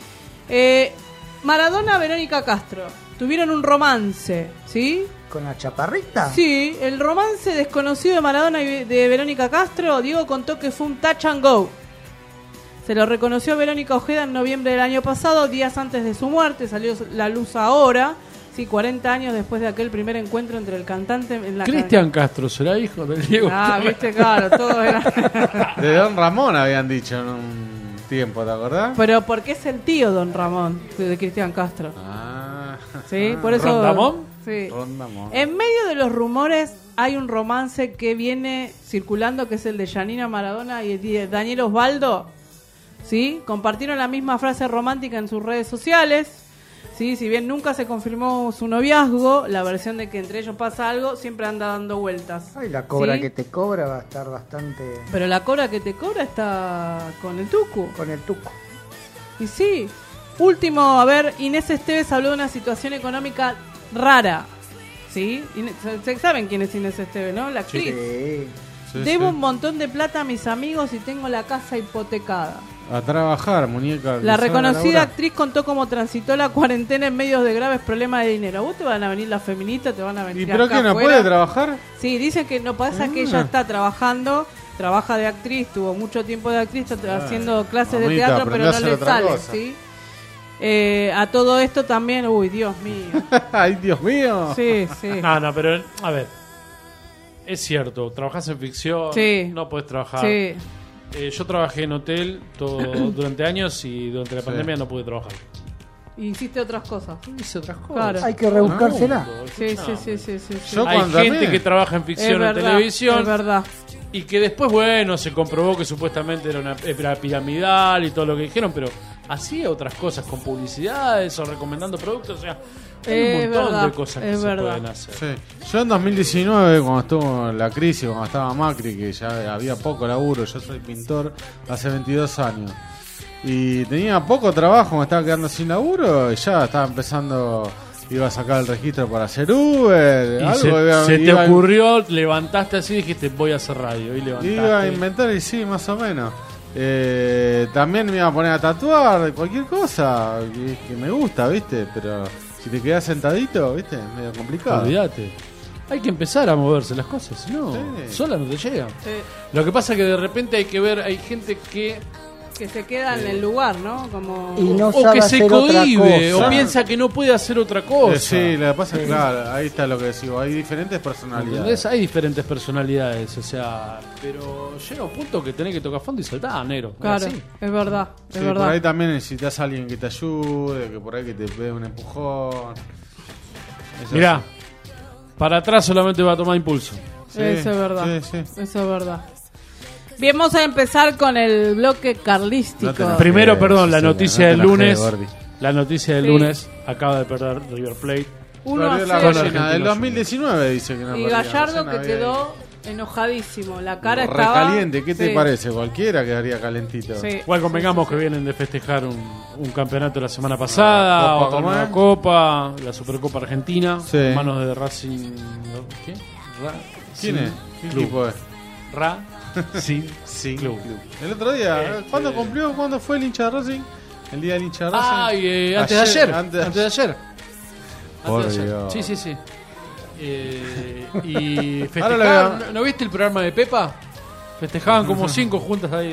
Maradona, Verónica Castro tuvieron un romance, ¿sí? ¿Con la chaparrita? Sí, el romance desconocido de Maradona y de Verónica Castro. Diego contó que fue un touch and go. Se lo reconoció a Verónica Ojeda en noviembre del año pasado, días antes de su muerte. Salió la luz ahora, sí, 40 años después de aquel primer encuentro entre el cantante en la Cristian Castro, ¿será hijo del Diego? Ah, viste, claro, todo era. De Don Ramón habían dicho en un tiempo, ¿te acordás? Pero porque es el tío Don Ramón de Cristian Castro. Ah. Sí, por eso. ¿Rondamón? Sí. Rondamón. En medio de los rumores hay un romance que viene circulando que es el de Janina Maradona y el de Daniel Osvaldo. ¿Sí? Compartieron la misma frase romántica en sus redes sociales. ¿Sí? Si bien nunca se confirmó su noviazgo, la versión de que entre ellos pasa algo siempre anda dando vueltas. Ay, la cobra ¿Sí? que te cobra va a estar bastante... Pero la cobra que te cobra está con el tucu. Con el tuco. Y sí. Último, a ver, Inés Esteves habló de una situación económica rara. ¿Sí? ¿Saben quién es Inés Esteves, no? La actriz. Sí. Sí, Debo sí. un montón de plata a mis amigos y tengo la casa hipotecada. A trabajar, muñeca. La que reconocida sabe laburar. actriz contó cómo transitó la cuarentena en medio de graves problemas de dinero. ¿A vos te van a venir las feministas? ¿Te van a venir ¿Y pero acá qué, no afuera? puede trabajar? Sí, dicen que no pasa que ella está trabajando, trabaja de actriz, tuvo mucho tiempo de actriz, está haciendo clases de mamita, teatro, pero aprendí a no hacer le otra sale, cosa. ¿sí? A todo esto también, uy, Dios mío. Ay, Dios mío. Sí, sí. No, pero a ver. Es cierto, trabajas en ficción, Sí. no puedes trabajar. Sí. Yo trabajé en hotel durante años y durante la pandemia no pude trabajar. Y hiciste otras cosas. Hice otras cosas. Claro. Hay que rebuscársela. Sí, sí, sí, sí, sí, sí. Yo Hay cuando gente también. que trabaja en ficción Es o verdad, televisión es verdad. y que después, bueno, se comprobó que supuestamente era piramidal y todo lo que dijeron, pero hacía otras cosas con publicidades o recomendando productos, o sea, hay un montón verdad, de cosas que es se verdad. pueden hacer. Sí. Yo en 2019, cuando estuvo la crisis, cuando estaba Macri, que ya había poco laburo, yo soy pintor hace 22 años. Y tenía poco trabajo, me estaba quedando sin laburo y ya estaba empezando iba a sacar el registro para hacer Uber. Y algo se te ocurrió, levantaste así y dijiste voy a hacer radio. Y levantaste. Iba a inventar y sí, más o menos. También me iba a poner a tatuar cualquier cosa que me gusta, ¿viste? Pero si te quedas sentadito, ¿viste? Es medio complicado. Olvídate. Hay que empezar a moverse las cosas, si no, sola no te llegan. Lo que pasa es que de repente hay que ver, hay gente que se queda en el lugar, ¿no? Como... Y no o que se cohíbe, o cosa. piensa que no puede hacer otra cosa. Sí, lo que pasa es que, claro, ahí está lo que digo, hay diferentes personalidades. ¿Entendés? Hay diferentes personalidades, o sea, pero llega un punto que tenés que tocar fondo y saltar, negro. Claro, es verdad, es sí, verdad. Por ahí también necesitas a alguien que te ayude, que por ahí que te dé un empujón. Mirá, para atrás solamente va a tomar impulso. Sí, eso es verdad, eso es verdad. Bien, vamos a empezar con el bloque carlístico. Primero, perdón, la noticia del lunes. La noticia del lunes acaba de perder River Plate. 1-0 la Argentina del 2019 dice que no. Y Gallardo que quedó enojadísimo. La cara estaba recaliente. ¿Qué te parece? Cualquiera quedaría calentito. Igual convengamos que vienen de festejar un campeonato la semana pasada, otra nueva copa, la Supercopa Argentina, en manos de Racing. ¿Qué? ¿Quién es? ¿Qué equipo es? Sí, Club. El otro día, ¿cuándo cumplió? ¿Cuándo fue el hincha de Racing? El día del hincha de Racing. Antes de ayer. Antes de ayer. Por Dios. Sí. Y festejaban. ¿No viste el programa de Pepa? Festejaban como 5 juntas ahí.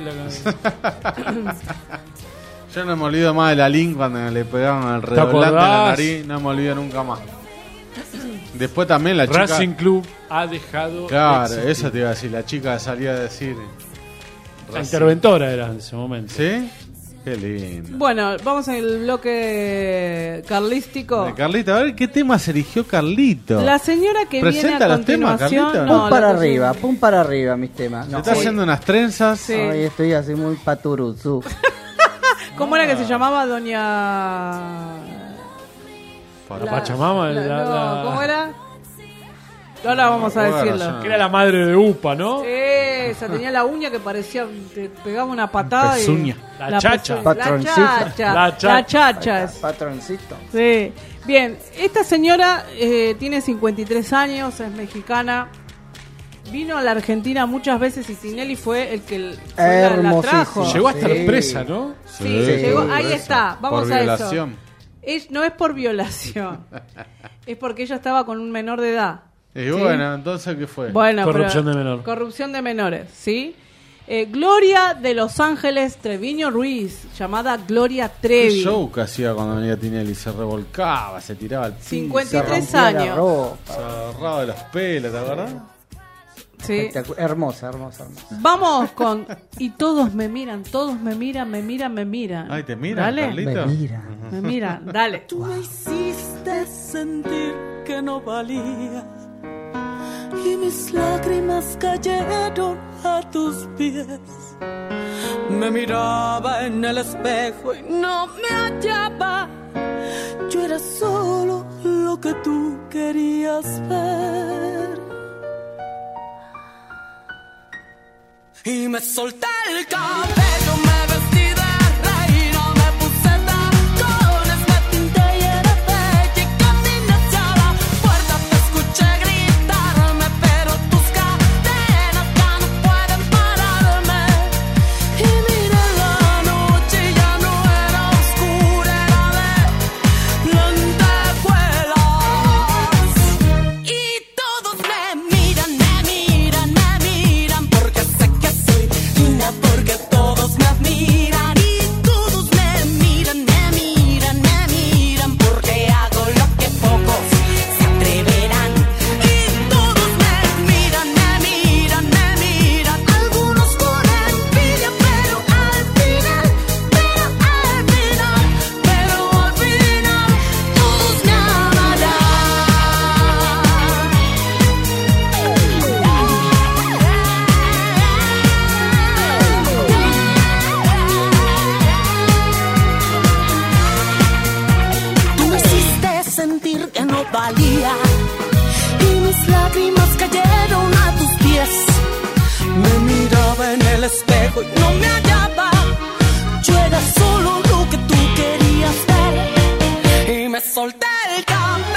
Yo no me olvido más de la Link cuando le pegaban al redoblante en la nariz. No me olvido nunca más. Después también la chica Racing Club ha dejado. Claro, eso te iba a decir. La chica salía a decir. La interventora era en ese momento. ¿Sí? Qué lindo. Bueno, vamos al bloque carlístico. Carlito, a ver qué tema se eligió Carlito. La señora que viene a los temas, continuación. Carlito. Pum para arriba, mis temas. Se está haciendo unas trenzas. Sí. Ay, estoy así muy paturuzú. ¿Cómo era que se llamaba doña? La Pachamama. ¿Cómo era? Ahora vamos a decirlo. Que era la madre de Upa, ¿no? Esa, tenía la uña que parecía, te pegaba una patada. Pezuña. La chacha. La chacha. Patroncito. Sí. Bien, esta señora tiene 53 años, es mexicana. Vino a la Argentina muchas veces y Tinelli fue el que la trajo. Llegó a estar presa, ¿no? Sí, llegó, ahí está. Vamos por a violación. eso. No es por violación. Es porque ella estaba con un menor de edad. Y bueno, entonces ¿qué fue? Bueno, corrupción de menor. Corrupción de menores, ¿sí? Gloria de Los Ángeles Treviño Ruiz, llamada Gloria Trevi. ¿Qué show que hacía cuando venía Tinelli? Se revolcaba, se tiraba al piso. 53 años. Se agarraba de los pelos, ¿te acordás? Sí. Hermosa. Vamos con y todos me miran. Ay, ¿te miran, dale. Carlito? Me miran, dale. Tú me hiciste sentir que no valía y mis lágrimas cayeron a tus pies. Me miraba en el espejo y no me hallaba. Yo era solo lo que tú querías ver. Y me solté el cabello, me vestí de reina, me puse tacones, me pinté y era bella y caminé hacia la puerta. Te escuché gritarme, pero tus cadenas ya no pueden pararme. Y miré la noche y ya no era oscura, era de lentejuelas. Y todos me miran porque sé que soy linda, porque todos me admiran. Y todos me miran porque hago lo que pocos se atreverán. Y todos me miran algunos con envidia, pero al final todos me amarán. Tú me hiciste sentir que no valía y mis lágrimas cayeron a tus pies. Me miraba en el espejo y no me hallaba. Yo era solo lo que tú querías ver y me solté el cabello.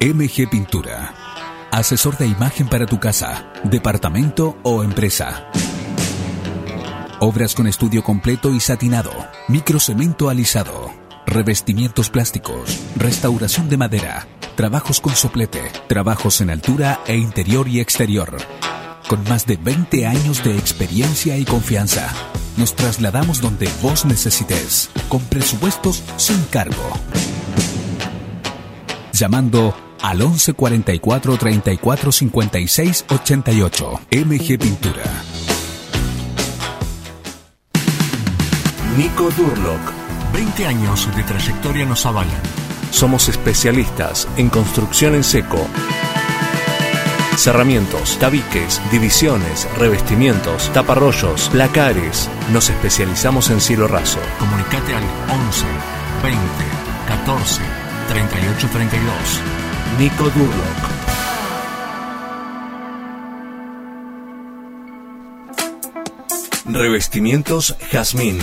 MG Pintura. Asesor de imagen para tu casa, departamento o empresa. Obras con estudio completo y satinado, microcemento alisado, revestimientos plásticos, restauración de madera, trabajos con soplete, trabajos en altura e interior y exterior. Con más de 20 años de experiencia y confianza, nos trasladamos donde vos necesites, con presupuestos sin cargo. Llamando al 11 44 34 56 88. MG Pintura. Nico Durlock. 20 años de trayectoria nos avalan. Somos especialistas en construcción en seco. Cerramientos, tabiques, divisiones, revestimientos, taparrollos, placares. Nos especializamos en cielo raso. Comunicate al 11 20 14 38 32. Nico Durlock. Revestimientos Jazmín.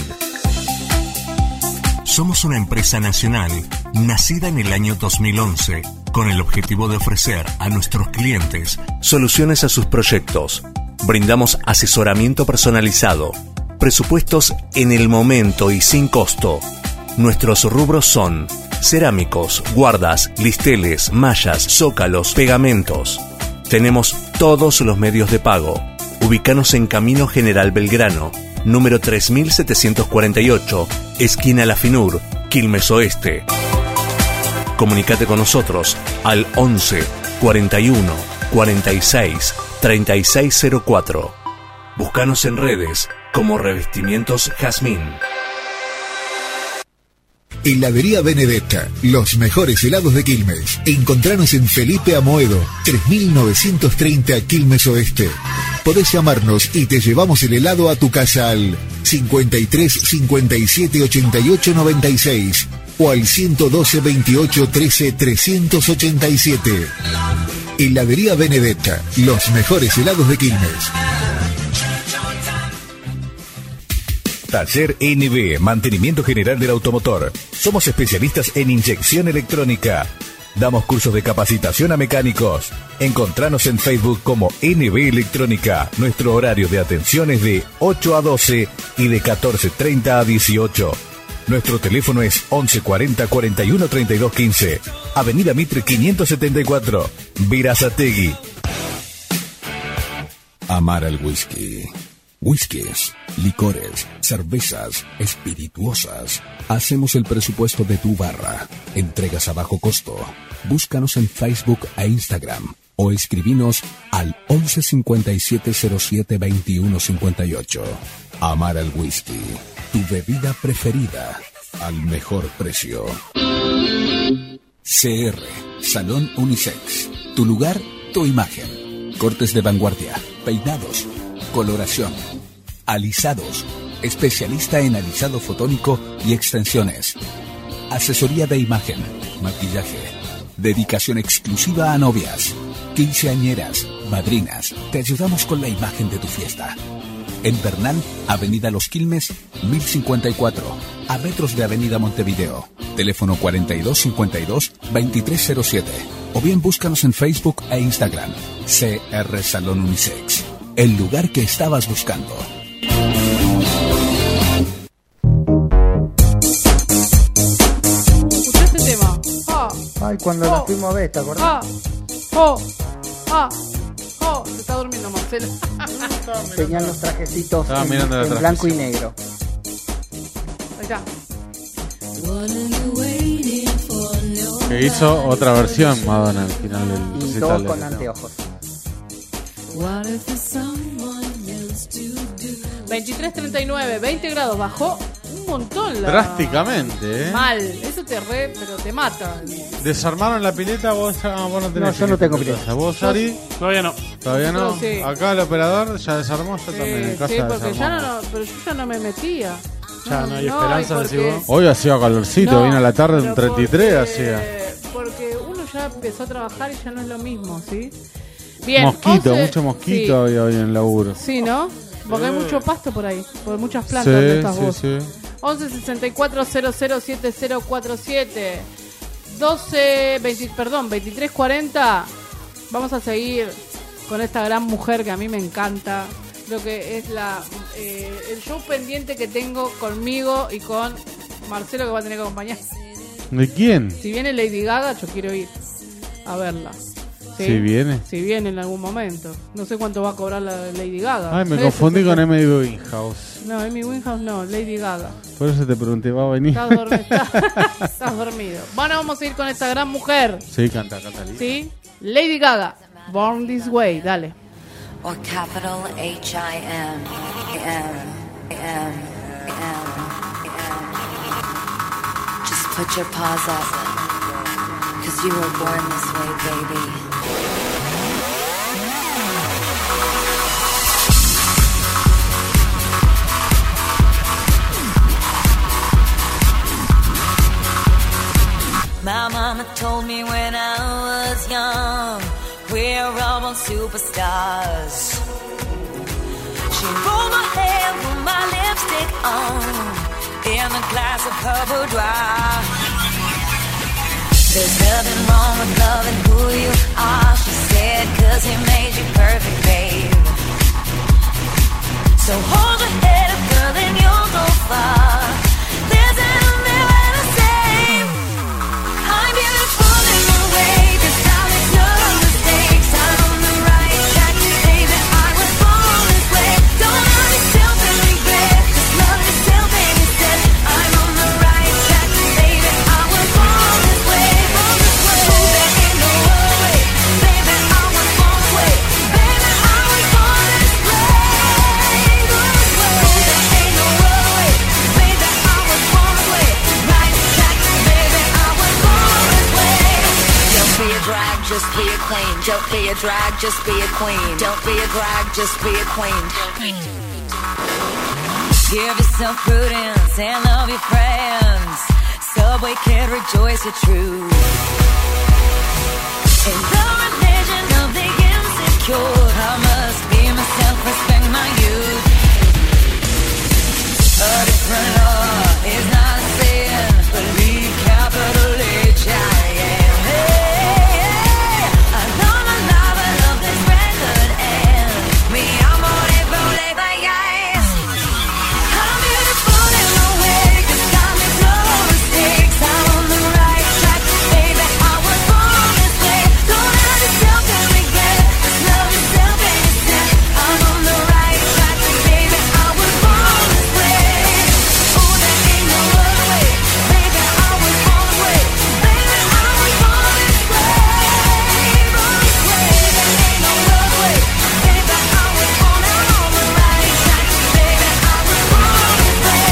Somos una empresa nacional, nacida en el año 2011, con el objetivo de ofrecer a nuestros clientes soluciones a sus proyectos. Brindamos asesoramiento personalizado, presupuestos en el momento y sin costo. Nuestros rubros son cerámicos, guardas, listeles, mallas, zócalos, pegamentos. Tenemos todos los medios de pago. Ubícanos en Camino General Belgrano, número 3748, esquina La Finur, Quilmes Oeste. Comunicate con nosotros al 11 41 46 3604. Búscanos en redes como Revestimientos Jazmín. Heladería Benedetta, los mejores helados de Quilmes. Encontranos en Felipe Amoedo, 3930 Quilmes Oeste. Podés llamarnos y te llevamos el helado a tu casa al 53 57 88 96 o al 112 28 13 387. Heladería Benedetta, los mejores helados de Quilmes. Taller NB, mantenimiento general del automotor. Somos especialistas en inyección electrónica. Damos cursos de capacitación a mecánicos. Encontranos en Facebook como NB Electrónica. Nuestro horario de atención es de 8 a 12 y de 14:30 a 18. Nuestro teléfono es 11 40 41 32 15. Avenida Mitre 574, Verazategui. Amar al whisky. Whiskies, licores, cervezas, espirituosas. Hacemos el presupuesto de tu barra. Entregas a bajo costo. Búscanos en Facebook e Instagram o escribinos al 11 57 07 21 58. Amar al whisky, tu bebida preferida al mejor precio. CR, Salón Unisex. Tu lugar, tu imagen. Cortes de vanguardia, peinados, coloración, alisados, especialista en alisado fotónico y extensiones, asesoría de imagen, maquillaje, dedicación exclusiva a novias, quinceañeras, madrinas. Te ayudamos con la imagen de tu fiesta. En Bernal, Avenida Los Quilmes, 1054, a metros de Avenida Montevideo. Teléfono 4252-2307. O bien búscanos en Facebook e Instagram. CR Salón Unisex. El lugar que estabas buscando. Escuché este tema. Ay, cuando la fuimos a ver, ¿te acordás? Se está durmiendo Marcelo. Tenían los trajecitos en blanco y negro. Ahí está. Que hizo otra versión Madonna al final del Y recital. todos con anteojos. 23:39, 20 grados, bajó un montón drásticamente, Mal, eso pero te mata. ¿Desarmaron la pileta? Vos no tenés. No, yo no tengo pileta. ¿Vos, Ari? Todavía no. ¿Todavía no? Sí. Acá el operador ya desarmó, yo también en casa sí, porque desarmamos. pero yo ya no me metía. Ya no hay esperanza, porque... decís vos. Hoy hacía calorcito, vino a la tarde un 33 hacía. Porque uno ya empezó a trabajar y ya no es lo mismo, ¿sí? Bien, mucho mosquito había hoy en el laburo. Sí, ¿no? Porque hay mucho pasto por ahí, por muchas plantas donde estás vos. Sí. 11 64 00 7047. 23:40. Vamos a seguir con esta gran mujer que a mí me encanta. Creo que es el show pendiente que tengo conmigo y con Marcelo, que va a tener que acompañar. ¿De quién? Si viene Lady Gaga, yo quiero ir a verla. ¿Sí? Si viene. Si viene en algún momento. No sé cuánto va a cobrar la Lady Gaga. Ay, me confundí con Amy Winehouse. No, Amy Winehouse no, Lady Gaga. Por eso te pregunté, ¿va a venir? Estás dormido. Bueno, vamos a ir con esta gran mujer. Sí, canta. Sí, Lady Gaga, Born This Way, dale. Or capital H-I-M. Just put your paws up, 'cause you were born this way, baby. My mama told me when I was young, we're all superstars. She rolled my hair, put my lipstick on, in a glass of her boudoir. There's nothing wrong with loving who you are, she said, 'cause he made you perfect, babe. So hold your head up, girl, and you'll go far. There's an never the same. I'm beautiful in my way, 'cause I make no mistakes. I'm on the right track, baby, I was born this way. Don't hurt yourself and regret, just love yourself and instead. I'm on the right track, baby, I was born this way. Born this way. Oh, there ain't no other way, baby, I was born this way. Baby, I was born this way. Born this way. Oh, there ain't no other way, baby, I was born this way. Right track, baby, I was born this way. Don't be a drag, just be a queen. Don't be a drag, just be a queen. Don't be a drag, just be a queen. Give yourself prudence and love your friends. Subway kid, rejoice your truth. In the religion of the insecure, I must be myself, respect my youth. A different law is not a sin. Believe capital H-I-M. Hey, I love my life, I love this record, and me, I'm on it, roll it, bye, guys. I'm beautiful in my way, 'cause I make no mistakes. I'm on the right track, baby, I was born this way. Don't hurt yourself and regret, just love yourself and instead. I'm on the right track, baby, I was born this way. Oh, there ain't no other way, baby, I was born this way. Baby, I was born this way. Born this way. There ain't no other way, baby, I was born. I'm on the right track, baby, I was born this way.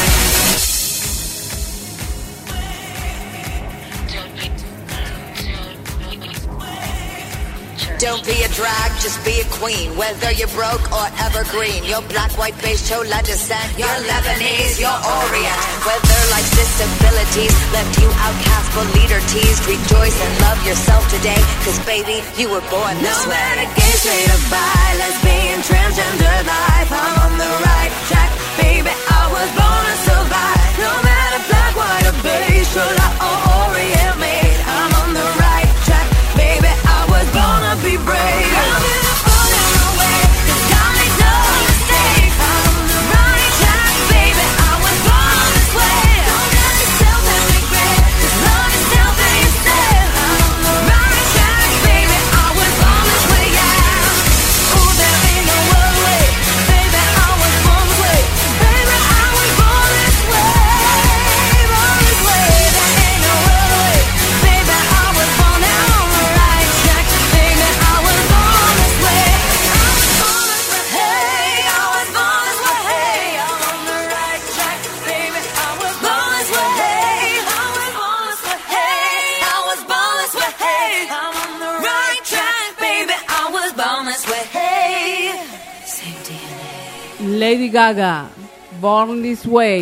Don't be a drag, just be a queen. Whether you're broke or evergreen, your black, white, beige, chola descent, you're Lebanese, you're Orient. Whether life's disabilities left you outcast but leader teased, rejoice and love yourself today, 'cause baby, you were born this way. No matter gay, straight or bi, lesbian, transgender life, I'm on the right track, baby, I was born to survive. No matter black, white or beige, chola or Orient made, I'm on the right track, baby, I was born to be brave. I'm beautiful in my way, 'cause I make no mistakes. I'm on the right track, baby, I was born this way. Don't hurt yourself and regret, just love yourself and instead. I'm on the right track, baby, I was born this way, yeah. Oh, there ain't no other way, baby, I was born this way. Baby, I was born this way. Born this way. There ain't no other way, baby, I was born. Now on the right track, baby, I was born this way. I was born this way. Hey, I was born this way. Hey, I'm on the right track, baby, I was born this way. Hey, I was born this way. Hey, I was born this way. Hey, I'm on the right track, baby, I was born this way. Hey, same DNA. Lady Gaga, Born This Way.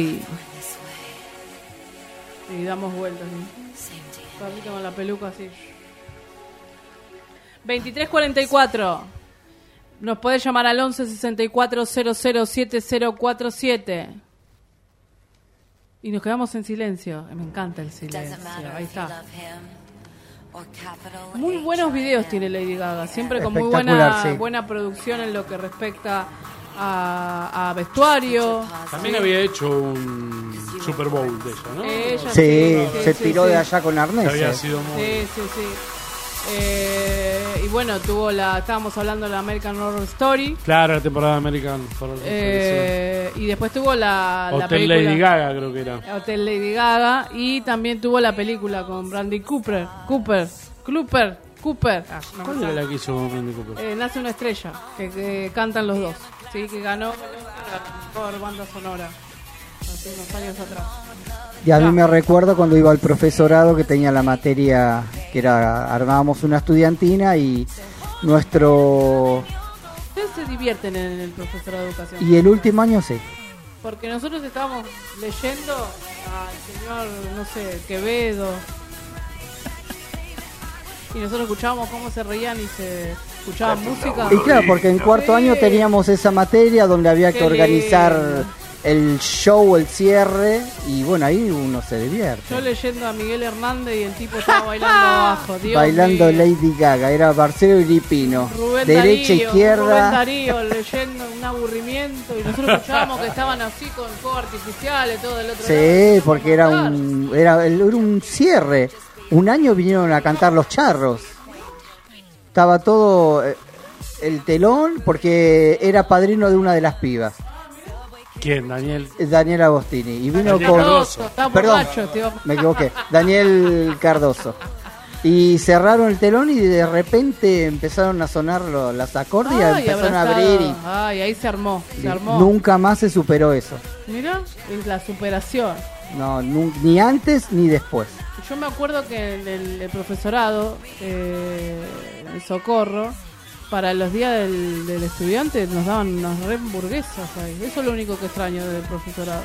Y damos vueltas. Papito con la peluca así. 23:44. Nos podés llamar al 11 64 00 7047. Y nos quedamos en silencio. Me encanta el silencio. Ahí está. Muy buenos videos tiene Lady Gaga. Siempre con muy buena producción en lo que respecta a vestuario. También había hecho un Super Bowl de ella, ¿no? Se tiró de allá con arnés. Había sido muy... Sí. Y bueno, estábamos hablando de la American Horror Story. Claro, la temporada de American Horror Story. Y después tuvo la Hotel película Lady Gaga, creo que era. Hotel Lady Gaga. Y también tuvo la película con Bradley Cooper. ¿Cuál era la que hizo con Bradley Cooper? Nace una estrella, que cantan los dos. Sí, que ganó por banda sonora hace unos años atrás. Y a mí me recuerdo cuando iba al profesorado que tenía la materia que era, armábamos una estudiantina y ustedes se divierten en el profesorado de educación. Y el último año sí. Porque nosotros estábamos leyendo al señor, no sé, Quevedo. Y nosotros escuchábamos cómo se reían y se escuchaba música. Y claro, porque en cuarto año teníamos esa materia donde había que organizar el show, el cierre, y bueno, ahí uno se divierte. Yo leyendo a Miguel Hernández y el tipo estaba bailando abajo. Dios bailando mío. Lady Gaga, era Barcelo y Lipino. Rubén derecha, Darío, izquierda. Rubén Darío leyendo un aburrimiento y nosotros escuchábamos que estaban así con fuegos artificiales, todo del otro lado. Sí, porque era un cierre. Un año vinieron a cantar Los Charros. Estaba todo el telón porque era padrino de una de las pibas. ¿Quién? Daniel. Daniel Agostini. Y vino Daniel con. Cardoso. Perdón, me equivoqué. Daniel Cardoso. Y cerraron el telón y de repente empezaron a sonar las acordeas, empezaron a abrir y. Ay, ahí se armó. Nunca más se superó eso. Mira, es la superación. No, ni antes ni después. Yo me acuerdo que en el profesorado, el Socorro, para los días del estudiante nos daban unas re hamburguesas ahí. Eso es lo único que extraño del profesorado.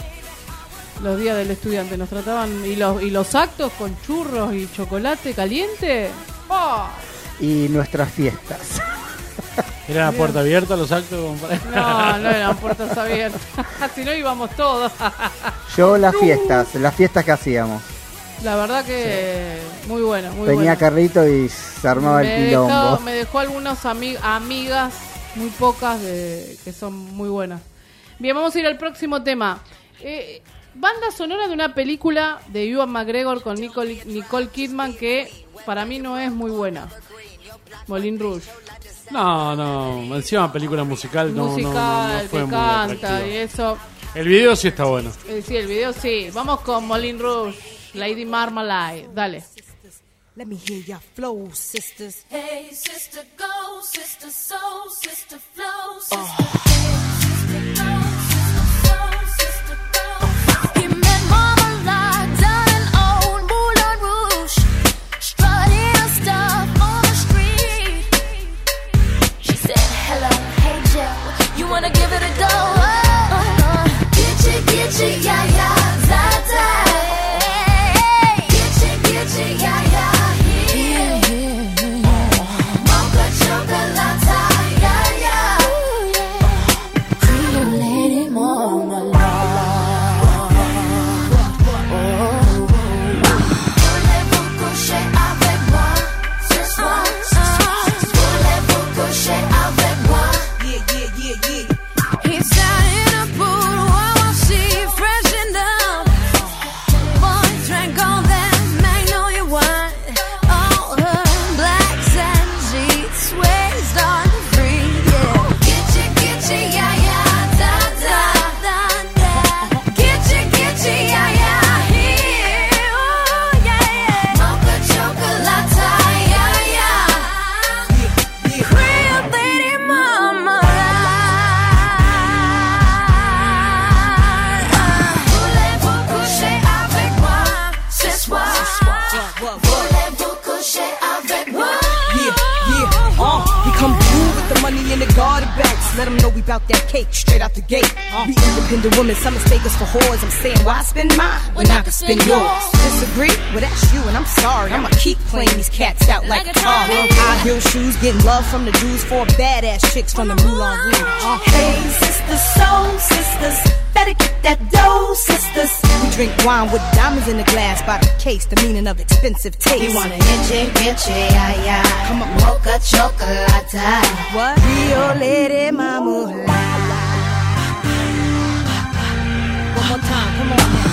Los días del estudiante nos trataban, y los actos con churros y chocolate caliente. ¡Oh! Y nuestras fiestas. ¿Eran a puerta abierta los actos? No eran puertas abiertas. Si no íbamos todos. Yo las fiestas que hacíamos. La verdad que muy bueno, muy Venía bueno. Carrito y se armaba el quilombo. Me dejó algunas amigas, muy pocas, que son muy buenas. Bien, vamos a ir al próximo tema. Banda sonora de una película de Ewan McGregor con Nicole Kidman que para mí no es muy buena. Moulin Rouge. No, encima película musical no fue que muy canta atractiva. y eso. El video sí está bueno. Sí, el video sí. Vamos con Moulin Rouge, Lady Marmalade. Dale. Let me hear your flow, sisters. Hey, sister, go, sister, soul, sister, flow, sister, sister, go, sister, go. He met Marmalade down in old Moulin Rouge, strutting her stuff on the street. She said, hello, hey Joe, you wanna give it a go? Get you, yeah, yeah, da, da. Get you, yeah, yeah. Let them know we bout that cake straight out the gate. We independent women, some mistake us for whores. I'm saying, why spend mine when I can spend yours? Disagree? Well, that's you, and I'm sorry. I'ma keep playing these cats out like a car. High heel shoes, getting love from the dudes, for badass chicks from the Moulin Rouge. Hey, sisters, soul sisters, better get that dough, sisters. We Wine with diamonds in the glass by the case, the meaning of expensive taste. You want an inche, ay, ay. Come on. Mocha chocolate. What? Rio Lady Mama. One more time, come on.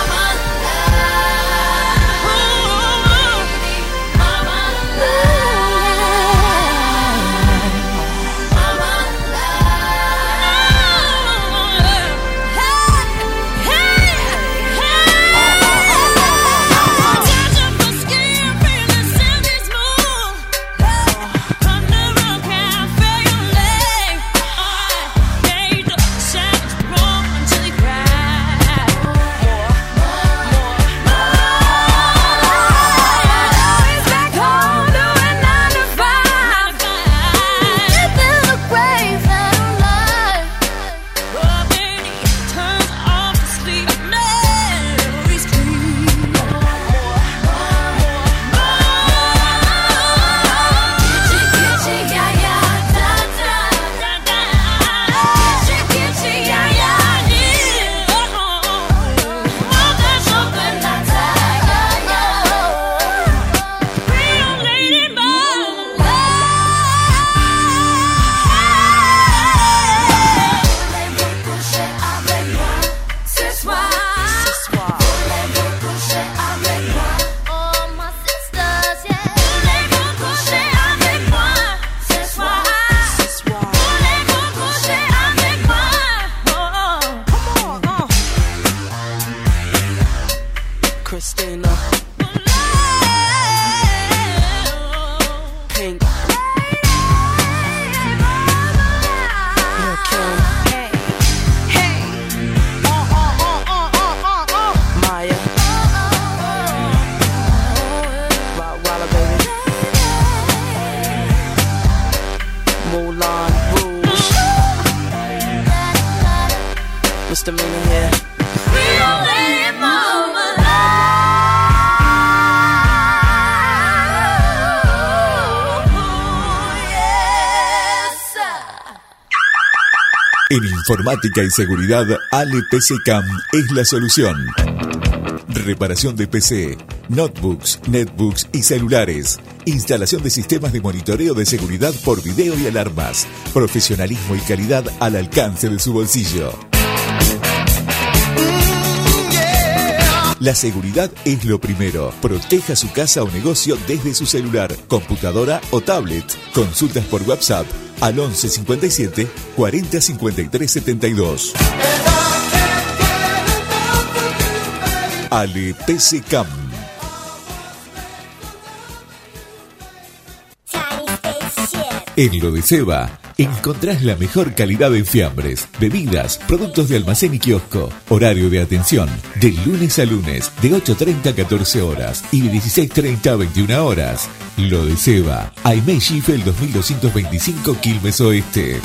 En informática y seguridad, Ale PC Cam es la solución. Reparación de PC, notebooks, netbooks y celulares. Instalación de sistemas de monitoreo de seguridad por video y alarmas. Profesionalismo y calidad al alcance de su bolsillo. La seguridad es lo primero. Proteja su casa o negocio desde su celular, computadora o tablet. Consultas por WhatsApp al 11 57 40 53 72. Ale PC Cam. En lo de Seba encontrás la mejor calidad en fiambres, bebidas, productos de almacén y kiosco. Horario de atención de lunes a lunes de 8:30 a 14 horas y de 16:30 a 21 horas. Lo de Seba, Aimé Schiffel 2225 Quilmes Oeste.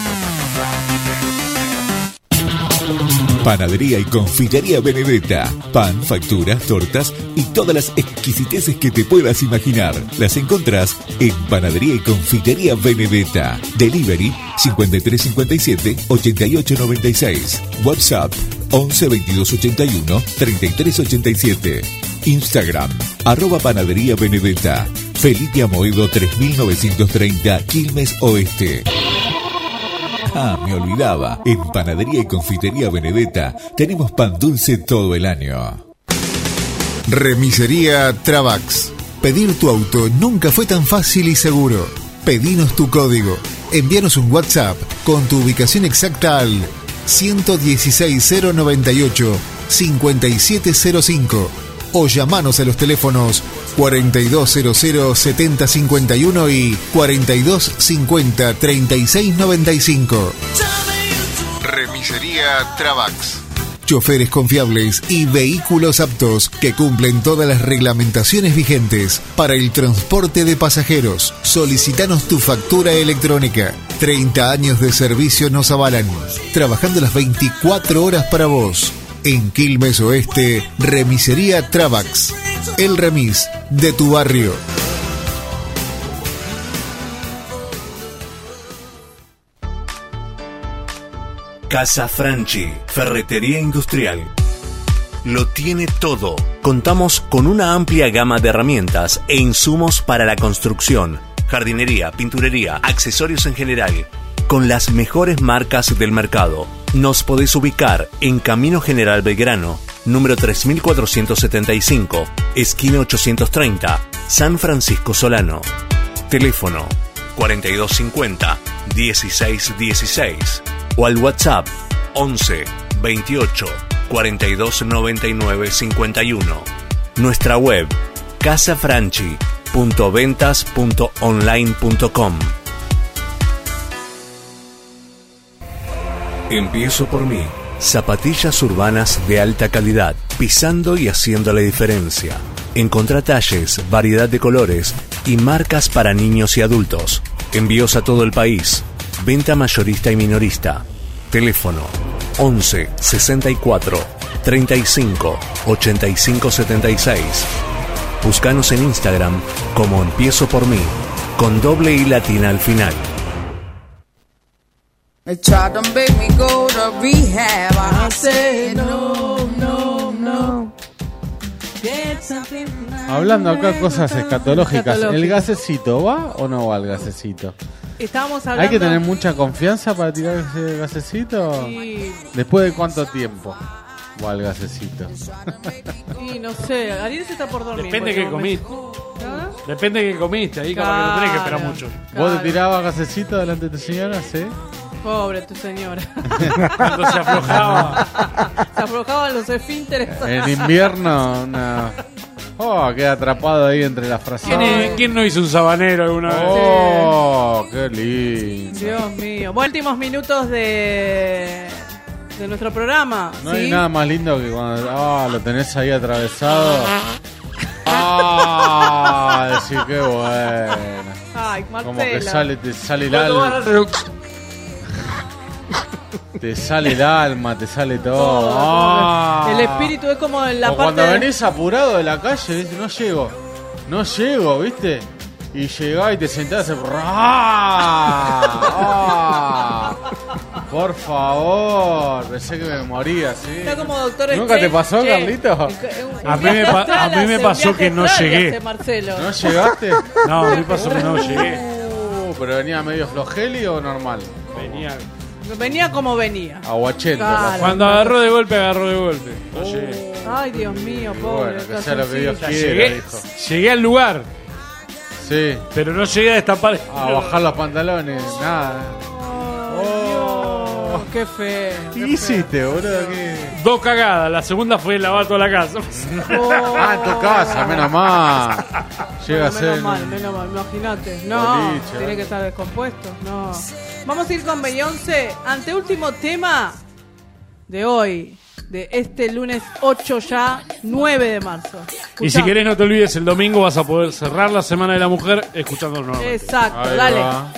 Panadería y confitería Benedetta. Pan, facturas, tortas y todas las exquisiteces que te puedas imaginar. Las encontrás en Panadería y confitería Benedetta. Delivery 5357 8896. WhatsApp 11 22 81 33 87. Instagram @Panadería Benedetta. Felipe Amoedo 3930 Quilmes Oeste. Ah, me olvidaba. En Panadería y Confitería Benedetta tenemos pan dulce todo el año. Remisería Travax. Pedir tu auto nunca fue tan fácil y seguro. Pedinos tu código. Envíanos un WhatsApp con tu ubicación exacta al 116098 5705 o llamanos a los teléfonos 4200 7051 y 4250 3695. Remisería Travax. Choferes confiables y vehículos aptos que cumplen todas las reglamentaciones vigentes para el transporte de pasajeros. Solicítanos tu factura electrónica. 30 años de servicio nos avalan, trabajando las 24 horas para vos. En Quilmes Oeste, Remisería Travax. El remis de tu barrio. Casa Franchi, ferretería industrial. lo tiene todo. Contamos con una amplia gama de herramientas e insumos para la construcción, jardinería, pinturería, accesorios en general, con las mejores marcas del mercado. Nos podés ubicar en Camino General Belgrano, número 3475, esquina 830, San Francisco Solano. Teléfono 4250 1616 o al WhatsApp 11 28 42 99 51. Nuestra web casafranchi.ventas.online.com. Empiezo por mí. Zapatillas urbanas de alta calidad, pisando y haciendo la diferencia. Encontrá talles, variedad de colores y marcas para niños y adultos. Envíos a todo el país. Venta mayorista y minorista. Teléfono 11 64 35 85 76. Búscanos en Instagram como Empiezo por mí, con doble I latina al final. They tried to make me go to rehab. I said no, no, no. Hablando acá cosas escatológicas, ¿el gasecito va o no va el gasecito? Estábamos hablando... ¿Hay que tener mucha confianza para tirar ese gasecito? Sí. ¿Después de cuánto tiempo va el gasecito? Y no sé, Ariel se está por dormir. Depende de qué comiste. ¿Ah? Depende de qué comiste, ahí capaz que no tenés que esperar mucho. ¿Vos te tirabas gasecito delante de tu señora? ¿Sí? Pobre tu señora. Cuando se aflojaba. Se aflojaban los esfínteres. En invierno, no. Oh, queda atrapado ahí entre las frazadas. ¿Quién no hizo un sabanero alguna vez? Oh, qué lindo. Dios mío. Últimos minutos de nuestro programa. No ¿sí? hay nada más lindo que cuando lo tenés ahí atravesado. Ah, decir qué bueno. Ay, Marcela. Como que te sale el alma. Te sale el alma, te sale todo. El espíritu es como en la o parte... cuando venís apurado de la calle, ¿viste? No llego, ¿viste? Y llegás y te sentás y... Por favor, pensé que me moría, ¿sí? Está como Doctor ¿Nunca te pasó, Carlito? A mí me pasó que no llegué. ¿No llegaste? No, a mí me pasó que no llegué. ¿Pero venía medio flojeli o normal? Venía como venía. Aguachento. Claro. Cuando agarró de golpe. No llegué. Ay, Dios mío, pobre. Bueno, que sea lo que Dios quiera, llegué al lugar. Sí. Pero no llegué a destapar. A bajar los pantalones, nada. Oh, qué feo. ¿Qué hiciste, boludo? ¿Qué? 2 cagadas. La segunda fue lavar toda la casa. En tu casa, menos mal. Llega a ser. Menos mal, imagínate. No, boliche, tiene que estar descompuesto. No. Vamos a ir con Beyoncé. Anteúltimo tema de hoy. De este lunes 8 ya, 9 de marzo. Y si querés no te olvides, el domingo vas a poder cerrar la Semana de la Mujer escuchándolo nuevamente. Exacto, ahí dale. Va.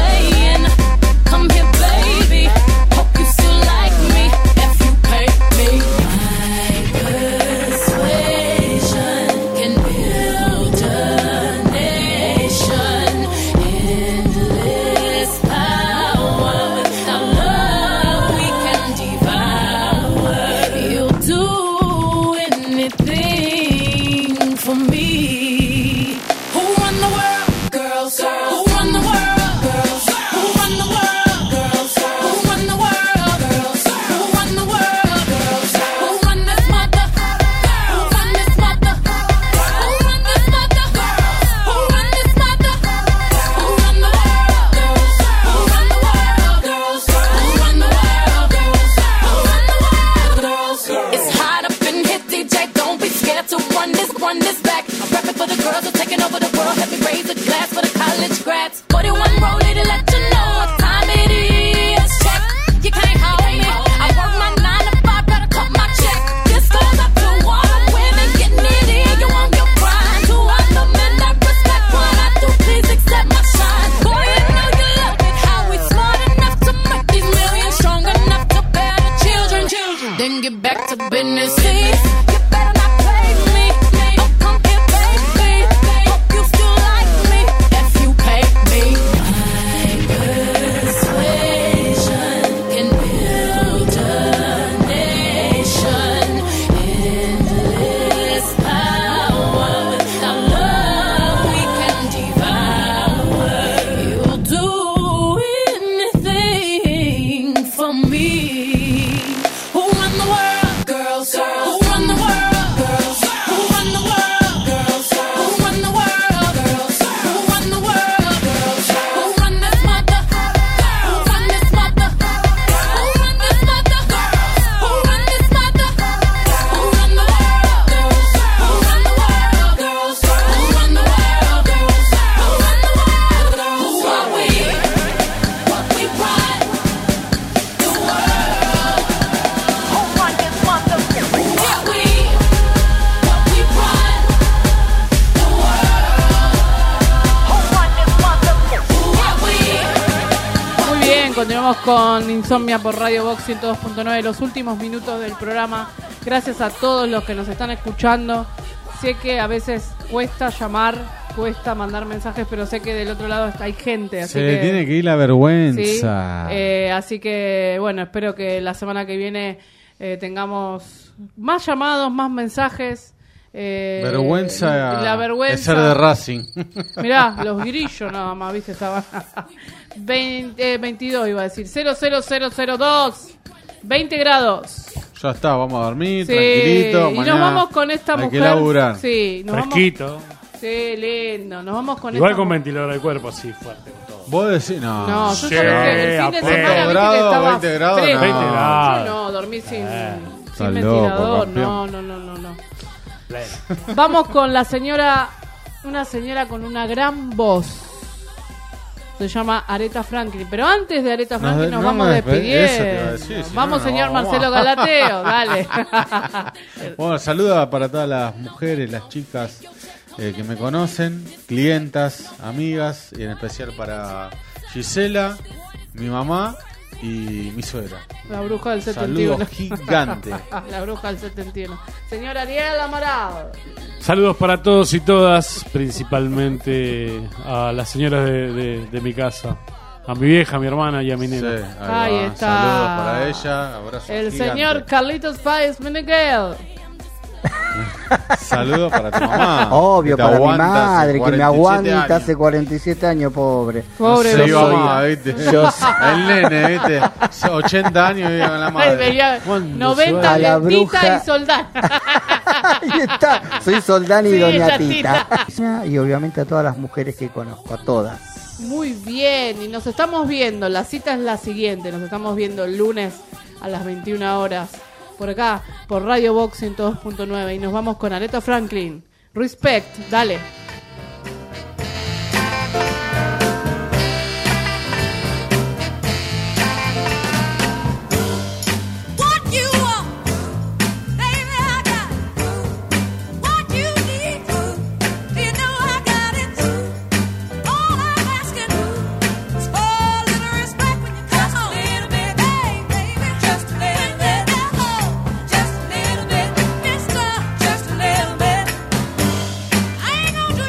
Me run this back. I'm rapping for the girls who are taking over the world. Let me raise a glass for the college grads. 41 rollie to let you know what time it is. Check, you can't hold me. I work my 9 to 5, gotta cut my check. This goes up to all the women getting it in. You want your grind. To all the men that respect what I do, please accept my shine. Boy, I know you love it. How we smart enough to make these millions, strong enough to bear the children. Then get back to business. See, you better not play me. Don't come here, baby. Hope you still like me if you pay me. My persuasion can build a nation. Endless power. Without love, we can devour. You'll do anything for me. Who run the world? Girls. Who run the world? Girls. Who run the world? Girls. Who run the world? Girls. Who run the world? Girls. Who run this mother? Who run this mother? Who run this mother? Who run this mother? Who run the world? Girls. Who run the world? Girls. Who run the world? Girls. Who run the world? Who are we? What we run? The world. Who run this mother? Who are we? What we run? The world. Who run this mother? Who are we? Muy bien, continuamos con Insomnia por Radio Box 102.9, los últimos minutos del programa. Gracias a todos los que nos están escuchando. Sé que a veces cuesta llamar, cuesta mandar mensajes, pero sé que del otro lado hay gente. Así Se que le tiene que ir la Sí, vergüenza. así que bueno, espero que la semana que viene tengamos más llamados, más mensajes. Vergüenza, la vergüenza es ser de Racing. Mirá, los grillos nada más, viste, estaban 22 iba a decir, 00002, 20 grados. Ya está, vamos a dormir, Sí, tranquilito. y Mañana nos vamos con esta hay mujer. que laburar. Sí, nos Fresquito. Vamos, sí, lindo. Nos vamos con Igual esta con mujer. ventilador del cuerpo, así fuerte. Con todo. Vos decís, no. No, yo Sí, ya dije, el fin de a semana 20 viste grados, que estaba 20 grados, fresco. no. 20 grados. Yo no, dormí sin Está ventilador. loco, No. Vamos con la señora, una señora con una gran voz. Se llama Aretha Franklin. Pero antes de Aretha Franklin nos vamos despidiendo. Eso te iba a decir, si Vamos, no, señor vamos. Marcelo Galateo, dale. Bueno, saluda para todas las mujeres, las chicas que me conocen, clientas, amigas, y en especial para Gisela, mi mamá y mi suegra. La bruja del 71. Saludos gigantes. La bruja del 71. Señor Ariel Amaral. Saludos para todos y todas, principalmente a las señoras de mi casa, a mi vieja, a mi hermana y a mi nena. Sí, Ahí va. está. Saludos para ella, abrazos El gigantes. señor Carlitos Páez Meneghel. Saludos para tu mamá. Obvio, que te para mi aguanta hace madre, que me 47 aguanta años. hace 47 años, pobre. Pobre Sí, Lucía. mamá, ¿viste? Yo- El nene, ¿viste? 80 años vive con la Ay, madre. veía ¿Cuándo 90 A la lentita bruja. y soldán. Ahí está, soy Soldán y Sí, Doña ella Tita. Y obviamente a todas las mujeres que conozco, a todas. Muy bien, y nos estamos viendo. La cita es la siguiente. Nos estamos viendo el lunes a las 21 horas. Por acá, por Radio Box 102.9. Y nos vamos con Aretha Franklin. Respect, dale. What you want, baby, I got it. What you need, you know I got it. All I'm asking is for a little respect when you come home. Just a little bit, baby, just a little bit. Just a little bit, mister, just a little bit. I ain't gonna do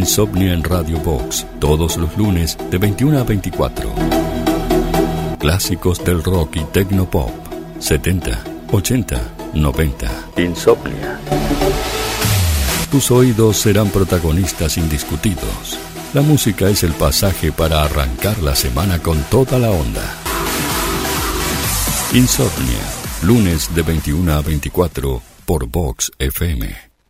Insomnia en Radio Box, todos los lunes de 21 a 24. Clásicos del rock y tecnopop, 70, 80, 90. Insomnia. Tus oídos serán protagonistas indiscutidos. La música es el pasaje para arrancar la semana con toda la onda. Insomnia, lunes de 21 a 24 por Vox FM.